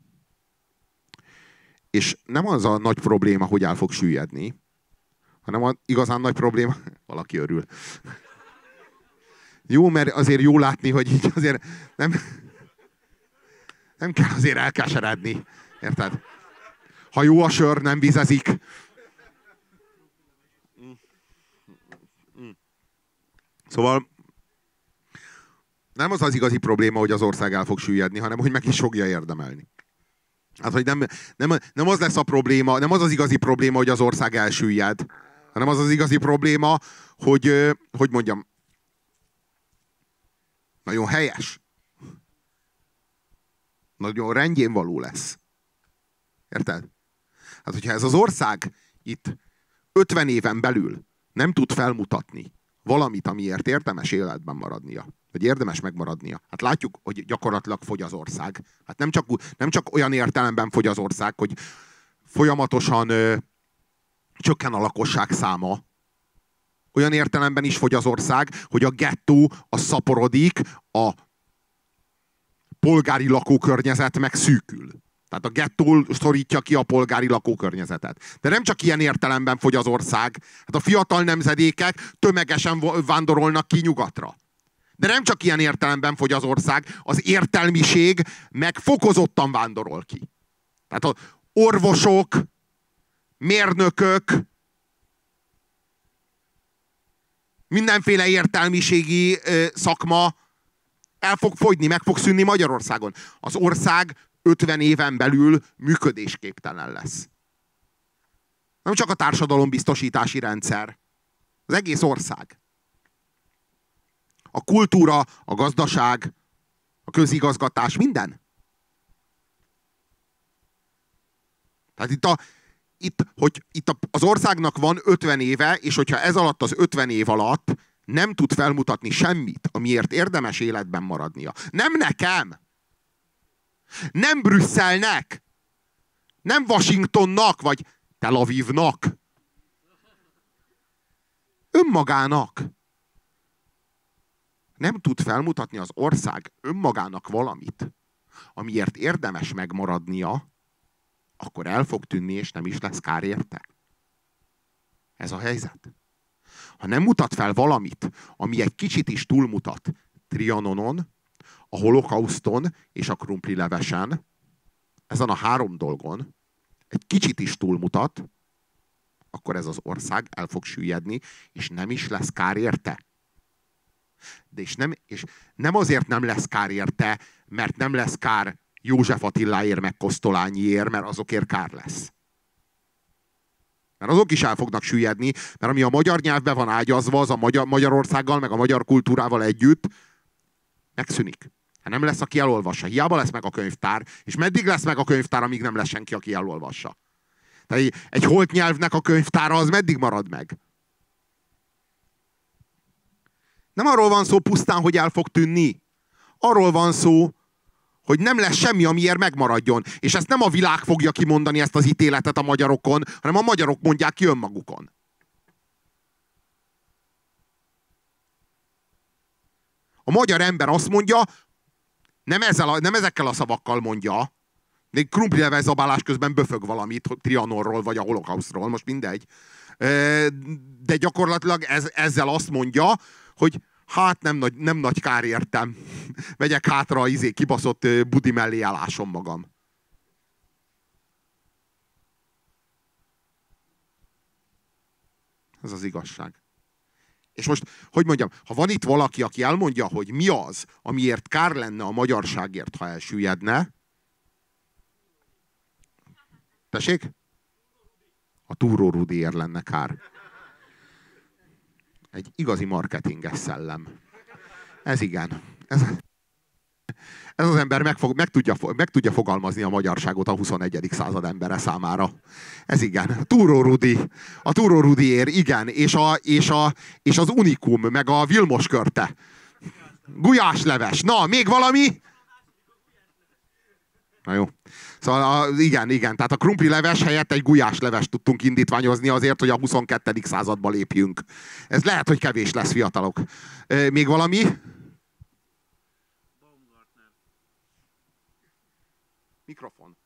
És nem az a nagy probléma, hogy el fog süllyedni, hanem az igazán nagy probléma... Valaki örül. Jó, mert azért jó látni, hogy így azért nem kell azért elkeseredni. Érted? Ha jó a sör, nem vizezik. Szóval nem az az igazi probléma, hogy az ország el fog süllyedni, hanem hogy meg is fogja érdemelni. Hát, hogy nem az lesz a probléma, nem az az igazi probléma, hogy az ország elsüllyed, hanem az az igazi probléma, hogy mondjam, nagyon helyes. Nagyon rendjén való lesz. Érted? Hát, hogyha ez az ország itt 50 éven belül nem tud felmutatni valamit, amiért érdemes életben maradnia, vagy érdemes megmaradnia. Hát látjuk, hogy gyakorlatilag fogy az ország. Hát nem csak olyan értelemben fogy az ország, hogy folyamatosan csökken a lakosság száma. Olyan értelemben is fogy az ország, hogy a gettó az szaporodik, a polgári lakókörnyezet meg szűkül. Tehát a gettó szorítja ki a polgári lakókörnyezetet. De nem csak ilyen értelemben fogy az ország. Hát a fiatal nemzedékek tömegesen vándorolnak ki nyugatra. De nem csak ilyen értelemben fogy az ország, az értelmiség meg fokozottan vándorol ki. Tehát az orvosok, mérnökök, mindenféle értelmiségi szakma el fog fogyni, meg fog szűnni Magyarországon. Az ország 50 éven belül működésképtelen lesz. Nem csak a társadalombiztosítási rendszer, az egész ország. A kultúra, a gazdaság, a közigazgatás, minden. Tehát itt az országnak van 50 éve, és hogyha ez alatt az 50 év alatt nem tud felmutatni semmit, amiért érdemes életben maradnia. Nem nekem! Nem Brüsszelnek! Nem Washingtonnak, vagy Tel Avivnak! Önmagának! Nem tud felmutatni az ország önmagának valamit, amiért érdemes megmaradnia, akkor el fog tűnni, és nem is lesz kár érte. Ez a helyzet. Ha nem mutat fel valamit, ami egy kicsit is túlmutat Trianonon, a holokauszton és a krumplilevesen, ezen a 3 dolgon egy kicsit is túlmutat, akkor ez az ország el fog süllyedni, és nem is lesz kár érte. De és nem azért nem lesz kár érte, mert nem lesz kár József Attiláért, meg Kosztolányiért, mert azokért kár lesz. Mert azok is el fognak süllyedni, mert ami a magyar nyelvbe van ágyazva, az a Magyarországgal, meg a magyar kultúrával együtt megszűnik. Hát nem lesz, aki elolvassa. Hiába lesz meg a könyvtár, és meddig lesz meg a könyvtár, amíg nem lesz senki, aki elolvassa. Tehát egy holt nyelvnek a könyvtára az meddig marad meg? Nem arról van szó pusztán, hogy el fog tűnni. Arról van szó, hogy nem lesz semmi, amiért megmaradjon. És ezt nem a világ fogja kimondani, ezt az ítéletet a magyarokon, hanem a magyarok mondják ki önmagukon. A magyar ember azt mondja, Nem ezekkel a szavakkal mondja. Még krumplileves zabálás közben böfög valamit Trianonról, vagy a holokausztról, most mindegy. De gyakorlatilag ezzel azt mondja, hogy hát nem nagy kár értem. Megyek hátra a kibaszott budi mellé, elásom magam. Ez az igazság. És most, hogy mondjam, ha van itt valaki, aki elmondja, hogy mi az, amiért kár lenne a magyarságért, ha elsüllyedne. Tessék? A Túró Rudiért lenne kár. Egy igazi marketinges szellem. Ez igen. Ez az ember meg tudja fogalmazni a magyarságot a 21. század embere számára. Ez igen. A Túró Rudiért, igen. És az Unikum, meg a Vilmos körte. Gulyásleves. Na, még valami? Na jó. Szóval igen. Tehát a krumplileves helyett egy gulyáslevest tudtunk indítványozni azért, hogy a 22. századba lépjünk. Ez lehet, hogy kevés lesz, fiatalok. Még valami? Mikrofon.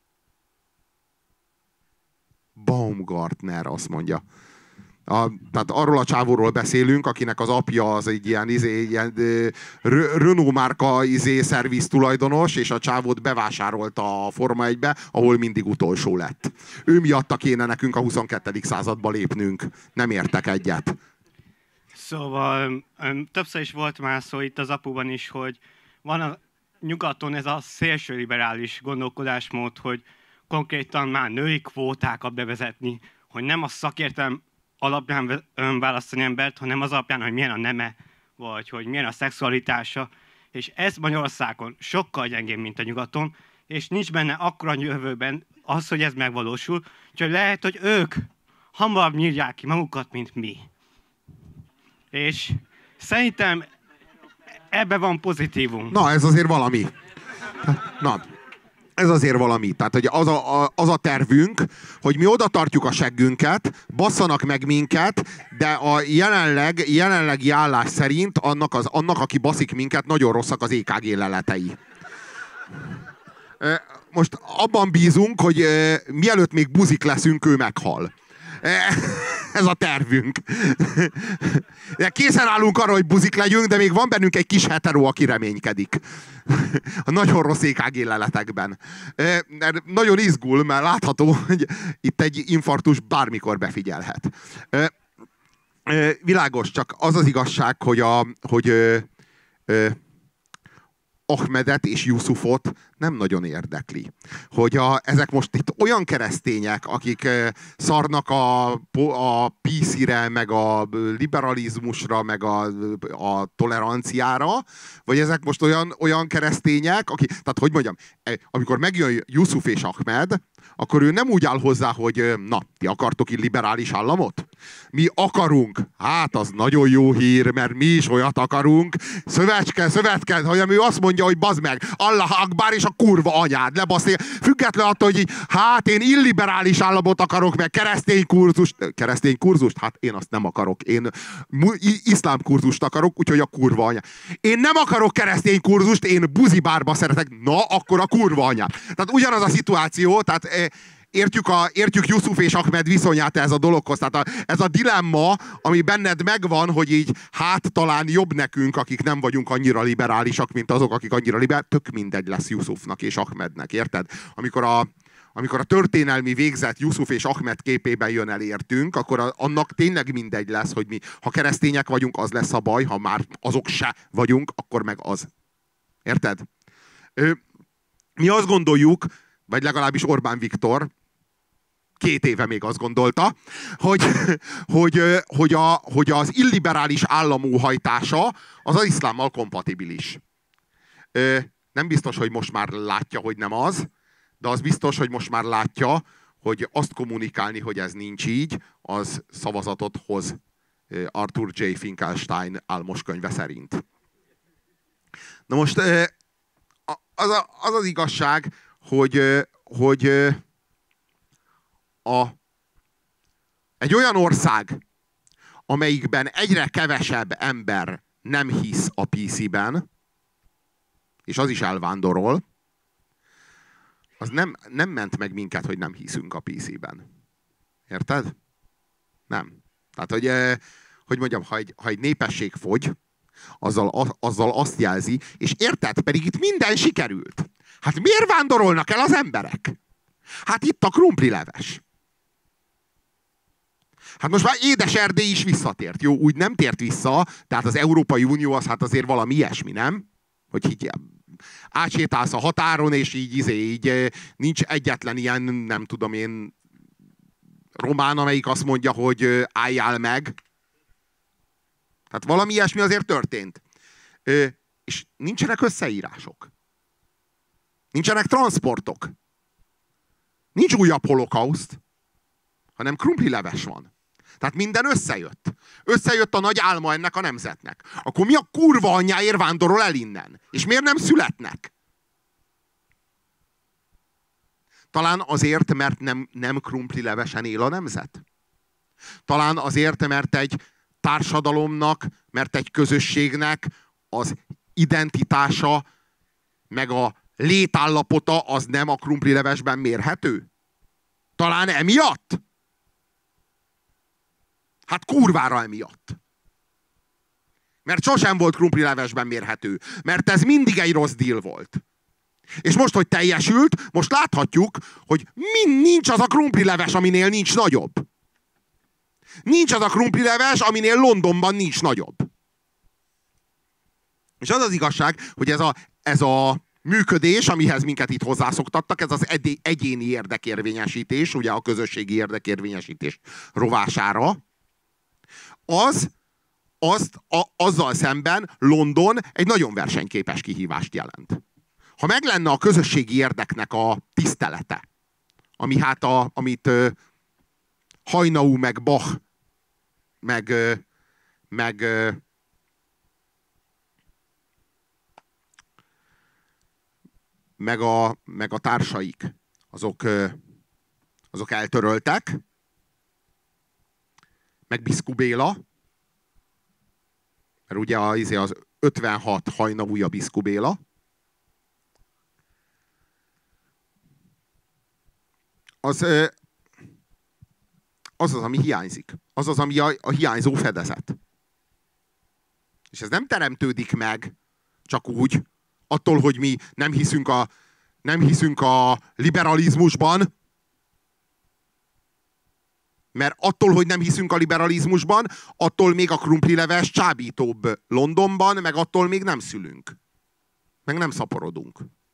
Baumgartner, azt mondja. Tehát arról a csávóról beszélünk, akinek az apja az egy ilyen Renault márka szerviz tulajdonos, és a csávót bevásárolta a Forma 1-be, ahol mindig utolsó lett. Ő miatta kéne nekünk a 22. századba lépnünk. Nem értek egyet. Szóval többször is volt már szó itt az apuban is, hogy van a nyugaton ez a szélső liberális gondolkodásmód, hogy konkrétan már női kvótákat bevezetni, hogy nem a szakértelem alapján választani embert, hanem az alapján, hogy milyen a neme, vagy hogy milyen a szexualitása. És ez Magyarországon sokkal gyengébb, mint a nyugaton, és nincs benne akkora jövőben az, hogy ez megvalósul, úgyhogy lehet, hogy ők hamarabb nyírják ki magukat, mint mi. És szerintem ebben van pozitívum. Na, ez azért valami. Na, ez azért valami. Tehát, hogy az a tervünk, hogy mi oda tartjuk a seggünket, basszanak meg minket, de a jelenlegi állás szerint annak, aki baszik minket, nagyon rosszak az EKG leletei. Most abban bízunk, hogy mielőtt még buzik leszünk, ő meghal. Ez a tervünk. De készen állunk arra, hogy buzik legyünk, de még van bennünk egy kis hetero, aki reménykedik. A nagyon rossz EKG leletekben. Nagyon izgul, mert látható, hogy itt egy infarktus bármikor befigyelhet. Világos, csak az az igazság, hogy Ahmedet és Yusufot nem nagyon érdekli. Hogy ezek most itt olyan keresztények, akik szarnak a PC-re, meg a liberalizmusra, meg a toleranciára, vagy ezek most olyan keresztények, akik, tehát hogy mondjam, amikor megjön Yusuf és Ahmed, akkor ő nem úgy áll hozzá, hogy na, ti akartok itt liberális államot? Mi akarunk. Hát az nagyon jó hír, mert mi is olyat akarunk. Szövetke, hogy ő azt mondja, hogy bazd meg, Allah Akbar és a kurva anyád, lebaszni. Független attól, hogy hát én illiberális államot akarok, meg keresztény kurzust. Keresztény kurzust? Hát én azt nem akarok. Én iszlám kurzust akarok, úgyhogy a kurva anyád. Én nem akarok keresztény kurzust, én buzibárba szeretek. Na, akkor a kurva anyád. Tehát ugyanaz a szituáció, tehát értjük Yusuf és Ahmed viszonyát ez a dologhoz. Tehát ez a dilemma, ami benned megvan, hogy így hát talán jobb nekünk, akik nem vagyunk annyira liberálisak, mint azok, akik annyira liberálisak. Tök mindegy lesz Yusufnak és Ahmednek, érted? Amikor a történelmi végzet Yusuf és Ahmed képében jön el értünk, akkor annak tényleg mindegy lesz, hogy mi, ha keresztények vagyunk, az lesz a baj, ha már azok se vagyunk, akkor meg az. Érted? Mi azt gondoljuk, vagy legalábbis Orbán Viktor, 2 éve még azt gondolta, hogy az illiberális állam óhajtása az iszlámmal kompatibilis. Nem biztos, hogy most már látja, hogy nem az, de az biztos, hogy most már látja, hogy azt kommunikálni, hogy ez nincs így, az szavazatot hoz Arthur J. Finkelstein álmos könyve szerint. Na most az igazság, hogy egy olyan ország, amelyikben egyre kevesebb ember nem hisz a PC-ben, és az is elvándorol, az nem ment meg minket, hogy nem hiszünk a PC-ben. Érted? Nem. Tehát, hogy mondjam, ha egy népesség fogy, azzal azt jelzi, és érted, pedig itt minden sikerült. Hát miért vándorolnak el az emberek? Hát itt a krumplileves. Hát most már Édes-Erdély is visszatért. Jó, úgy nem tért vissza, tehát az Európai Unió az hát azért valami ilyesmi, nem? Hogy így átsétálsz a határon, és így nincs egyetlen ilyen, nem tudom én, román, amelyik azt mondja, hogy álljál meg. Tehát valami ilyesmi azért történt. És nincsenek összeírások. Nincsenek transportok. Nincs újabb holokauszt, hanem krumplileves van. Tehát minden összejött. Összejött a nagy álma ennek a nemzetnek. Akkor mi a kurva anyjáért vándorol el innen? És miért nem születnek? Talán azért, mert nem krumplilevesen él a nemzet? Talán azért, mert egy társadalomnak, mert egy közösségnek az identitása, meg a létállapota az nem a krumplilevesben mérhető? Talán emiatt? Hát kurvára emiatt. Mert sosem volt krumplilevesben mérhető. Mert ez mindig egy rossz deal volt. És most, hogy teljesült, most láthatjuk, hogy nincs az a krumplileves, aminél nincs nagyobb. Nincs az a krumplileves, aminél Londonban nincs nagyobb. És az az igazság, hogy ez a működés, amihez minket itt hozzászoktattak, ez az egyéni érdekérvényesítés, ugye a közösségi érdekérvényesítés rovására, azzal szemben London egy nagyon versenyképes kihívást jelent. Ha meg lenne a közösségi érdeknek a tisztelete, amit Hajnau, meg Bach, meg a társaik, azok eltöröltek, meg Biszku Béla, mert ugye az 56 Hajnauja Biszku Béla, az, ami hiányzik. Az, ami a hiányzó fedezet. És ez nem teremtődik meg csak úgy, attól, hogy mi nem hiszünk a liberalizmusban, mert attól, hogy nem hiszünk a liberalizmusban, attól még a krumplileves csábítóbb Londonban, meg attól még nem szülünk. Meg nem szaporodunk.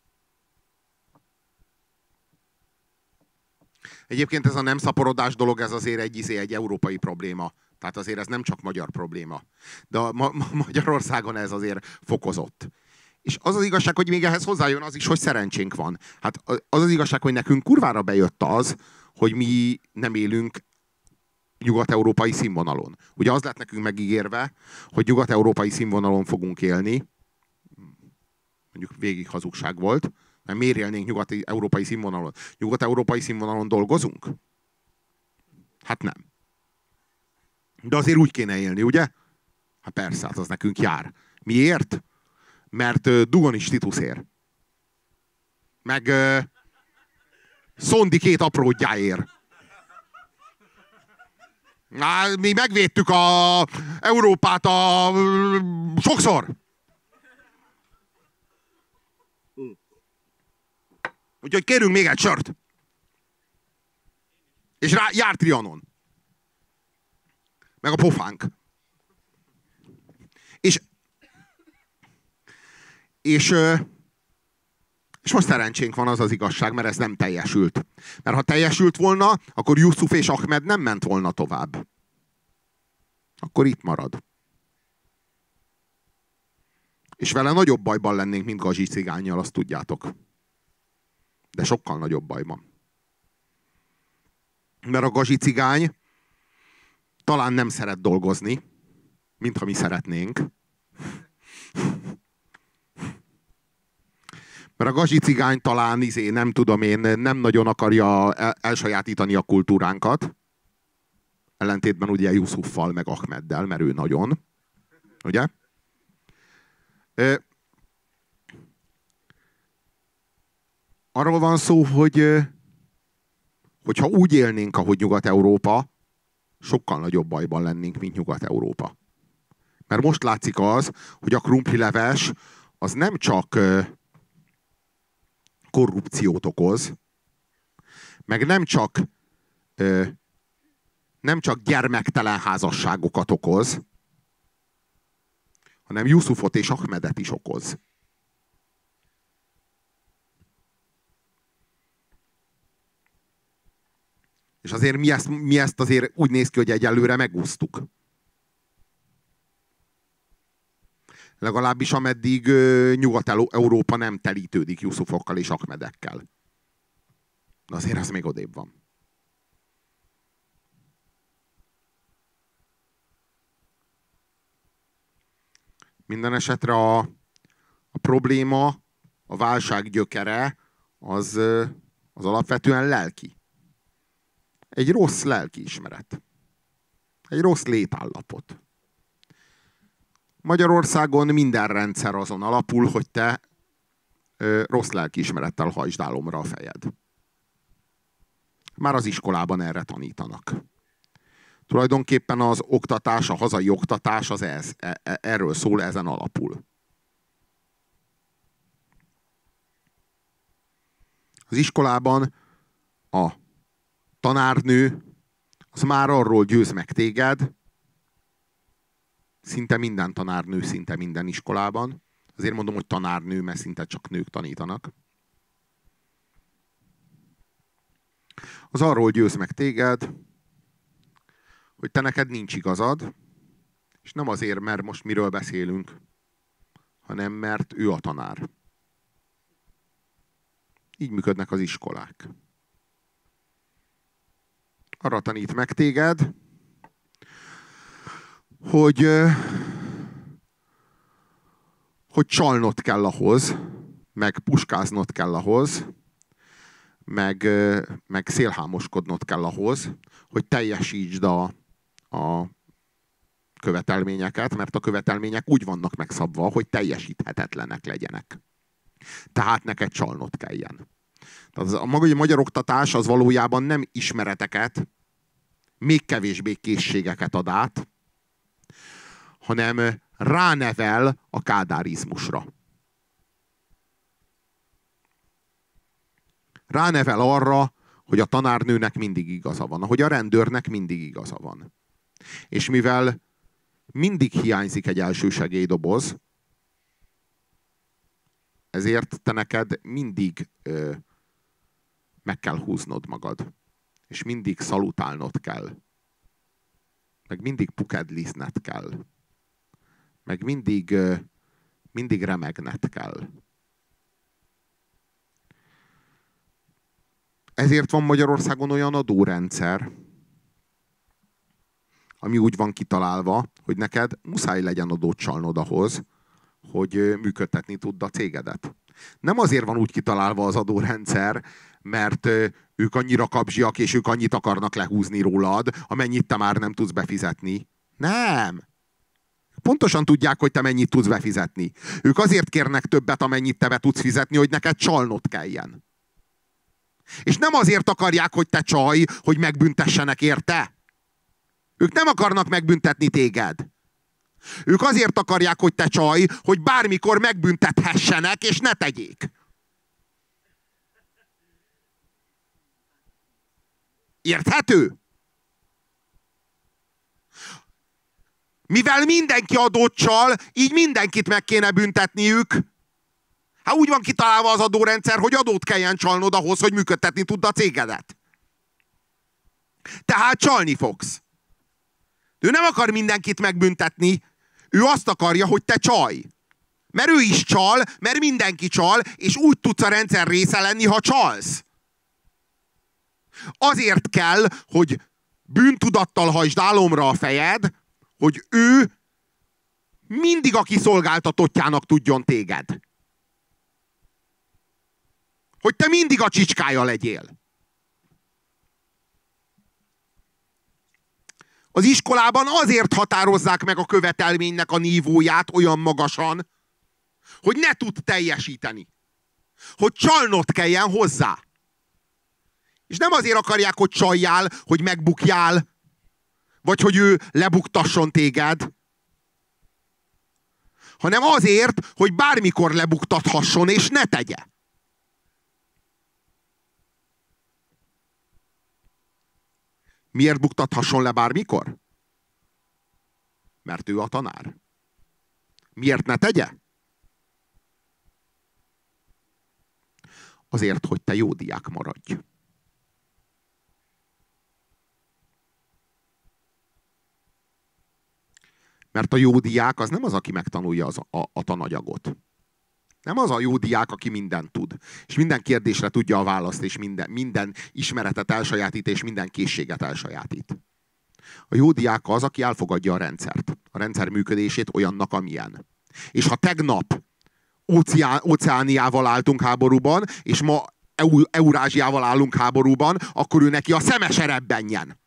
Egyébként ez a nem szaporodás dolog, ez azért egy európai probléma. Tehát azért ez nem csak magyar probléma. De Magyarországon ez azért fokozott. És az az igazság, hogy még ehhez hozzájön az is, hogy szerencsénk van. Hát az igazság, hogy nekünk kurvára bejött az, hogy mi nem élünk nyugat-európai színvonalon. Ugye az lett nekünk megígérve, hogy nyugat-európai színvonalon fogunk élni. Mondjuk végig hazugság volt. Mert miért élnénk nyugat-európai színvonalon? Nyugat-európai színvonalon dolgozunk? Hát nem. De azért úgy kéne élni, ugye? Hát persze, hát az nekünk jár. Miért? Mert Dugonis Titusért. Meg Szondi két apródjáért. Mi megvédtük Európát sokszor. Úgyhogy kérünk még egy sört. És jár Trianon. Meg a pofánk. És most szerencsénk van, az az igazság, mert ez nem teljesült. Mert ha teljesült volna, akkor Yusuf és Ahmed nem ment volna tovább. Akkor itt marad. És vele nagyobb bajban lennénk, mint Gazsi cigánnyal, azt tudjátok. De sokkal nagyobb bajban. Mert a Gazsi cigány talán nem szeret dolgozni, mintha mi szeretnénk. Mert a Gazsi cigány talán nem tudom én, nem nagyon akarja elsajátítani a kultúránkat. Ellentétben ugye Yusuffal meg Ahmeddel, mert ő nagyon. Ugye? arról van szó, hogyha úgy élnénk, ahogy Nyugat-Európa, sokkal nagyobb bajban lennénk, mint Nyugat-Európa. Mert most látszik az, hogy a krumplileves az nem csak korrupciót okoz, meg nem csak gyermektelen házasságokat okoz, hanem Yusufot és Ahmedet is okoz. És azért mi ezt azért úgy néz ki, hogy egyelőre megúsztuk. Legalábbis ameddig Nyugat-Európa nem telítődik Yusufokkal és Ahmedekkel. De azért az még odébb van. Minden esetre a probléma, a válság gyökere az alapvetően lelki. Egy rossz lelkiismeret. Egy rossz létállapot. Magyarországon minden rendszer azon alapul, hogy te rossz lelkiismerettel hajtsd álomra a fejed. Már az iskolában erre tanítanak. Tulajdonképpen az oktatás, a hazai oktatás az erről szól, ezen alapul. Az iskolában a tanárnő az már arról győz meg téged, szinte minden tanárnő, szinte minden iskolában. Azért mondom, hogy tanárnő, mert szinte csak nők tanítanak. Az arról győz meg téged, hogy te neked nincs igazad, és nem azért, mert most miről beszélünk, hanem mert ő a tanár. Így működnek az iskolák. Arra tanít meg téged, hogy csalnod kell ahhoz, meg puskáznod kell ahhoz, meg szélhámoskodnod kell ahhoz, hogy teljesítsd a követelményeket, mert a követelmények úgy vannak megszabva, hogy teljesíthetetlenek legyenek. Tehát neked csalnod kelljen. Tehát a magyar oktatás az valójában nem ismereteket, még kevésbé készségeket ad át, hanem ránevel a kádárizmusra. Ránevel arra, hogy a tanárnőnek mindig igaza van, ahogy a rendőrnek mindig igaza van. És mivel mindig hiányzik egy elsősegélydoboz, ezért te neked mindig meg kell húznod magad. És mindig szalutálnod kell. Meg mindig pukedlizned kell. Meg mindig remegned kell. Ezért van Magyarországon olyan adórendszer, ami úgy van kitalálva, hogy neked muszáj legyen adót csalnod ahhoz, hogy működtetni tudd a cégedet. Nem azért van úgy kitalálva az adórendszer, mert ők annyira kapzsiak, és ők annyit akarnak lehúzni rólad, amennyit te már nem tudsz befizetni. Nem! Pontosan tudják, hogy te mennyit tudsz befizetni. Ők azért kérnek többet, amennyit te be tudsz fizetni, hogy neked csalnod kelljen. És nem azért akarják, hogy te csalj, hogy megbüntessenek érte. Ők nem akarnak megbüntetni téged. Ők azért akarják, hogy te csalj, hogy bármikor megbüntethessenek, és ne tegyék. Érthető? Mivel mindenki adót csal, így mindenkit meg kéne büntetniük. Hát úgy van kitalálva az adórendszer, hogy adót kelljen csalnod ahhoz, hogy működtetni tudd a cégedet. Tehát csalni fogsz. Ő nem akar mindenkit megbüntetni, ő azt akarja, hogy te csalj. Mert ő is csal, mert mindenki csal, és úgy tudsz a rendszer része lenni, ha csalsz. Azért kell, hogy bűntudattal hajtsd álomra a fejed, hogy ő mindig a kiszolgáltatottjának tudjon téged. Hogy te mindig a csicskája legyél. Az iskolában azért határozzák meg a követelménynek a nívóját olyan magasan, hogy ne tud teljesíteni. Hogy csalnod kelljen hozzá. És nem azért akarják, hogy csaljál, hogy megbukjál, vagy hogy ő lebuktasson téged, hanem azért, hogy bármikor lebuktathasson, és ne tegye. Miért buktathasson le bármikor? Mert ő a tanár. Miért ne tegye? Azért, hogy te jó diák maradj. Mert a jó diák az nem az, aki megtanulja a tananyagot. Nem az a jó diák, aki mindent tud. És minden kérdésre tudja a választ, és minden ismeretet elsajátít, és minden készséget elsajátít. A jó diák az, aki elfogadja a rendszert. A rendszer működését olyannak, amilyen. És ha tegnap Óceániával álltunk háborúban, és ma Eurázsiával állunk háborúban, akkor ő neki a szeme se rebbenjen.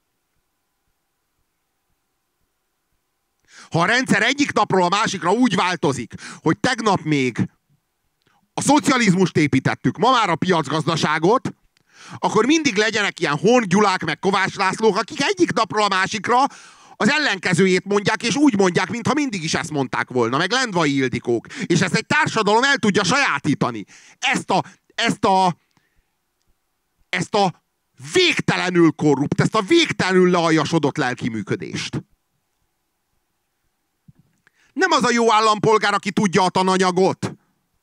Ha a rendszer egyik napról a másikra úgy változik, hogy tegnap még a szocializmust építettük, ma már a piacgazdaságot, akkor mindig legyenek ilyen Horn Gyulák, meg Kovács Lászlók, akik egyik napról a másikra az ellenkezőjét mondják, és úgy mondják, mintha mindig is ezt mondták volna, meg Lendvai Ildikók. És ezt egy társadalom el tudja sajátítani. Ezt a végtelenül korrupt, ezt a végtelenül lealjasodott lelkiműködést. Nem az a jó állampolgár, aki tudja a tananyagot.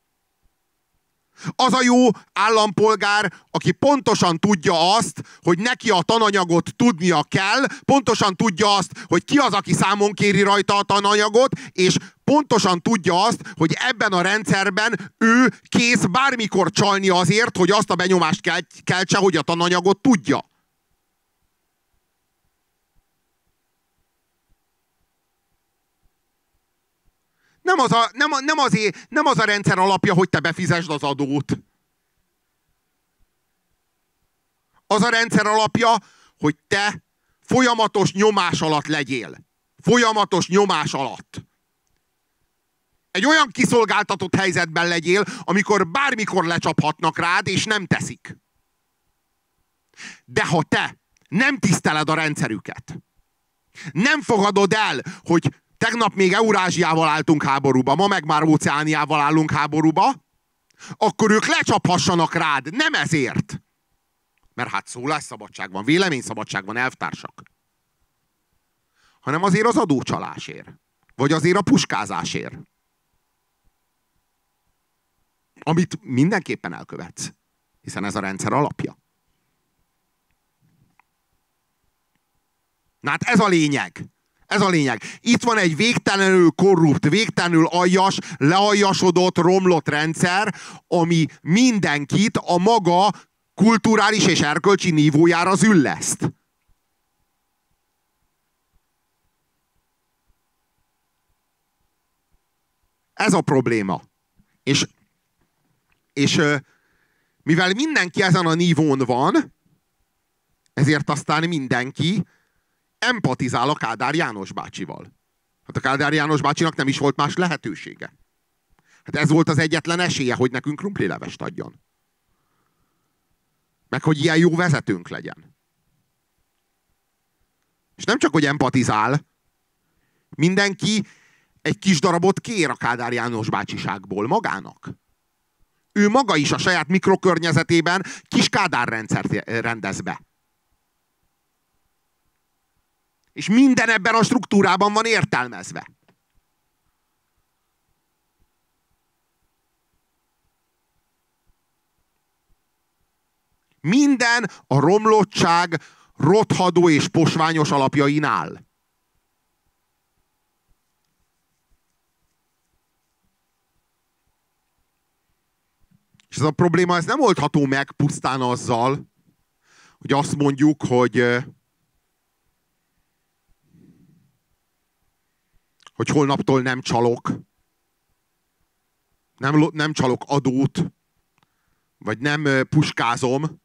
Az a jó állampolgár, aki pontosan tudja azt, hogy neki a tananyagot tudnia kell, pontosan tudja azt, hogy ki az, aki számon kéri rajta a tananyagot, és pontosan tudja azt, hogy ebben a rendszerben ő kész bármikor csalni azért, hogy azt a benyomást keltse, hogy a tananyagot tudja. Nem az a rendszer alapja, hogy te befizesd az adót. Az a rendszer alapja, hogy te folyamatos nyomás alatt legyél. Folyamatos nyomás alatt. Egy olyan kiszolgáltatott helyzetben legyél, amikor bármikor lecsaphatnak rád, és nem teszik. De ha te nem tiszteled a rendszerüket, nem fogadod el, hogy tegnap még Eurázsiával álltunk háborúba, ma meg már Óceániával állunk háborúba, akkor ők lecsaphassanak rád, nem ezért. Mert hát szólásszabadság van, véleményszabadság van, elvtársak. Hanem azért az adócsalásért. Vagy azért a puskázásért. Amit mindenképpen elkövetsz. Hiszen ez a rendszer alapja. Na hát ez a lényeg. Ez a lényeg. Itt van egy végtelenül korrupt, végtelenül aljas, lealjasodott, romlott rendszer, ami mindenkit a maga kulturális és erkölcsi nívójára zülleszt. Ez a probléma. És mivel mindenki ezen a nívón van, ezért aztán mindenki empatizál a Kádár János bácsival. Hát a Kádár János bácsinak nem is volt más lehetősége. Hát ez volt az egyetlen esélye, hogy nekünk krumplilevest adjon. Meg hogy ilyen jó vezetőnk legyen. És nem csak, hogy empatizál, mindenki egy kis darabot kér a Kádár János bácsiságból magának. Ő maga is a saját mikrokörnyezetében kis Kádár rendszert rendez be. És minden ebben a struktúrában van értelmezve. Minden a romlottság rothadó és posványos alapjain áll. És ez a probléma ez nem oldható meg pusztán azzal, hogy azt mondjuk, hogy holnaptól nem csalok, nem csalok adót, vagy nem puskázom,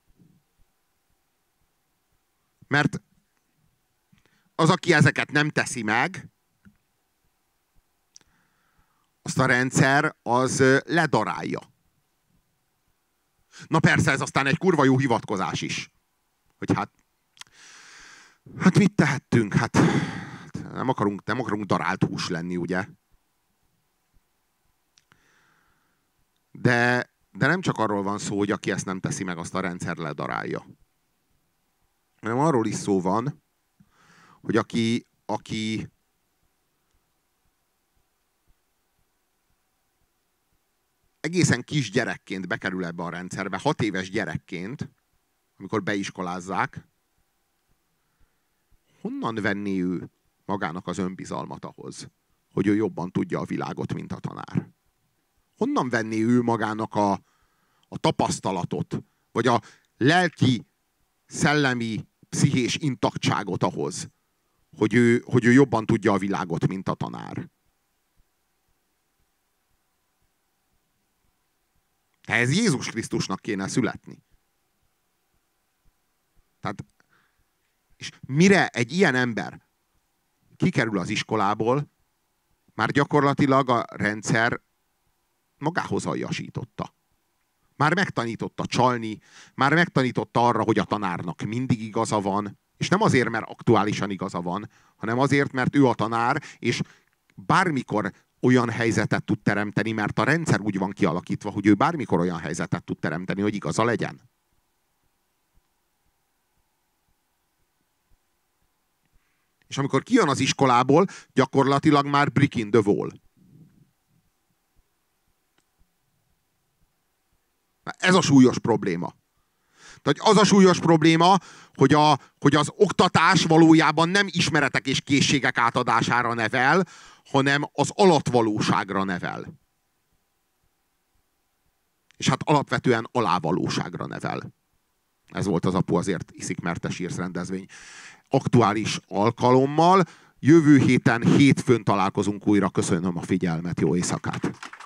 mert az, aki ezeket nem teszi meg, azt a rendszer az ledarálja. Na persze, ez aztán egy kurva jó hivatkozás is. Hogy hát mit tehettünk? Hát nem akarunk darált hús lenni, ugye? De nem csak arról van szó, hogy aki ezt nem teszi meg, azt a rendszer ledarálja. Hanem arról is szó van, hogy aki egészen kisgyerekként bekerül ebbe a rendszerbe, 6 éves gyerekként, amikor beiskolázzák, honnan venné ő magának az önbizalmat ahhoz, hogy ő jobban tudja a világot, mint a tanár? Honnan venné ő magának a tapasztalatot, vagy a lelki, szellemi, pszichés intaktságot ahhoz, hogy ő jobban tudja a világot, mint a tanár? Ez Jézus Krisztusnak kéne születni. Tehát, és mire egy ilyen ember kikerül az iskolából, már gyakorlatilag a rendszer magához aljasította. Már megtanította csalni, már megtanította arra, hogy a tanárnak mindig igaza van, és nem azért, mert aktuálisan igaza van, hanem azért, mert ő a tanár, és bármikor olyan helyzetet tud teremteni, mert a rendszer úgy van kialakítva, hogy ő bármikor olyan helyzetet tud teremteni, hogy igaza legyen. És amikor kijön az iskolából, gyakorlatilag már brick in the wall. Ez a súlyos probléma. Tehát az a súlyos probléma, hogy az oktatás valójában nem ismeretek és készségek átadására nevel, hanem az alatvalóságra nevel. És hát alapvetően alávalóságra nevel. Ez volt az Apu azért iszik, mert te sírsz rendezvény aktuális alkalommal. Jövő héten hétfőn találkozunk újra. Köszönöm a figyelmet, jó éjszakát!